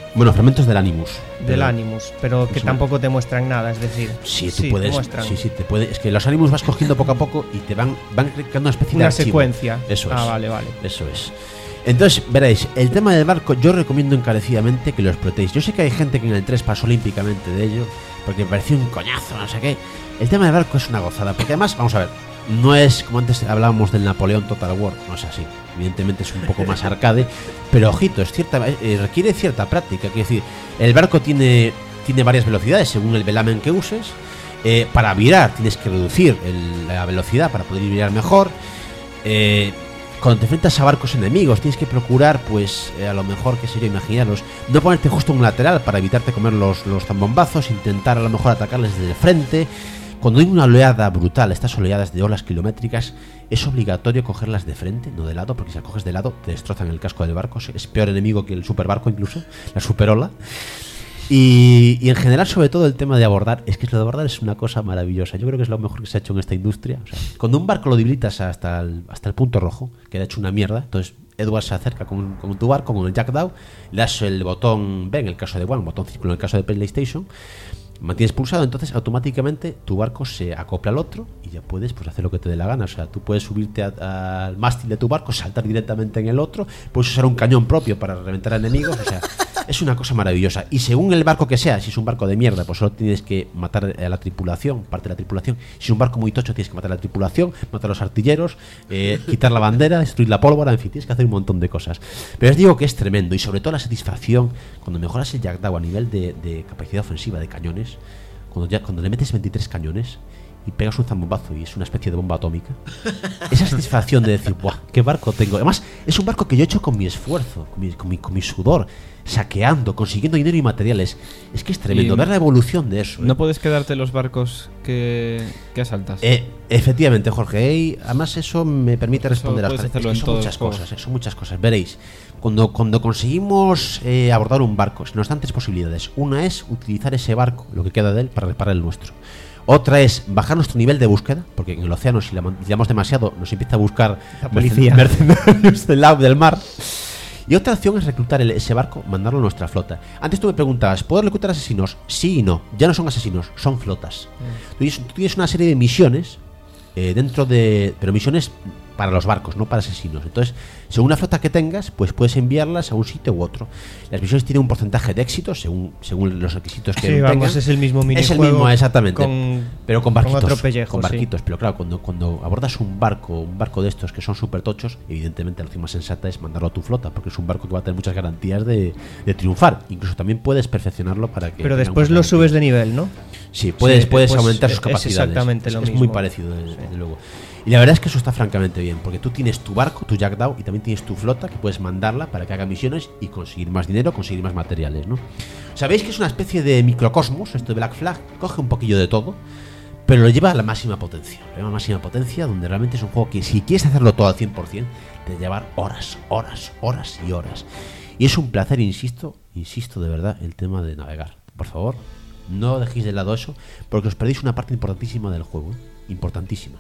Bueno, fragmentos del Animus. del Pero- Animus, pero que Eso- tampoco te muestran nada, es decir, Sí, tú sí, te puedes. muestran Sí, sí, te puede. Es que los Animus vas cogiendo poco a poco y te van, van creando una especie de una archivo. secuencia. Eso Ah, es. vale, vale. Eso es. Entonces, veréis, el tema del barco yo recomiendo encarecidamente que lo explotéis. Yo sé que hay gente que en el tres pasó olímpicamente de ello, porque me pareció un coñazo, no sé qué. El tema del barco es una gozada, porque además, vamos a ver, no es como antes hablábamos del Napoleón Total War, no es así. Evidentemente es un poco más arcade, pero ojito, es cierta, eh, requiere cierta práctica. Quiero decir, el barco tiene, tiene varias velocidades según el velamen que uses. Eh, para virar tienes que reducir el- la velocidad para poder virar mejor. Eh, cuando te enfrentas a barcos enemigos tienes que procurar, pues, eh, a lo mejor, qué sé yo, imaginaros, no ponerte justo un lateral para evitarte comer los, los zambombazos, intentar a lo mejor atacarles desde el frente. Cuando hay una oleada brutal, estas oleadas de olas kilométricas, es obligatorio cogerlas de frente, no de lado, porque si las coges de lado te destrozan el casco del barco. Es peor enemigo que el superbarco incluso, la superola. Y, y en general, sobre todo, el tema de abordar, es que lo de abordar es una cosa maravillosa. Yo creo que es lo mejor que se ha hecho en esta industria. O sea, cuando un barco lo debilitas hasta el, hasta el punto rojo, queda hecho una mierda, entonces Edward se acerca con, con tu barco, con el jackdaw, le das el botón B en el caso de One, botón círculo en el caso de PlayStation, mantienes pulsado, entonces automáticamente tu barco se acopla al otro y ya puedes, pues, hacer lo que te dé la gana. O sea, tú puedes subirte a- al mástil de tu barco, saltar directamente en el otro, puedes usar un cañón propio para reventar a enemigos. O sea, es una cosa maravillosa. Y según el barco que sea, si es un barco de mierda, pues solo tienes que matar a la tripulación, parte de la tripulación. Si es un barco muy tocho, tienes que matar a la tripulación, matar a los artilleros, eh, quitar la bandera, destruir la pólvora, en fin, tienes que hacer un montón de cosas. Pero os digo que es tremendo, y sobre todo la satisfacción cuando mejoras el jackdaw a nivel de, de capacidad ofensiva de cañones. Cuando, ya, cuando le metes veintitrés cañones y pegas un zambombazo y es una especie de bomba atómica, esa satisfacción de decir, ¡buah! ¿Qué barco tengo? Además, es un barco que yo he hecho con mi esfuerzo, con mi, con mi, con mi sudor, saqueando, consiguiendo dinero y materiales. Es que es tremendo Y ver la evolución de eso. ¿eh? No puedes quedarte en los barcos que, que asaltas. Eh, efectivamente, Jorge. Y además eso me permite Eso responder puedes hasta hacerlo es que en son todos muchas los juegos. cosas, eh, son muchas cosas. Veréis, cuando, cuando conseguimos eh, abordar un barco, se nos dan tres posibilidades. Una es utilizar ese barco, lo que queda de él, para reparar el nuestro. Otra es bajar nuestro nivel de búsqueda, porque en el océano, si la tiramos demasiado, nos empieza a buscar La policía. mercenarios del lado del mar. Y otra opción es reclutar el- ese barco, mandarlo a nuestra flota. Antes tú me preguntabas, ¿puedo reclutar asesinos? Sí y no. Ya no son asesinos, son flotas. Tú tienes, tú tienes una serie de misiones eh, dentro de... Pero misiones para los barcos, no para asesinos. Entonces, según la flota que tengas, pues puedes enviarlas a un sitio u otro. Las misiones tienen un porcentaje de éxito según, según los requisitos que Sí, tengan. vamos, es el mismo Es el minijuego mismo, exactamente. con- pero con con barquitos. otro pellejo, con sí. barquitos. Pero claro, cuando, cuando abordas un barco, un barco de estos que son súper tochos, evidentemente la opción más sensata es mandarlo a tu flota, porque es un barco que va a tener muchas garantías de, de triunfar. Incluso también puedes perfeccionarlo para que... Pero tenga después muchas lo garantías. subes de nivel, ¿no? Sí, puedes, Sí, puedes pues aumentar es- sus capacidades. es exactamente Es- lo es mismo. muy parecido, desde, desde luego. Y la verdad es que eso está francamente bien, porque tú tienes tu barco, tu jackdaw, y también tienes tu flota que puedes mandarla para que haga misiones y conseguir más dinero, conseguir más materiales, ¿no? Sabéis que es una especie de microcosmos, esto de Black Flag, coge un poquillo de todo, pero lo lleva a la máxima potencia. Lo lleva a la máxima potencia, donde realmente es un juego que, si quieres hacerlo todo al cien por cien, te va a llevar horas, horas, horas y horas. Y es un placer, insisto, insisto de verdad, el tema de navegar. Por favor, no dejéis de lado eso, porque os perdéis una parte importantísima del juego, ¿eh? Importantísima.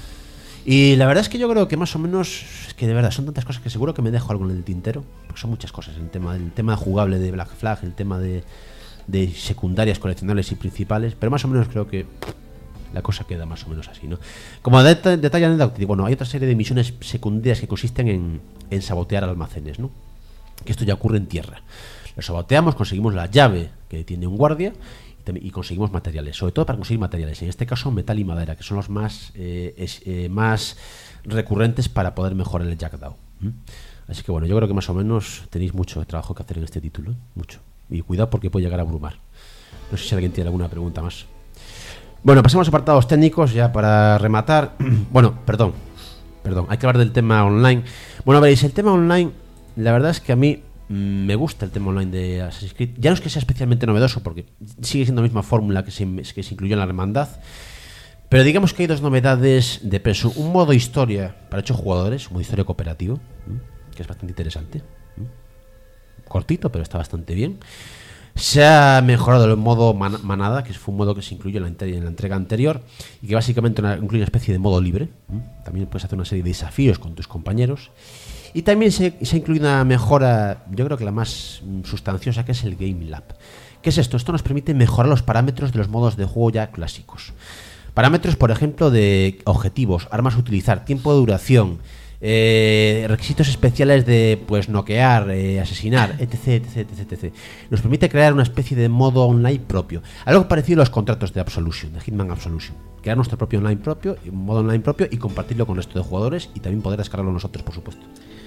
Y la verdad es que yo creo que más o menos, es que de verdad son tantas cosas que seguro que me dejo algo en el tintero, porque son muchas cosas. El tema, el tema jugable de Black Flag, el tema de, de secundarias, coleccionables y principales, pero más o menos creo que la cosa queda más o menos así, ¿no? Como deta- detalle anecdótico, bueno, hay otra serie de misiones secundarias que consisten en, en sabotear almacenes, ¿no? Que esto ya ocurre en tierra. Lo saboteamos, conseguimos la llave que tiene un guardia y, tam- y conseguimos materiales, sobre todo para conseguir materiales, en este caso metal y madera, que son los más eh, es- eh, más recurrentes para poder mejorar el jackdaw. ¿m? Así que bueno, yo creo que más o menos tenéis mucho trabajo que hacer en este título, ¿eh? Mucho. Y cuidado porque puede llegar a abrumar. No sé si alguien tiene alguna pregunta más. Bueno, pasemos a apartados técnicos ya para rematar. Bueno, perdón, perdón, hay que hablar del tema online. Bueno, veréis, el tema online, la verdad es que a mí mm, me gusta el tema online de Assassin's Creed. Ya no es que sea especialmente novedoso, porque sigue siendo la misma fórmula que se, que se incluyó en la hermandad. Pero digamos que hay dos novedades de peso. Un modo historia para ocho jugadores, un modo historia cooperativo, ¿m? que es bastante interesante. ¿m? Cortito, pero está bastante bien. Se ha mejorado el modo man- manada, que fue un modo que se incluyó en la, ante- en la entrega anterior y que básicamente una- incluye una especie de modo libre. ¿m? También puedes hacer una serie de desafíos con tus compañeros. Y también se, se ha incluido una mejora, yo creo que la más mm, sustanciosa, que es el Game Lab. ¿Qué es esto? Esto nos permite mejorar los parámetros de los modos de juego ya clásicos. Parámetros, por ejemplo, de objetivos, armas a utilizar, tiempo de duración, eh, requisitos especiales de pues noquear, eh, asesinar, etc, etc, etc, etc. Nos permite crear una especie de modo online propio. Algo parecido a los contratos de Absolution, de Hitman Absolution. Crear nuestro propio online propio, un modo online propio y compartirlo con el resto de jugadores y también poder descargarlo nosotros, por supuesto.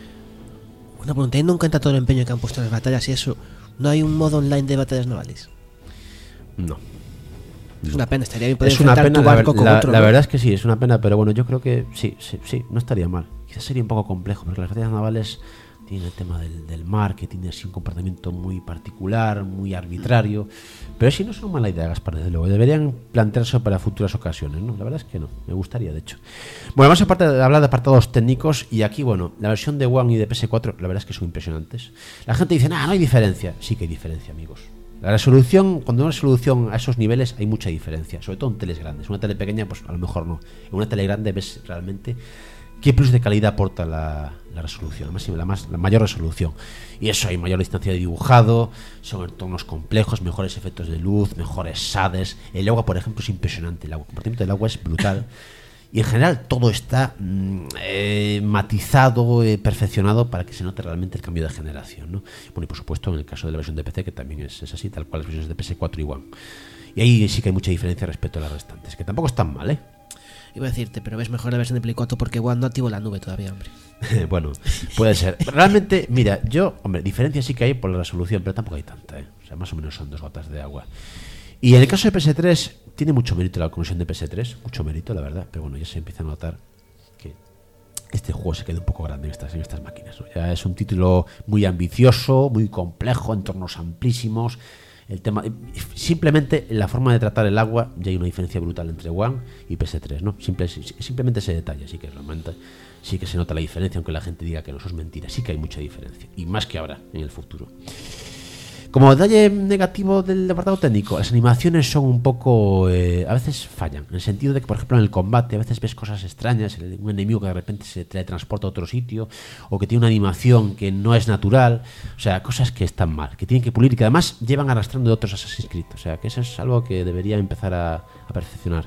Bueno, pero teniendo en cuenta todo el empeño que han puesto en las batallas y eso, ¿no hay un modo online de batallas navales? No. Es una pena, estaría bien poder Es una enfrentar pena, tu la, barco con la- otro. la ¿no? verdad es que sí, es una pena, pero bueno, yo creo que sí, sí, sí, no estaría mal. Quizás sería un poco complejo, porque las batallas navales tienen el tema del, del mar, que tiene así un comportamiento muy particular, muy arbitrario. Pero sí, no es una mala idea, Gaspar, desde luego. Deberían plantearse para futuras ocasiones, ¿no? La verdad es que no, me gustaría, de hecho. Bueno, vamos a aparte de hablar de apartados técnicos, y aquí, bueno, la versión de One y de P S cuatro, la verdad es que son impresionantes. La gente dice, nah, no hay diferencia. Sí que hay diferencia, amigos. La resolución, cuando hay una resolución a esos niveles hay mucha diferencia, sobre todo en teles grandes. Una tele pequeña, pues a lo mejor no. En una tele grande ves realmente qué plus de calidad aporta la, la resolución, la, más, la, más, la mayor resolución. Y eso, hay mayor distancia de dibujado, son entornos complejos, mejores efectos de luz, mejores S A Ds. El agua, por ejemplo, es impresionante. El agua, el comportamiento del agua es brutal. Y en general todo está mm, eh, matizado, eh, perfeccionado para que se note realmente el cambio de generación, ¿no? Bueno, y por supuesto en el caso de la versión de P C, que también es, es así, tal cual las versiones de P S cuatro y One. Y ahí sí que hay mucha diferencia respecto a las restantes, que tampoco están mal, ¿eh? Iba a decirte, pero ves mejor la versión de Play cuatro porque One no activo la nube todavía, hombre. Bueno, puede ser. Realmente, mira, yo, hombre, diferencia sí que hay por la resolución, pero tampoco hay tanta, ¿eh? O sea, más o menos son dos gotas de agua. Y en el caso de P S tres, tiene mucho mérito la conexión de P S tres, mucho mérito, la verdad, pero bueno, ya se empieza a notar que este juego se queda un poco grande en estas, en estas máquinas, ¿no? Ya es un título muy ambicioso, muy complejo, entornos amplísimos. El tema, simplemente en la forma de tratar el agua ya hay una diferencia brutal entre One y P S tres, ¿no? Simple, simplemente ese detalle, sí que realmente sí que se nota la diferencia, aunque la gente diga que no, eso es mentira, sí que hay mucha diferencia, y más que ahora, en el futuro. Como detalle negativo del apartado técnico, las animaciones son un poco, eh, a veces fallan, en el sentido de que, por ejemplo, en el combate a veces ves cosas extrañas, un enemigo que de repente se teletransporta a otro sitio, o que tiene una animación que no es natural, o sea, cosas que están mal, que tienen que pulir y que además llevan arrastrando de otros Assassin's Creed, o sea, que eso es algo que debería empezar a, a perfeccionar.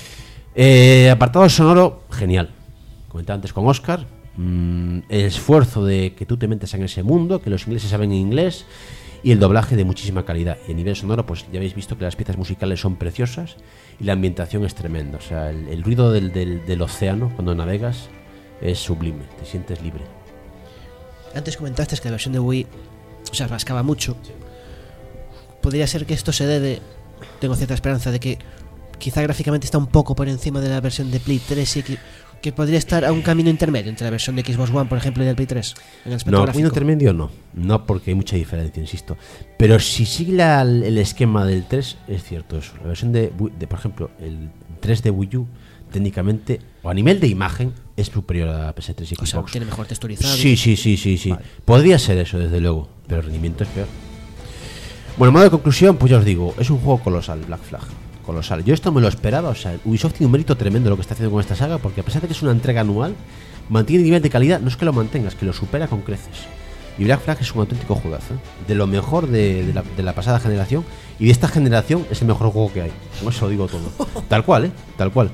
Eh, apartado sonoro, genial. Comentaba antes con Oscar, mmm, el esfuerzo de que tú te metes en ese mundo, que los ingleses saben inglés, y el doblaje de muchísima calidad. Y a nivel sonoro, pues ya habéis visto que las piezas musicales son preciosas y la ambientación es tremenda. O sea, el, el ruido del, del, del océano cuando navegas es sublime, te sientes libre. Antes comentaste que la versión de Wii, o sea, rascaba mucho. Podría ser que esto se debe, tengo cierta esperanza de que quizá gráficamente está un poco por encima de la versión de Play tres y que, que podría estar a un camino intermedio entre la versión de Xbox One, por ejemplo, y del Play tres. En el aspecto No, gráfico. camino intermedio no, no porque hay mucha diferencia, insisto. Pero si sigue la, el esquema del tres, es cierto eso. La versión de, de, por ejemplo, el tres de Wii U, técnicamente, o a nivel de imagen, es superior a la P S tres y O sea, Xbox. tiene mejor texturizado. Sí, sí, sí, sí, sí. Vale. Podría ser eso, desde luego, pero el rendimiento es peor. Bueno, en modo de conclusión, pues ya os digo, es un juego colosal, Black Flag. Colosal. Yo esto me lo esperaba, o sea, Ubisoft tiene un mérito tremendo lo que está haciendo con esta saga, porque a pesar de que es una entrega anual, mantiene el nivel de calidad, no es que lo mantenga, es que lo supera con creces. Y Black Flag es un auténtico juegazo, ¿eh? De lo mejor de, de, la, de la pasada generación, y de esta generación es el mejor juego que hay. Con eso lo digo todo. Tal cual, ¿eh? Tal cual.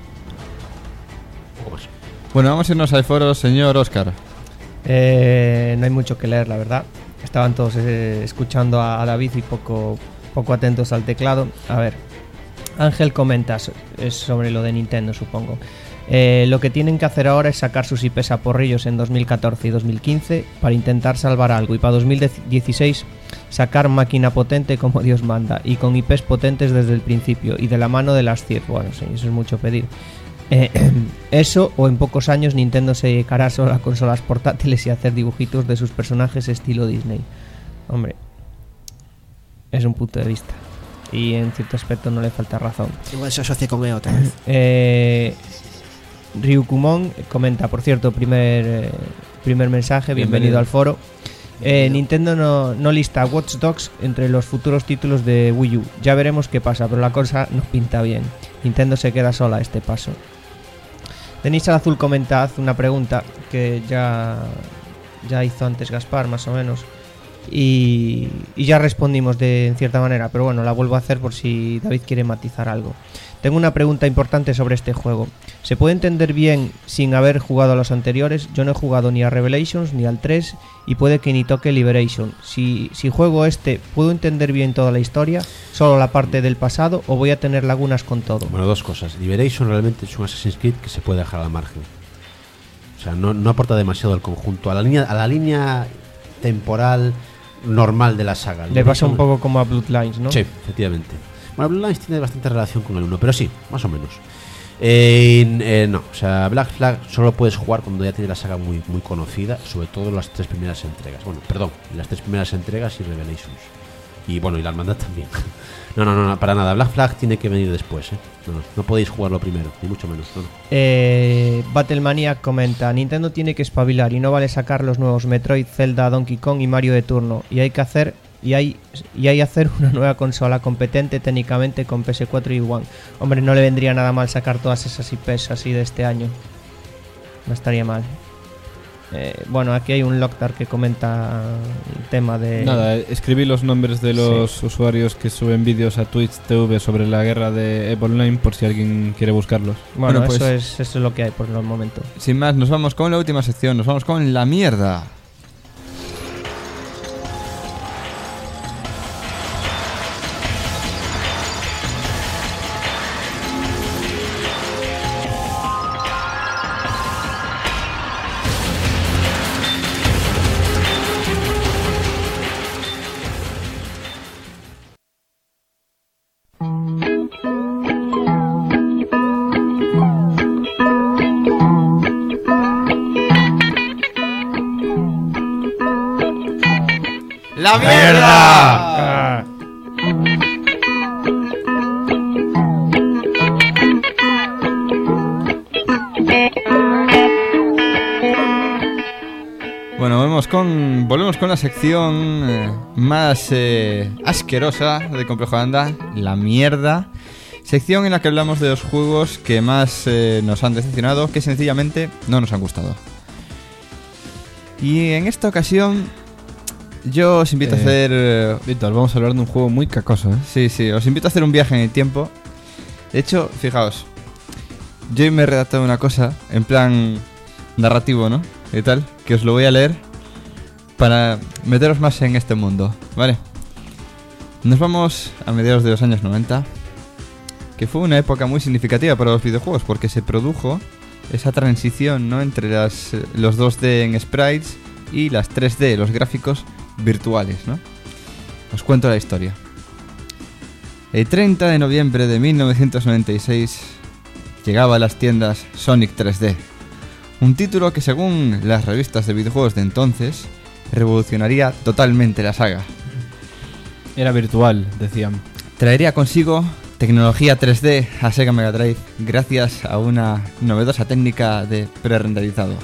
Un poco más. Bueno, vamos a irnos al foro, señor Oscar. Eh, no hay mucho que leer, la verdad. Estaban todos eh, escuchando a, a David y poco, poco atentos al teclado. A ver, Ángel comenta, es sobre lo de Nintendo, supongo. Eh, lo que tienen que hacer ahora es sacar sus I Pes a porrillos en dos mil catorce y dos mil quince para intentar salvar algo, y para dos mil dieciséis sacar máquina potente como Dios manda y con I Pes potentes desde el principio y de la mano de las C I R. Bueno, sí, eso es mucho pedir. Eh, eso, o en pocos años Nintendo se dedicará solo a consolas portátiles y a hacer dibujitos de sus personajes estilo Disney. Hombre, es un punto de vista y en cierto aspecto no le falta razón. Igual se asocia con E otra vez. Eh, Ryukumon comenta, por cierto, primer eh, primer mensaje, bienvenido, bienvenido al foro. Eh, Nintendo no, no lista Watch Dogs entre los futuros títulos de Wii U. Ya veremos qué pasa, pero la cosa no pinta bien. Nintendo se queda sola a este paso. Denis Azul comenta, hace una pregunta que ya, ya hizo antes Gaspar, más o menos. Y, y ya respondimos de en cierta manera, pero bueno, la vuelvo a hacer por si David quiere matizar algo. Tengo una pregunta importante sobre este juego. ¿Se puede entender bien sin haber jugado a los anteriores? Yo no he jugado ni a Revelations ni al tres y puede que ni toque Liberation. Si, si juego este, ¿puedo entender bien toda la historia? ¿Solo la parte del pasado o voy a tener lagunas con todo? Bueno, dos cosas. Liberation realmente es un Assassin's Creed que se puede dejar al margen. O sea, no, no aporta demasiado al conjunto, a la línea, a la línea temporal normal de la saga. Le pasa un poco como a Bloodlines, ¿no? Sí, efectivamente. Bueno, Bloodlines tiene bastante relación con el uno, pero sí, más o menos. Eh, eh, no, o sea, Black Flag solo puedes jugar cuando ya tienes la saga muy, muy conocida, sobre todo las tres primeras entregas. Bueno, perdón, las tres primeras entregas y Revelations. Y bueno, y la Hermandad también. No, no, no, no, para nada. Black Flag tiene que venir después, ¿eh? No, no, no podéis jugarlo primero, ni mucho menos. No, no. Eh, Battlemaniac comenta: Nintendo tiene que espabilar y no vale sacar los nuevos Metroid, Zelda, Donkey Kong y Mario de turno. Y hay que hacer y hay y hay hacer una nueva consola competente técnicamente con P S cuatro y One. Hombre, no le vendría nada mal sacar todas esas I Ps así de este año. No estaría mal. Eh, bueno, aquí hay un Loctar que comenta el tema de... Nada, escribí los nombres de los sí. usuarios que suben vídeos a Twitch T V sobre la guerra de EVE Online por si alguien quiere buscarlos. Bueno, bueno pues, eso, es, eso es lo que hay por el momento. Sin más, nos vamos con la última sección, nos vamos con la mierda. ¡La mierda! Bueno, volvemos con, volvemos con la sección eh, más eh, asquerosa de Complejo Anda, la mierda. Sección en la que hablamos de los juegos que más eh, nos han decepcionado, que sencillamente no nos han gustado. Y en esta ocasión yo os invito eh, a hacer... Eh, Víctor, vamos a hablar de un juego muy cacoso, ¿eh? Sí, sí, os invito a hacer un viaje en el tiempo. De hecho, fijaos, yo me he redactado una cosa en plan narrativo, ¿no? Y tal, que os lo voy a leer para meteros más en este mundo, ¿vale? Nos vamos a mediados de los años noventa, que fue una época muy significativa para los videojuegos porque se produjo esa transición, ¿no?, entre las, los dos D en sprites y las tres D, los gráficos virtuales, ¿no? Os cuento la historia. El treinta de noviembre de mil novecientos noventa y seis llegaba a las tiendas Sonic tres D, un título que según las revistas de videojuegos de entonces revolucionaría totalmente la saga. Era virtual, decían. Traería consigo tecnología tres D a Sega Mega Drive gracias a una novedosa técnica de pre-renderizado.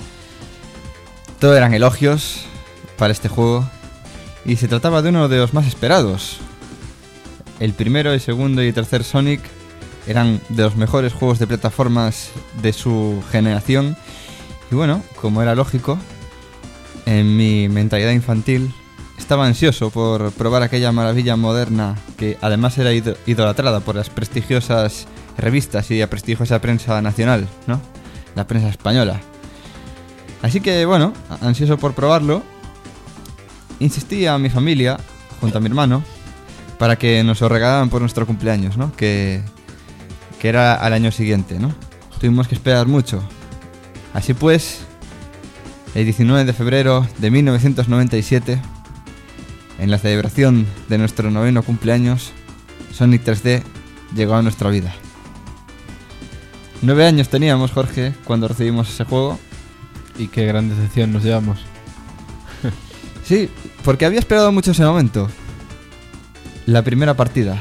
Todo eran elogios para este juego y se trataba de uno de los más esperados. El primero, el segundo y el tercer Sonic eran de los mejores juegos de plataformas de su generación y bueno, como era lógico, en mi mentalidad infantil estaba ansioso por probar aquella maravilla moderna que además era idolatrada por las prestigiosas revistas y la prestigiosa prensa nacional, ¿no? La prensa española. Así que bueno, ansioso por probarlo, insistí a mi familia, junto a mi hermano, para que nos lo regalaran por nuestro cumpleaños, ¿no? Que, que era al año siguiente, ¿no? Tuvimos que esperar mucho. Así pues, el diecinueve de febrero de mil novecientos noventa y siete, en la celebración de nuestro noveno cumpleaños, Sonic tres D llegó a nuestra vida. Nueve años teníamos, Jorge, cuando recibimos ese juego. Y qué gran decepción nos llevamos. Sí, porque había esperado mucho ese momento. La primera partida.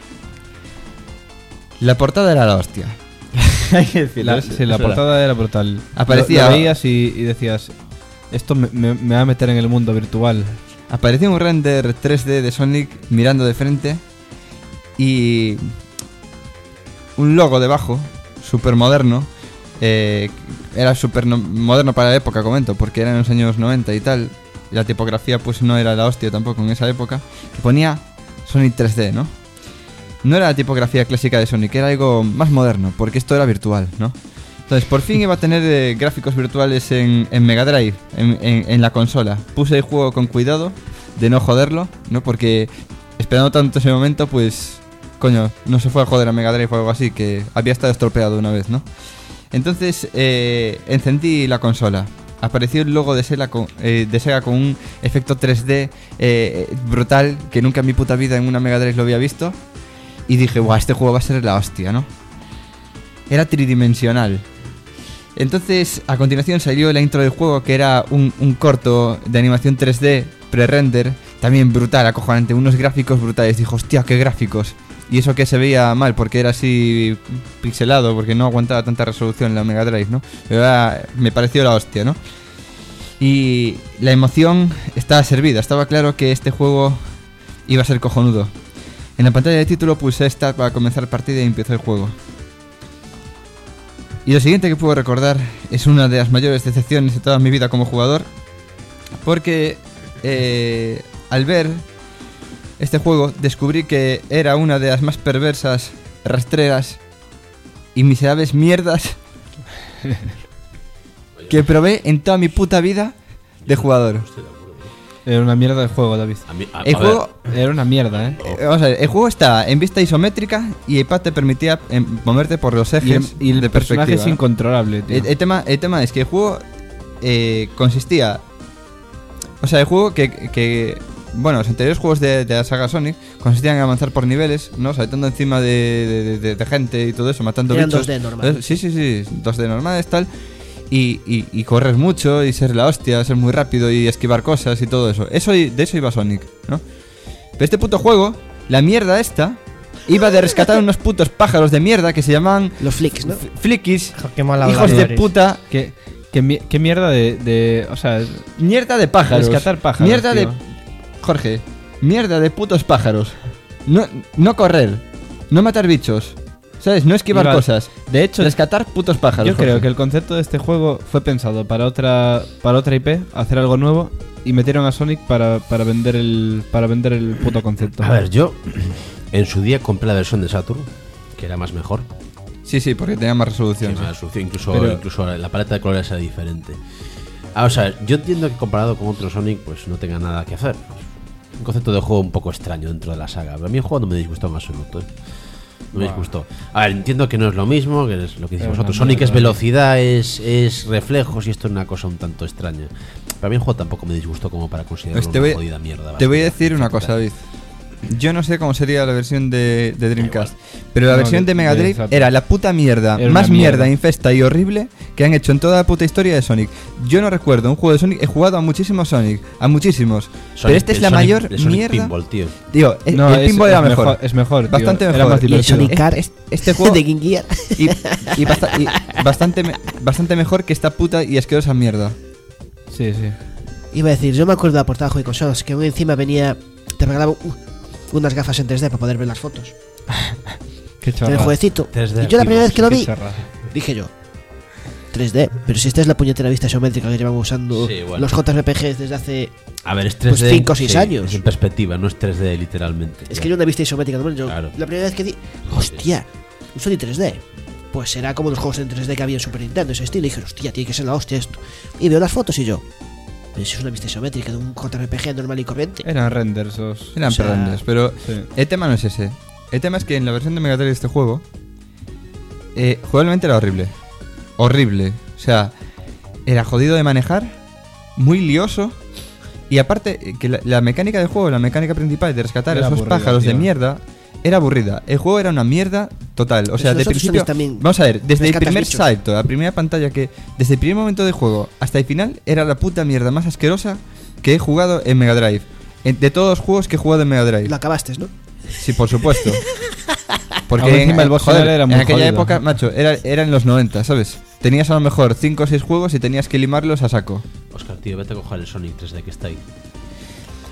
La portada era la hostia. Hay que decirlo. La, sí, la portada era brutal. Aparecía... Lo, lo veías y, y decías, esto me, me, me va a meter en el mundo virtual. Aparecía un render tres D de Sonic mirando de frente y un logo debajo, súper moderno, eh, era súper no- moderno para la época, comento, porque era en los años noventa y tal. Y la tipografía pues no era la hostia tampoco en esa época. Que ponía Sonic tres D, ¿no? No era la tipografía clásica de Sonic, era algo más moderno, porque esto era virtual, ¿no? Entonces, por fin iba a tener eh, gráficos virtuales en, en Mega Drive, en, en, en la consola. Puse el juego con cuidado de no joderlo, ¿no? Porque esperando tanto ese momento, pues... Coño, no se fue a joder a Mega Drive o algo así, que había estado estropeado una vez, ¿no? Entonces, eh, encendí la consola. Apareció el logo de Sega con, eh, de Sega con un efecto tres D eh, brutal, que nunca en mi puta vida en una Mega Drive lo había visto. Y dije, guau, este juego va a ser la hostia, ¿no? Era tridimensional. Entonces, a continuación salió la intro del juego, que era un, un corto de animación tres D, pre-render, también brutal, acojonante, unos gráficos brutales. Dijo, hostia, qué gráficos. Y eso que se veía mal, porque era así pixelado, porque no aguantaba tanta resolución en la Mega Drive, ¿no? Pero era, me pareció la hostia, ¿no? Y la emoción estaba servida, estaba claro que este juego iba a ser cojonudo. En la pantalla de título pulsé Start para comenzar partida y empezó el juego. Y lo siguiente que puedo recordar es una de las mayores decepciones de toda mi vida como jugador, porque eh, al ver este juego descubrí que era una de las más perversas, rastreras y miserables mierdas que probé en toda mi puta vida de jugador. Era una mierda de juego, David. A mí- a- El a ver, juego, Era una mierda, ¿eh? eh, vamos a ver, el juego está en vista isométrica y el pad te permitía em, moverte por los Y el, ejes y el de personaje perspectiva. es incontrolable, tío. El, el tema, el tema es que el juego eh, consistía... O sea, el juego que... que bueno, los anteriores juegos de, de la saga Sonic consistían en avanzar por niveles, ¿no? Saltando encima de, de, de- de gente y todo eso, matando Eran bichos. dos D normales. Sí, sí, sí, dos D normales, tal. Y, y, y correr mucho y ser la hostia, ser muy rápido y esquivar cosas y todo eso. Eso de eso iba Sonic, ¿no? Pero este puto juego, la mierda esta, iba de rescatar unos putos pájaros de mierda que se llamaban Los flicks, ¿no? fliquis, Qué mal hijos hablado de eres. puta, ¿Qué, qué, mi- qué mierda de, de... O sea, mierda de pájaros. rescatar pájaros, Mierda de... tío. Jorge, mierda de putos pájaros. No, no correr, no matar bichos, ¿sabes? No esquivar Iba- cosas. De hecho, Rescatar putos pájaros. yo creo Jorge. que el concepto de este juego fue pensado para otra para otra I P, hacer algo nuevo, y metieron a Sonic para, para vender el para vender el puto concepto. A ver, yo en su día compré la versión de Saturn, que era más mejor. Sí, sí, porque tenía más resolución. Sí, más resolución, incluso, Pero- incluso la paleta de colores era diferente. Ah, o sea, yo entiendo que comparado con otro Sonic, pues no tenga nada que hacer. Un concepto de juego un poco extraño dentro de la saga. Pero a mí el juego no me disgustó en absoluto. ¿eh? No me disgustó. A ver, entiendo que no es lo mismo, que es lo que decís Era vosotros. una Sonic es mierda. velocidad, es, es reflejos, y esto es una cosa un tanto extraña. Pero a mí el juego tampoco me disgustó como para considerarlo Pues te una voy- jodida mierda. Te voy a básica, decir una básica. cosa, David. Yo no sé cómo sería la versión de, de Dreamcast, pero la No, versión de- de Mega de Drive Saturn. era la puta mierda, Era una más mierda, mierda. infesta y horrible que han hecho en toda la puta historia de Sonic. Yo no recuerdo un juego de Sonic, he jugado a muchísimos Sonic, a muchísimos, pero Sonic- esta es el la Sonic- mayor el Sonic mierda. Pinball, tío. Tío, el, No, el es- pinball era es mejor, mejor, es mejor, tío. bastante Era mejor. más Y el divertido. Sonic Car Es- este juego de Game Gear. y, y basta- y bastante, me- bastante mejor que esta puta y asquerosa mierda. Sí, sí. Iba a decir, yo me acuerdo de la portada de Juego de Consolas, que aún encima venía, te regalaba uh, unas gafas en tres D para poder ver las fotos Qué del chorrada. jueguecito. tres D Y yo la primera vez que lo Qué vi, chorrada. dije yo, tres D, pero si esta es la puñetera vista isométrica que llevamos usando Sí, bueno. los J R P Gs desde hace... A ver, es tres D. Pues cinco o seis sí, años. Es en perspectiva, no es tres D literalmente. Es que yo una vista isométrica normal, yo Claro. la primera vez que di, hostia, un Sonic tres D. Pues será como los juegos en tres D que había en Super Nintendo, ese estilo. Y dije, hostia, tiene que ser la hostia esto. Y veo las fotos y yo, pero si es una vista isométrica de un J R P G normal y corriente. Eran renders os- Eran O sea, perrendes, pero sí. el tema no es ese. El tema es que en la versión de Mega Drive de este juego, eh, jugablemente era horrible. Horrible. O sea, era jodido de manejar, muy lioso. Y aparte, eh, que la, la mecánica del juego, la mecánica principal de rescatar Era esos aburrida, pájaros de tío. mierda, era aburrida. El juego era una mierda total. O sea, Pero de si los otros principio. Sonics también Vamos a ver, desde el rescatas primer bichos. salto, la primera pantalla que. Desde el primer momento del juego hasta el final, era la puta mierda más asquerosa que he jugado en Mega Drive. En- De todos los juegos que he jugado en Mega Drive. Lo acabaste, ¿no? Sí, por supuesto. Porque Aún en, encima el boss joder, final era muy en aquella jodido. época, macho, era, era en los noventa, ¿sabes? Tenías a lo mejor cinco o seis juegos y tenías que limarlos a saco. Oscar, tío, vete a coger el Sonic tres D que está ahí.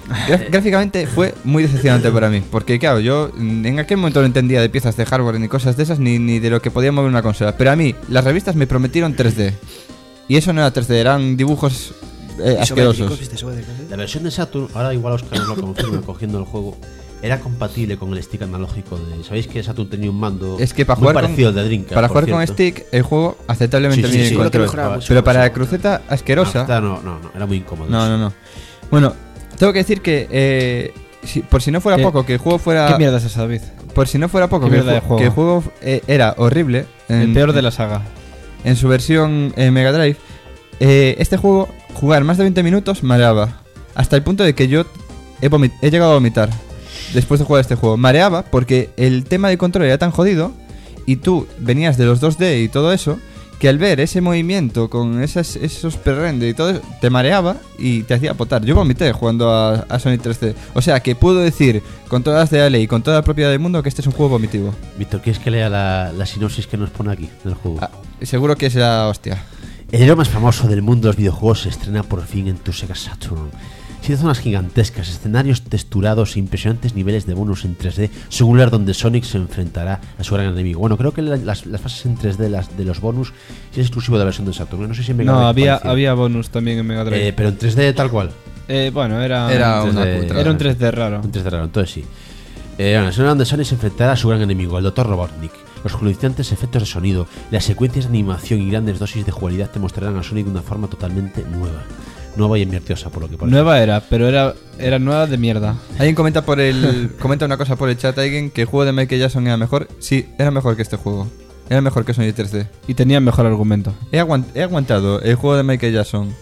Gra- gráficamente fue muy decepcionante para mí. Porque, claro, yo en aquel momento no entendía de piezas de hardware ni cosas de esas, ni, ni de lo que podía mover una consola. Pero a mí, las revistas me prometieron tres D. Y eso no era tres D, eran dibujos eh, asquerosos. La versión de Saturn, ahora igual Oscar nos lo confirma cogiendo el juego, era compatible con el stick analógico de... ¿Sabéis que Saturn tenía un mando Es que para muy jugar, parecido con, al de Dreamcast? para por jugar con cierto? stick, el juego aceptablemente Sí, sí, bien sí, en control. mejoraba mucho, Pero para mucho. la cruceta, asquerosa. No, no, no, no, era muy incómodo. No, no, no. Bueno, tengo que decir que eh, si- por si no fuera ¿Qué- poco, que el juego fuera... ¿Qué mierda es esa, David? Por si no fuera poco, ¿Qué que el, mierda de ju- juego? que el juego eh, era horrible. En, El peor de la saga. En su versión eh, Mega Drive, eh, este juego, jugar más de veinte minutos, mareaba. Hasta el punto de que yo he, vomi- he llegado a vomitar después de jugar este juego. Mareaba porque el tema de control era tan jodido y tú venías de los dos D y todo eso, que al ver ese movimiento con esas, esos pre-render y todo eso, te mareaba y te hacía potar. Yo vomité jugando a, a Sonic tres D. O sea que puedo decir con todas las de la ley y con toda la propiedad del mundo que este es un juego vomitivo. Víctor, ¿quieres que lea la, la sinopsis que nos pone aquí del juego? Ah, seguro que es la hostia. El héroe más famoso del mundo de los videojuegos se estrena por fin en tu Sega Saturn. Siete zonas gigantescas, escenarios texturados e impresionantes niveles de bonus en tres D, según lugar donde Sonic se enfrentará a su gran enemigo. Bueno, creo que la- las, las fases en tres D las, de los bonus sí es exclusivo de la versión de Saturn. No sé si en Mega No, Drive había, parecía. había bonus también en Mega Drive. Eh, pero en tres D tal cual. Eh, bueno, era, Era tres una D putada. era un tres D raro. Un tres D raro, entonces sí. Eh, bueno, es una donde Sonic se enfrentará a su gran enemigo, el doctor Robotnik. Los judiciantes efectos de sonido, las secuencias de animación y grandes dosis de jugabilidad te mostrarán a Sonic de una forma totalmente nueva. Nueva y envirtiosa, por lo que parece. Nueva era, pero era, era nueva de mierda. Alguien comenta por el comenta una cosa por el chat, alguien que el juego de Michael Jackson era mejor. Sí, era mejor que este juego. Era mejor que Sonic tres D. Y tenía mejor argumento. He, aguant- he aguantado el juego de Michael Jackson.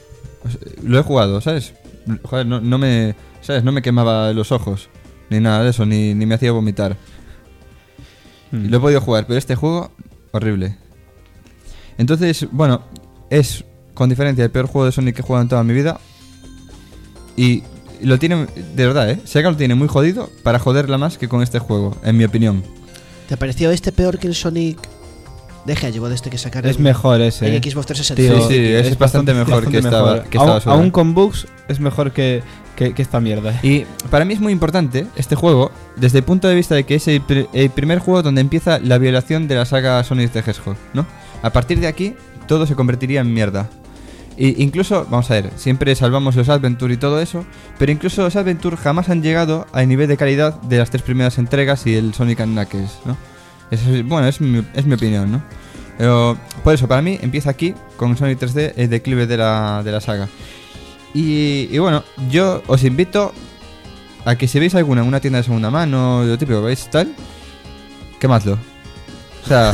O sea, lo he jugado, ¿sabes? Joder, no, no me, ¿sabes? No me quemaba los ojos ni nada de eso, ni, ni me hacía vomitar. Hmm. Y lo he podido jugar, pero este juego horrible. Entonces, bueno, es con diferencia el peor juego de Sonic que he jugado en toda mi vida. Y lo tiene, de verdad, ¿eh? Sega lo tiene muy jodido para joderla más que con este juego, en mi opinión. ¿Te pareció este peor que el Sonic de Hedgehog de este que sacaron? Es mejor ese. En eh. Xbox trescientos sesenta. Tío, Sí, sí, es bastante mejor que estaba- mejor. que estaba aún, suave. aún con bugs es mejor que, que, que esta mierda. eh. Y para mí es muy importante este juego desde el punto de vista de que es el, pr- el primer juego donde empieza la violación de la saga Sonic the Hedgehog, ¿no? A partir de aquí todo se convertiría en mierda. Y incluso, vamos a ver, siempre salvamos los Adventure y todo eso, pero incluso los Adventure jamás han llegado al nivel de calidad de las tres primeras entregas y el Sonic and Knuckles, ¿no? Eso es- bueno, es mi, es mi opinión, ¿no? Pero por eso, para mí empieza aquí con Sonic tres D el declive de la, de la saga. Y, y bueno, yo os invito a que si veis alguna en una tienda de segunda mano, lo típico, ¿veis tal? Quemadlo. O sea,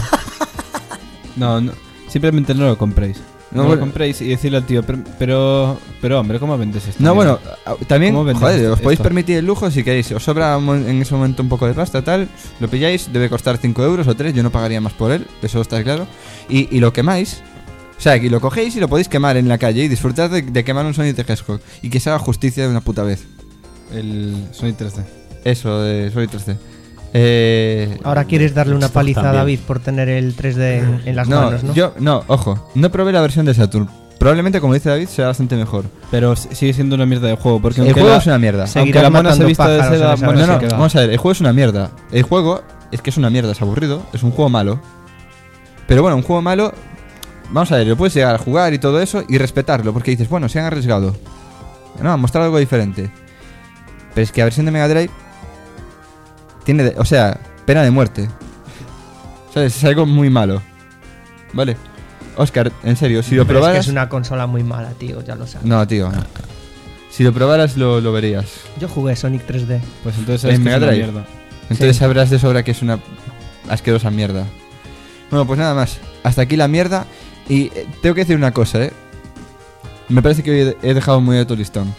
No, no, simplemente no lo compréis. No, No, bueno. lo compréis y decirle al tío, pero, pero, pero, hombre, ¿cómo vendes esto? no, bueno, a- también, ¿Cómo vendes joder, esto? os podéis esto? permitir el lujo si queréis. Os sobra mo- en ese momento un poco de pasta, tal, lo pilláis, debe costar cinco euros o tres, yo no pagaría más por él, eso está claro. Y, y lo quemáis, o sea, que lo cogéis y lo podéis quemar en la calle y disfrutar de, de quemar un Sonic the Hedgehog y que se haga justicia de una puta vez. El Sonic tres D. Eso de Sonic tres D. Eh, Ahora quieres darle una Esto paliza a también. David por tener el tres D en, en las no, manos, ¿no? yo, no, ojo, no probé la versión de Saturn. Probablemente, como dice David, sea bastante mejor. Pero s- sigue siendo una mierda de juego. Porque El aunque juego la, es una mierda. Sí. aunque Seguirás la mona se matando vista de pájaros seda, en esa bueno, No, se no, queda. vamos a ver, el juego es una mierda. El juego es que es una mierda, es aburrido, es un juego malo. Pero bueno, un juego malo, vamos a ver, lo puedes llegar a jugar y todo eso y respetarlo, porque dices, bueno, se han arriesgado. No, han mostrado algo diferente. Pero es que la versión de Mega Drive tiene, de- o sea, pena de muerte. ¿Sabes? Es algo muy malo. ¿Vale? Oscar, en serio, si lo Pero es que probaras... es una consola muy mala, tío, ya lo sabes. No, tío, no. Si lo probaras lo, lo verías. Yo jugué Sonic tres D. Pues entonces En es, que Mega es una Drive. mierda. Entonces Sí. sabrás de sobra que es una asquerosa mierda. Bueno, pues nada más. Hasta aquí la mierda. Y eh, tengo que decir una cosa, ¿eh? Me parece que hoy he he dejado muy alto el listón.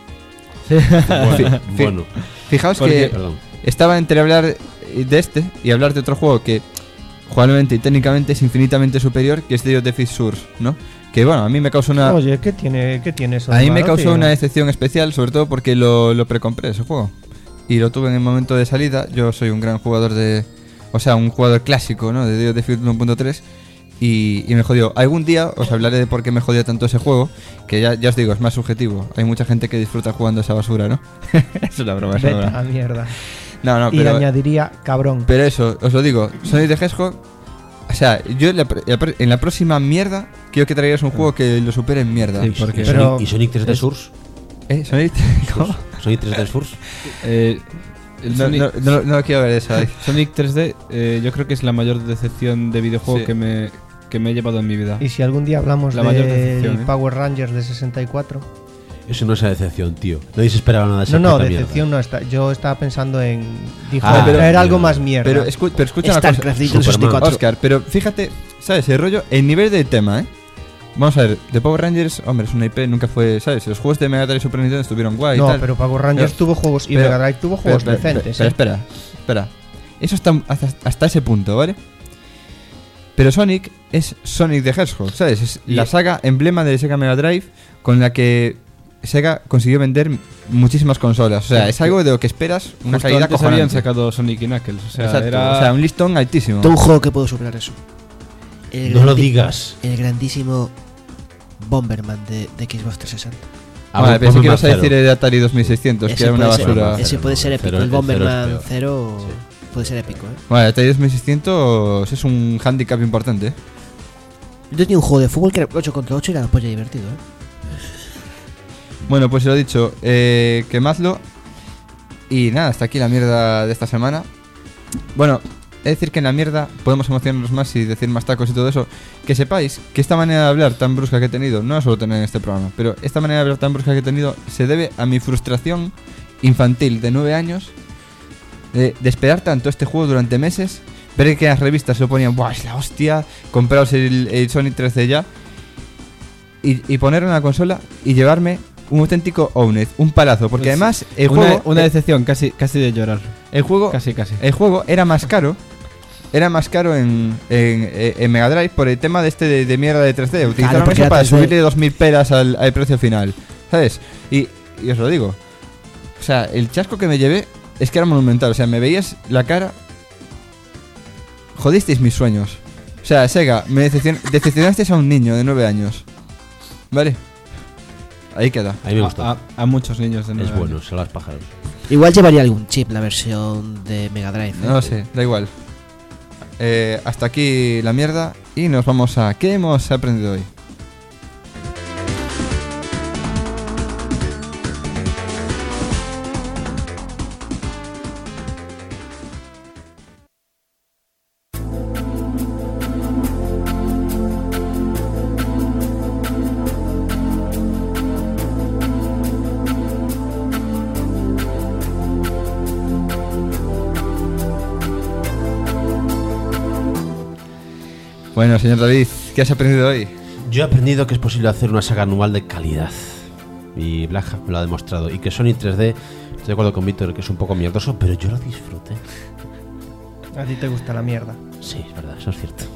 Bueno, Fi- bueno. Fijaos ¿Por que qué? Perdón. estaba entre hablar de este y hablar de otro juego que jugablemente y técnicamente es infinitamente superior, que es Day of the Defeat Source, ¿no? Que bueno, a mí me causó una... Oye, ¿qué tiene, qué tiene eso? A de mí me malo, causó tío? una decepción especial, sobre todo porque lo, lo precompré ese juego. Y lo tuve en el momento de salida. Yo soy un gran jugador de... O sea, un jugador clásico, ¿no? De Day of the Defeat uno punto tres. y, y me jodió. Algún día os hablaré de por qué me jodió tanto ese juego, que ya, ya os digo, es más subjetivo. Hay mucha gente que disfruta jugando esa basura, ¿no? Es una broma, es una Vete a broma. la mierda. No, no, Y pero, añadiría cabrón. pero eso, os lo digo, Sonic the Hedgehog, o sea, yo en la, en la próxima mierda quiero que traigáis un juego que lo supere en mierda. Sí, porque- ¿Y, Pero- Sonic, y Sonic tres D es- Source? ¿Eh? ¿Sonic? ¿Cómo? ¿Sonic tres D Source? Eh, el No, Sonic, no, no, no quiero ver eso ahí. Sonic tres D, eh, yo creo que es la mayor decepción de videojuego Sí. que me que me he llevado en mi vida. Y si algún día hablamos La mayor del decepción, ¿eh? Power Rangers de sesenta y cuatro. Eso no es una decepción, tío. Nadie se esperaba nada de esa No, no, puta decepción mierda. no está. Yo estaba pensando en. Dijo, Ah, traer pero- algo más mierda. Pero, escu- pero escucha una cosa. StarCraft Nintendo Superman. sesenta y cuatro. Oscar, pero fíjate, ¿sabes? El rollo, el nivel de tema, ¿eh? Vamos a ver, The Power Rangers, hombre, es una I P, nunca fue, ¿sabes? Los juegos de Mega Drive y Super Nintendo estuvieron guay y no, tal. pero Power Rangers Pero- tuvo juegos. Y pero- Mega Drive tuvo Pero, juegos pero, decentes. pero ¿eh? espera, espera. Eso está hasta, hasta ese punto, ¿vale? Pero Sonic es Sonic the Hedgehog, ¿sabes? Es Y- la saga emblema de Sega Mega Drive con la que Sega consiguió vender muchísimas consolas. O sea, Sí. es algo de lo que esperas una Justo calidad antes habían cojonante. sacado Sonic y Knuckles. O sea, Exacto, era... o sea, un listón altísimo. Todo un juego que puedo superar eso. El No lo grandi- digas. El grandísimo Bomberman de, de Xbox trescientos sesenta. Ah, Vale, pensé que Bomberman ibas a cero. decir el de Atari dos mil seiscientos, que Ese era una puede ser- basura. ese puede ser Cero, épico. el El cero es Bomberman peor. cero Sí. puede ser épico, ¿eh? Vale, Atari dos mil seiscientos es un handicap importante. ¿eh? Yo tenía un juego de fútbol que era ocho contra ocho y era la polla divertido, ¿eh? Bueno, pues lo dicho, eh, quemadlo. Y nada, hasta aquí la mierda de esta semana. Bueno, es decir que en la mierda podemos emocionarnos más y decir más tacos y todo eso. Que sepáis que esta manera de hablar tan brusca que he tenido, no solo tener en este programa, pero esta manera de hablar tan brusca que he tenido se debe a mi frustración infantil de nueve años de, de esperar tanto este juego durante meses, ver que en las revistas se lo ponían, ¡buah, es la hostia! Compraos el, el Sonic tres D ya. Y, y ponerlo en la consola y llevarme un auténtico owned, un palazo, porque Pues además el una, juego, una el, decepción, casi, casi de llorar. el juego, Casi, casi. el juego era más caro, era más caro en, en, en Mega Drive por el tema de este de, de mierda de tres D. Utilizaron porque eso era para tres D. subirle dos mil pelas al, al precio final, ¿sabes? Y, y os lo digo, o sea, el chasco que me llevé es que era monumental, o sea, me veías la cara, jodisteis mis sueños. O sea, Sega, me decepcion- decepcionasteis a un niño de nueve años, ¿vale? Ahí queda. A mí me gustó. A, a- a muchos niños de es nueve bueno, años. salvar pájaros. Igual llevaría algún chip la versión de Mega Drive. ¿eh? No lo sé, da igual. Eh, hasta aquí la mierda y nos vamos a ¿qué hemos aprendido hoy? Bueno, señor David, ¿qué has aprendido hoy? Yo he aprendido que es posible hacer una saga anual de calidad. Y Black Hat me lo ha demostrado. Y que Sonic tres D, estoy de acuerdo con Víctor, que es un poco mierdoso, pero yo lo disfruté. A ti te gusta la mierda. Sí, es verdad, eso es cierto.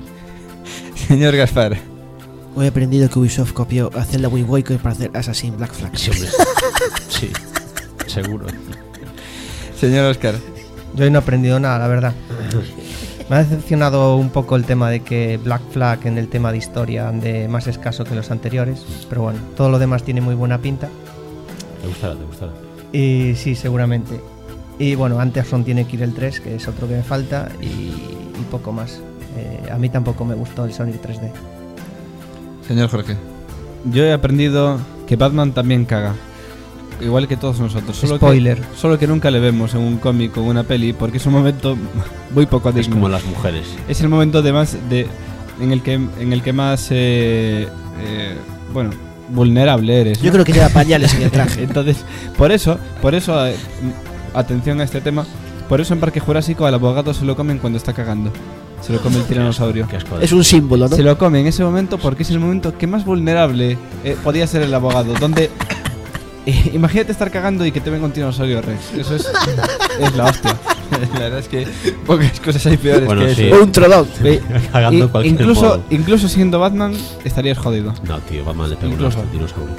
Señor Gaspar. Hoy he aprendido que Ubisoft copió a Zelda Wind Waker para hacer Assassin Black Flag. Sí, hombre. Sí, seguro. Señor Oscar. Yo hoy no he aprendido nada, la verdad. Me ha decepcionado un poco el tema de que Black Flag en el tema de historia ande más escaso que los anteriores. Pero bueno, todo lo demás tiene muy buena pinta. Te gustará, te gustará. Y sí, seguramente. Y bueno, Anderson tiene que ir el tres, que es otro que me falta. Y, y poco más. Eh, a mí tampoco me gustó el Sonic tres D. Señor Jorge. Yo he aprendido que Batman también caga. Igual que todos nosotros. Solo Spoiler. Que, solo que nunca le vemos en un cómic o en una peli porque es un momento muy poco Es digno. como las mujeres. Es el momento de más de en el que en el que más eh, eh, bueno, vulnerable eres, ¿no? Yo creo que lleva pañales en el traje. Entonces, por eso, por eso eh, atención a este tema, por eso en Parque Jurásico al abogado se lo comen cuando está cagando. Se lo come el tiranosaurio. Qué asco de- Es un símbolo, ¿no? Se lo come en ese momento porque es el momento que más vulnerable eh, podía ser el abogado, donde eh, imagínate estar cagando y que te venga un tiranosaurio Rex. Eso es es la hostia. La verdad es que pocas cosas hay peores Bueno, que sí. eso. O un trodón. Ve, Cagando i- en cualquier incluso modo. incluso siendo Batman estarías jodido. No, tío, Batman le pegó un Incluso. asco al dinosaurio.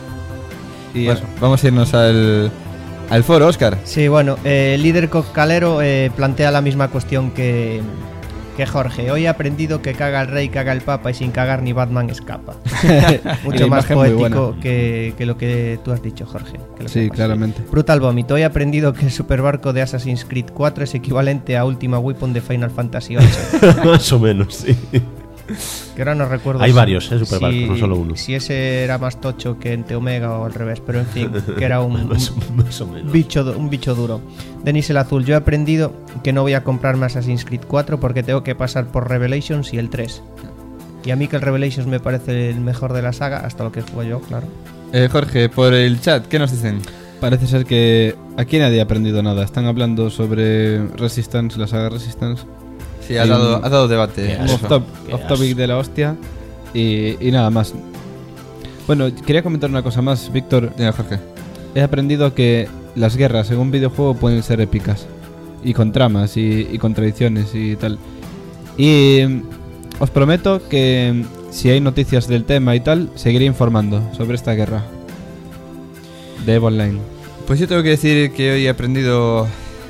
Y Bueno, eso. vamos a irnos al, al foro, Oscar. Sí, bueno, eh, el líder cocalero eh, plantea la misma cuestión que, Que Jorge, hoy he aprendido que caga el rey, caga el papa y sin cagar ni Batman escapa. Y Mucho la más imagen muy poético buena. que, que lo que tú has dicho, Jorge. que lo Sí, sepas. claramente. Brutal Vomit, hoy he aprendido que el superbarco de Assassin's Creed cuatro es equivalente a Ultima Weapon de Final Fantasy ocho. Más o menos, sí. Que ahora no recuerdo. Hay si- varios, ¿eh? Superbarcos, si- no solo uno. Si ese era más tocho que Ente Omega o al revés, pero en fin, que era un, Más, un más o menos. bicho, du- un bicho duro. Denis el Azul, yo he aprendido que no voy a comprarme Assassin's Creed cuatro porque tengo que pasar por Revelations y el tres. Y a mí que el Revelations me parece el mejor de la saga, hasta lo que juego yo, claro. Eh, Jorge, por el chat, ¿qué nos dicen? Parece ser que aquí nadie ha aprendido nada. Están hablando sobre Resistance, la saga Resistance. Sí, ha Y dado, un- ha dado debate. Qué eso. Off, top, Qué off topic asco. de la hostia. Y, y nada más. Bueno, quería comentar una cosa más, Víctor. Dime, Jorge. He aprendido que las guerras en un videojuego pueden ser épicas. Y con tramas y, y con tradiciones y tal. Y mm, os prometo que mm, si hay noticias del tema y tal, seguiré informando sobre esta guerra de EVE Online. Pues yo tengo que decir que hoy he aprendido.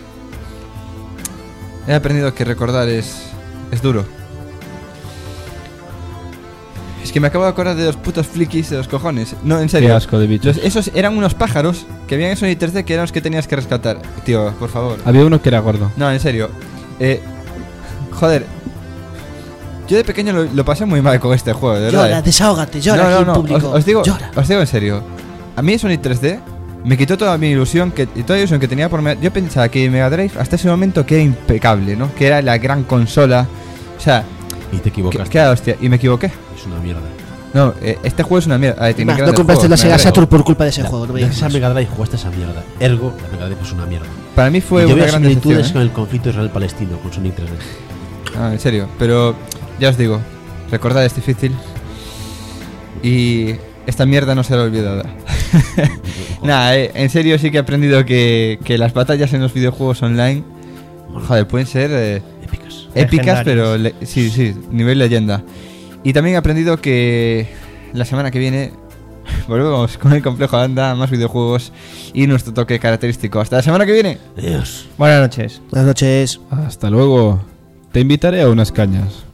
He aprendido que recordar es. es duro. Es que me acabo de acordar de los putos fliquis de los cojones. No, en serio. Qué asco de bichos. Los- esos eran unos pájaros que habían en Sony tres D que eran los que tenías que rescatar. Tío, por favor. Había uno que era gordo. No, en serio. Eh, joder. Yo de pequeño lo, lo pasé muy mal con este juego, de verdad. Llora, eh. desahógate, llora no, no, aquí en no, público. Os, os digo, Llora. os digo en serio. A mí Sonic tres D me quitó toda mi ilusión que, y toda la ilusión que tenía por Mega. Yo pensaba que Mega Drive hasta ese momento que era impecable, ¿no? Que era la gran consola. O sea, Y te que, equivocaste. que era hostia. Y me equivoqué. Es una mierda. No, eh, este juego es una mierda. A ver, tiene Más, no grandes compraste juegos, la Mega Sega Drive. Saturn por culpa de ese La- juego, no me de digas esa más. Mega Drive jugaste esa mierda. Ergo, la Mega Drive es una mierda. Para mí fue Y yo una veo gran decepción. similitudes ¿eh? con el conflicto israel-palestino con Sonic tres D. Ah, en serio. Pero ya os digo, recordad es difícil. Y esta mierda no será olvidada. Nada, eh, en serio sí que he aprendido que, que las batallas en los videojuegos online, joder, pueden ser eh, Épicas. épicas, Legendarias. pero le- sí, sí, nivel leyenda. Y también he aprendido que la semana que viene volvemos con el complejo Anda, más videojuegos y nuestro toque característico. Hasta la semana que viene. Adiós. Buenas noches. Buenas noches. Hasta luego. Te invitaré a unas cañas.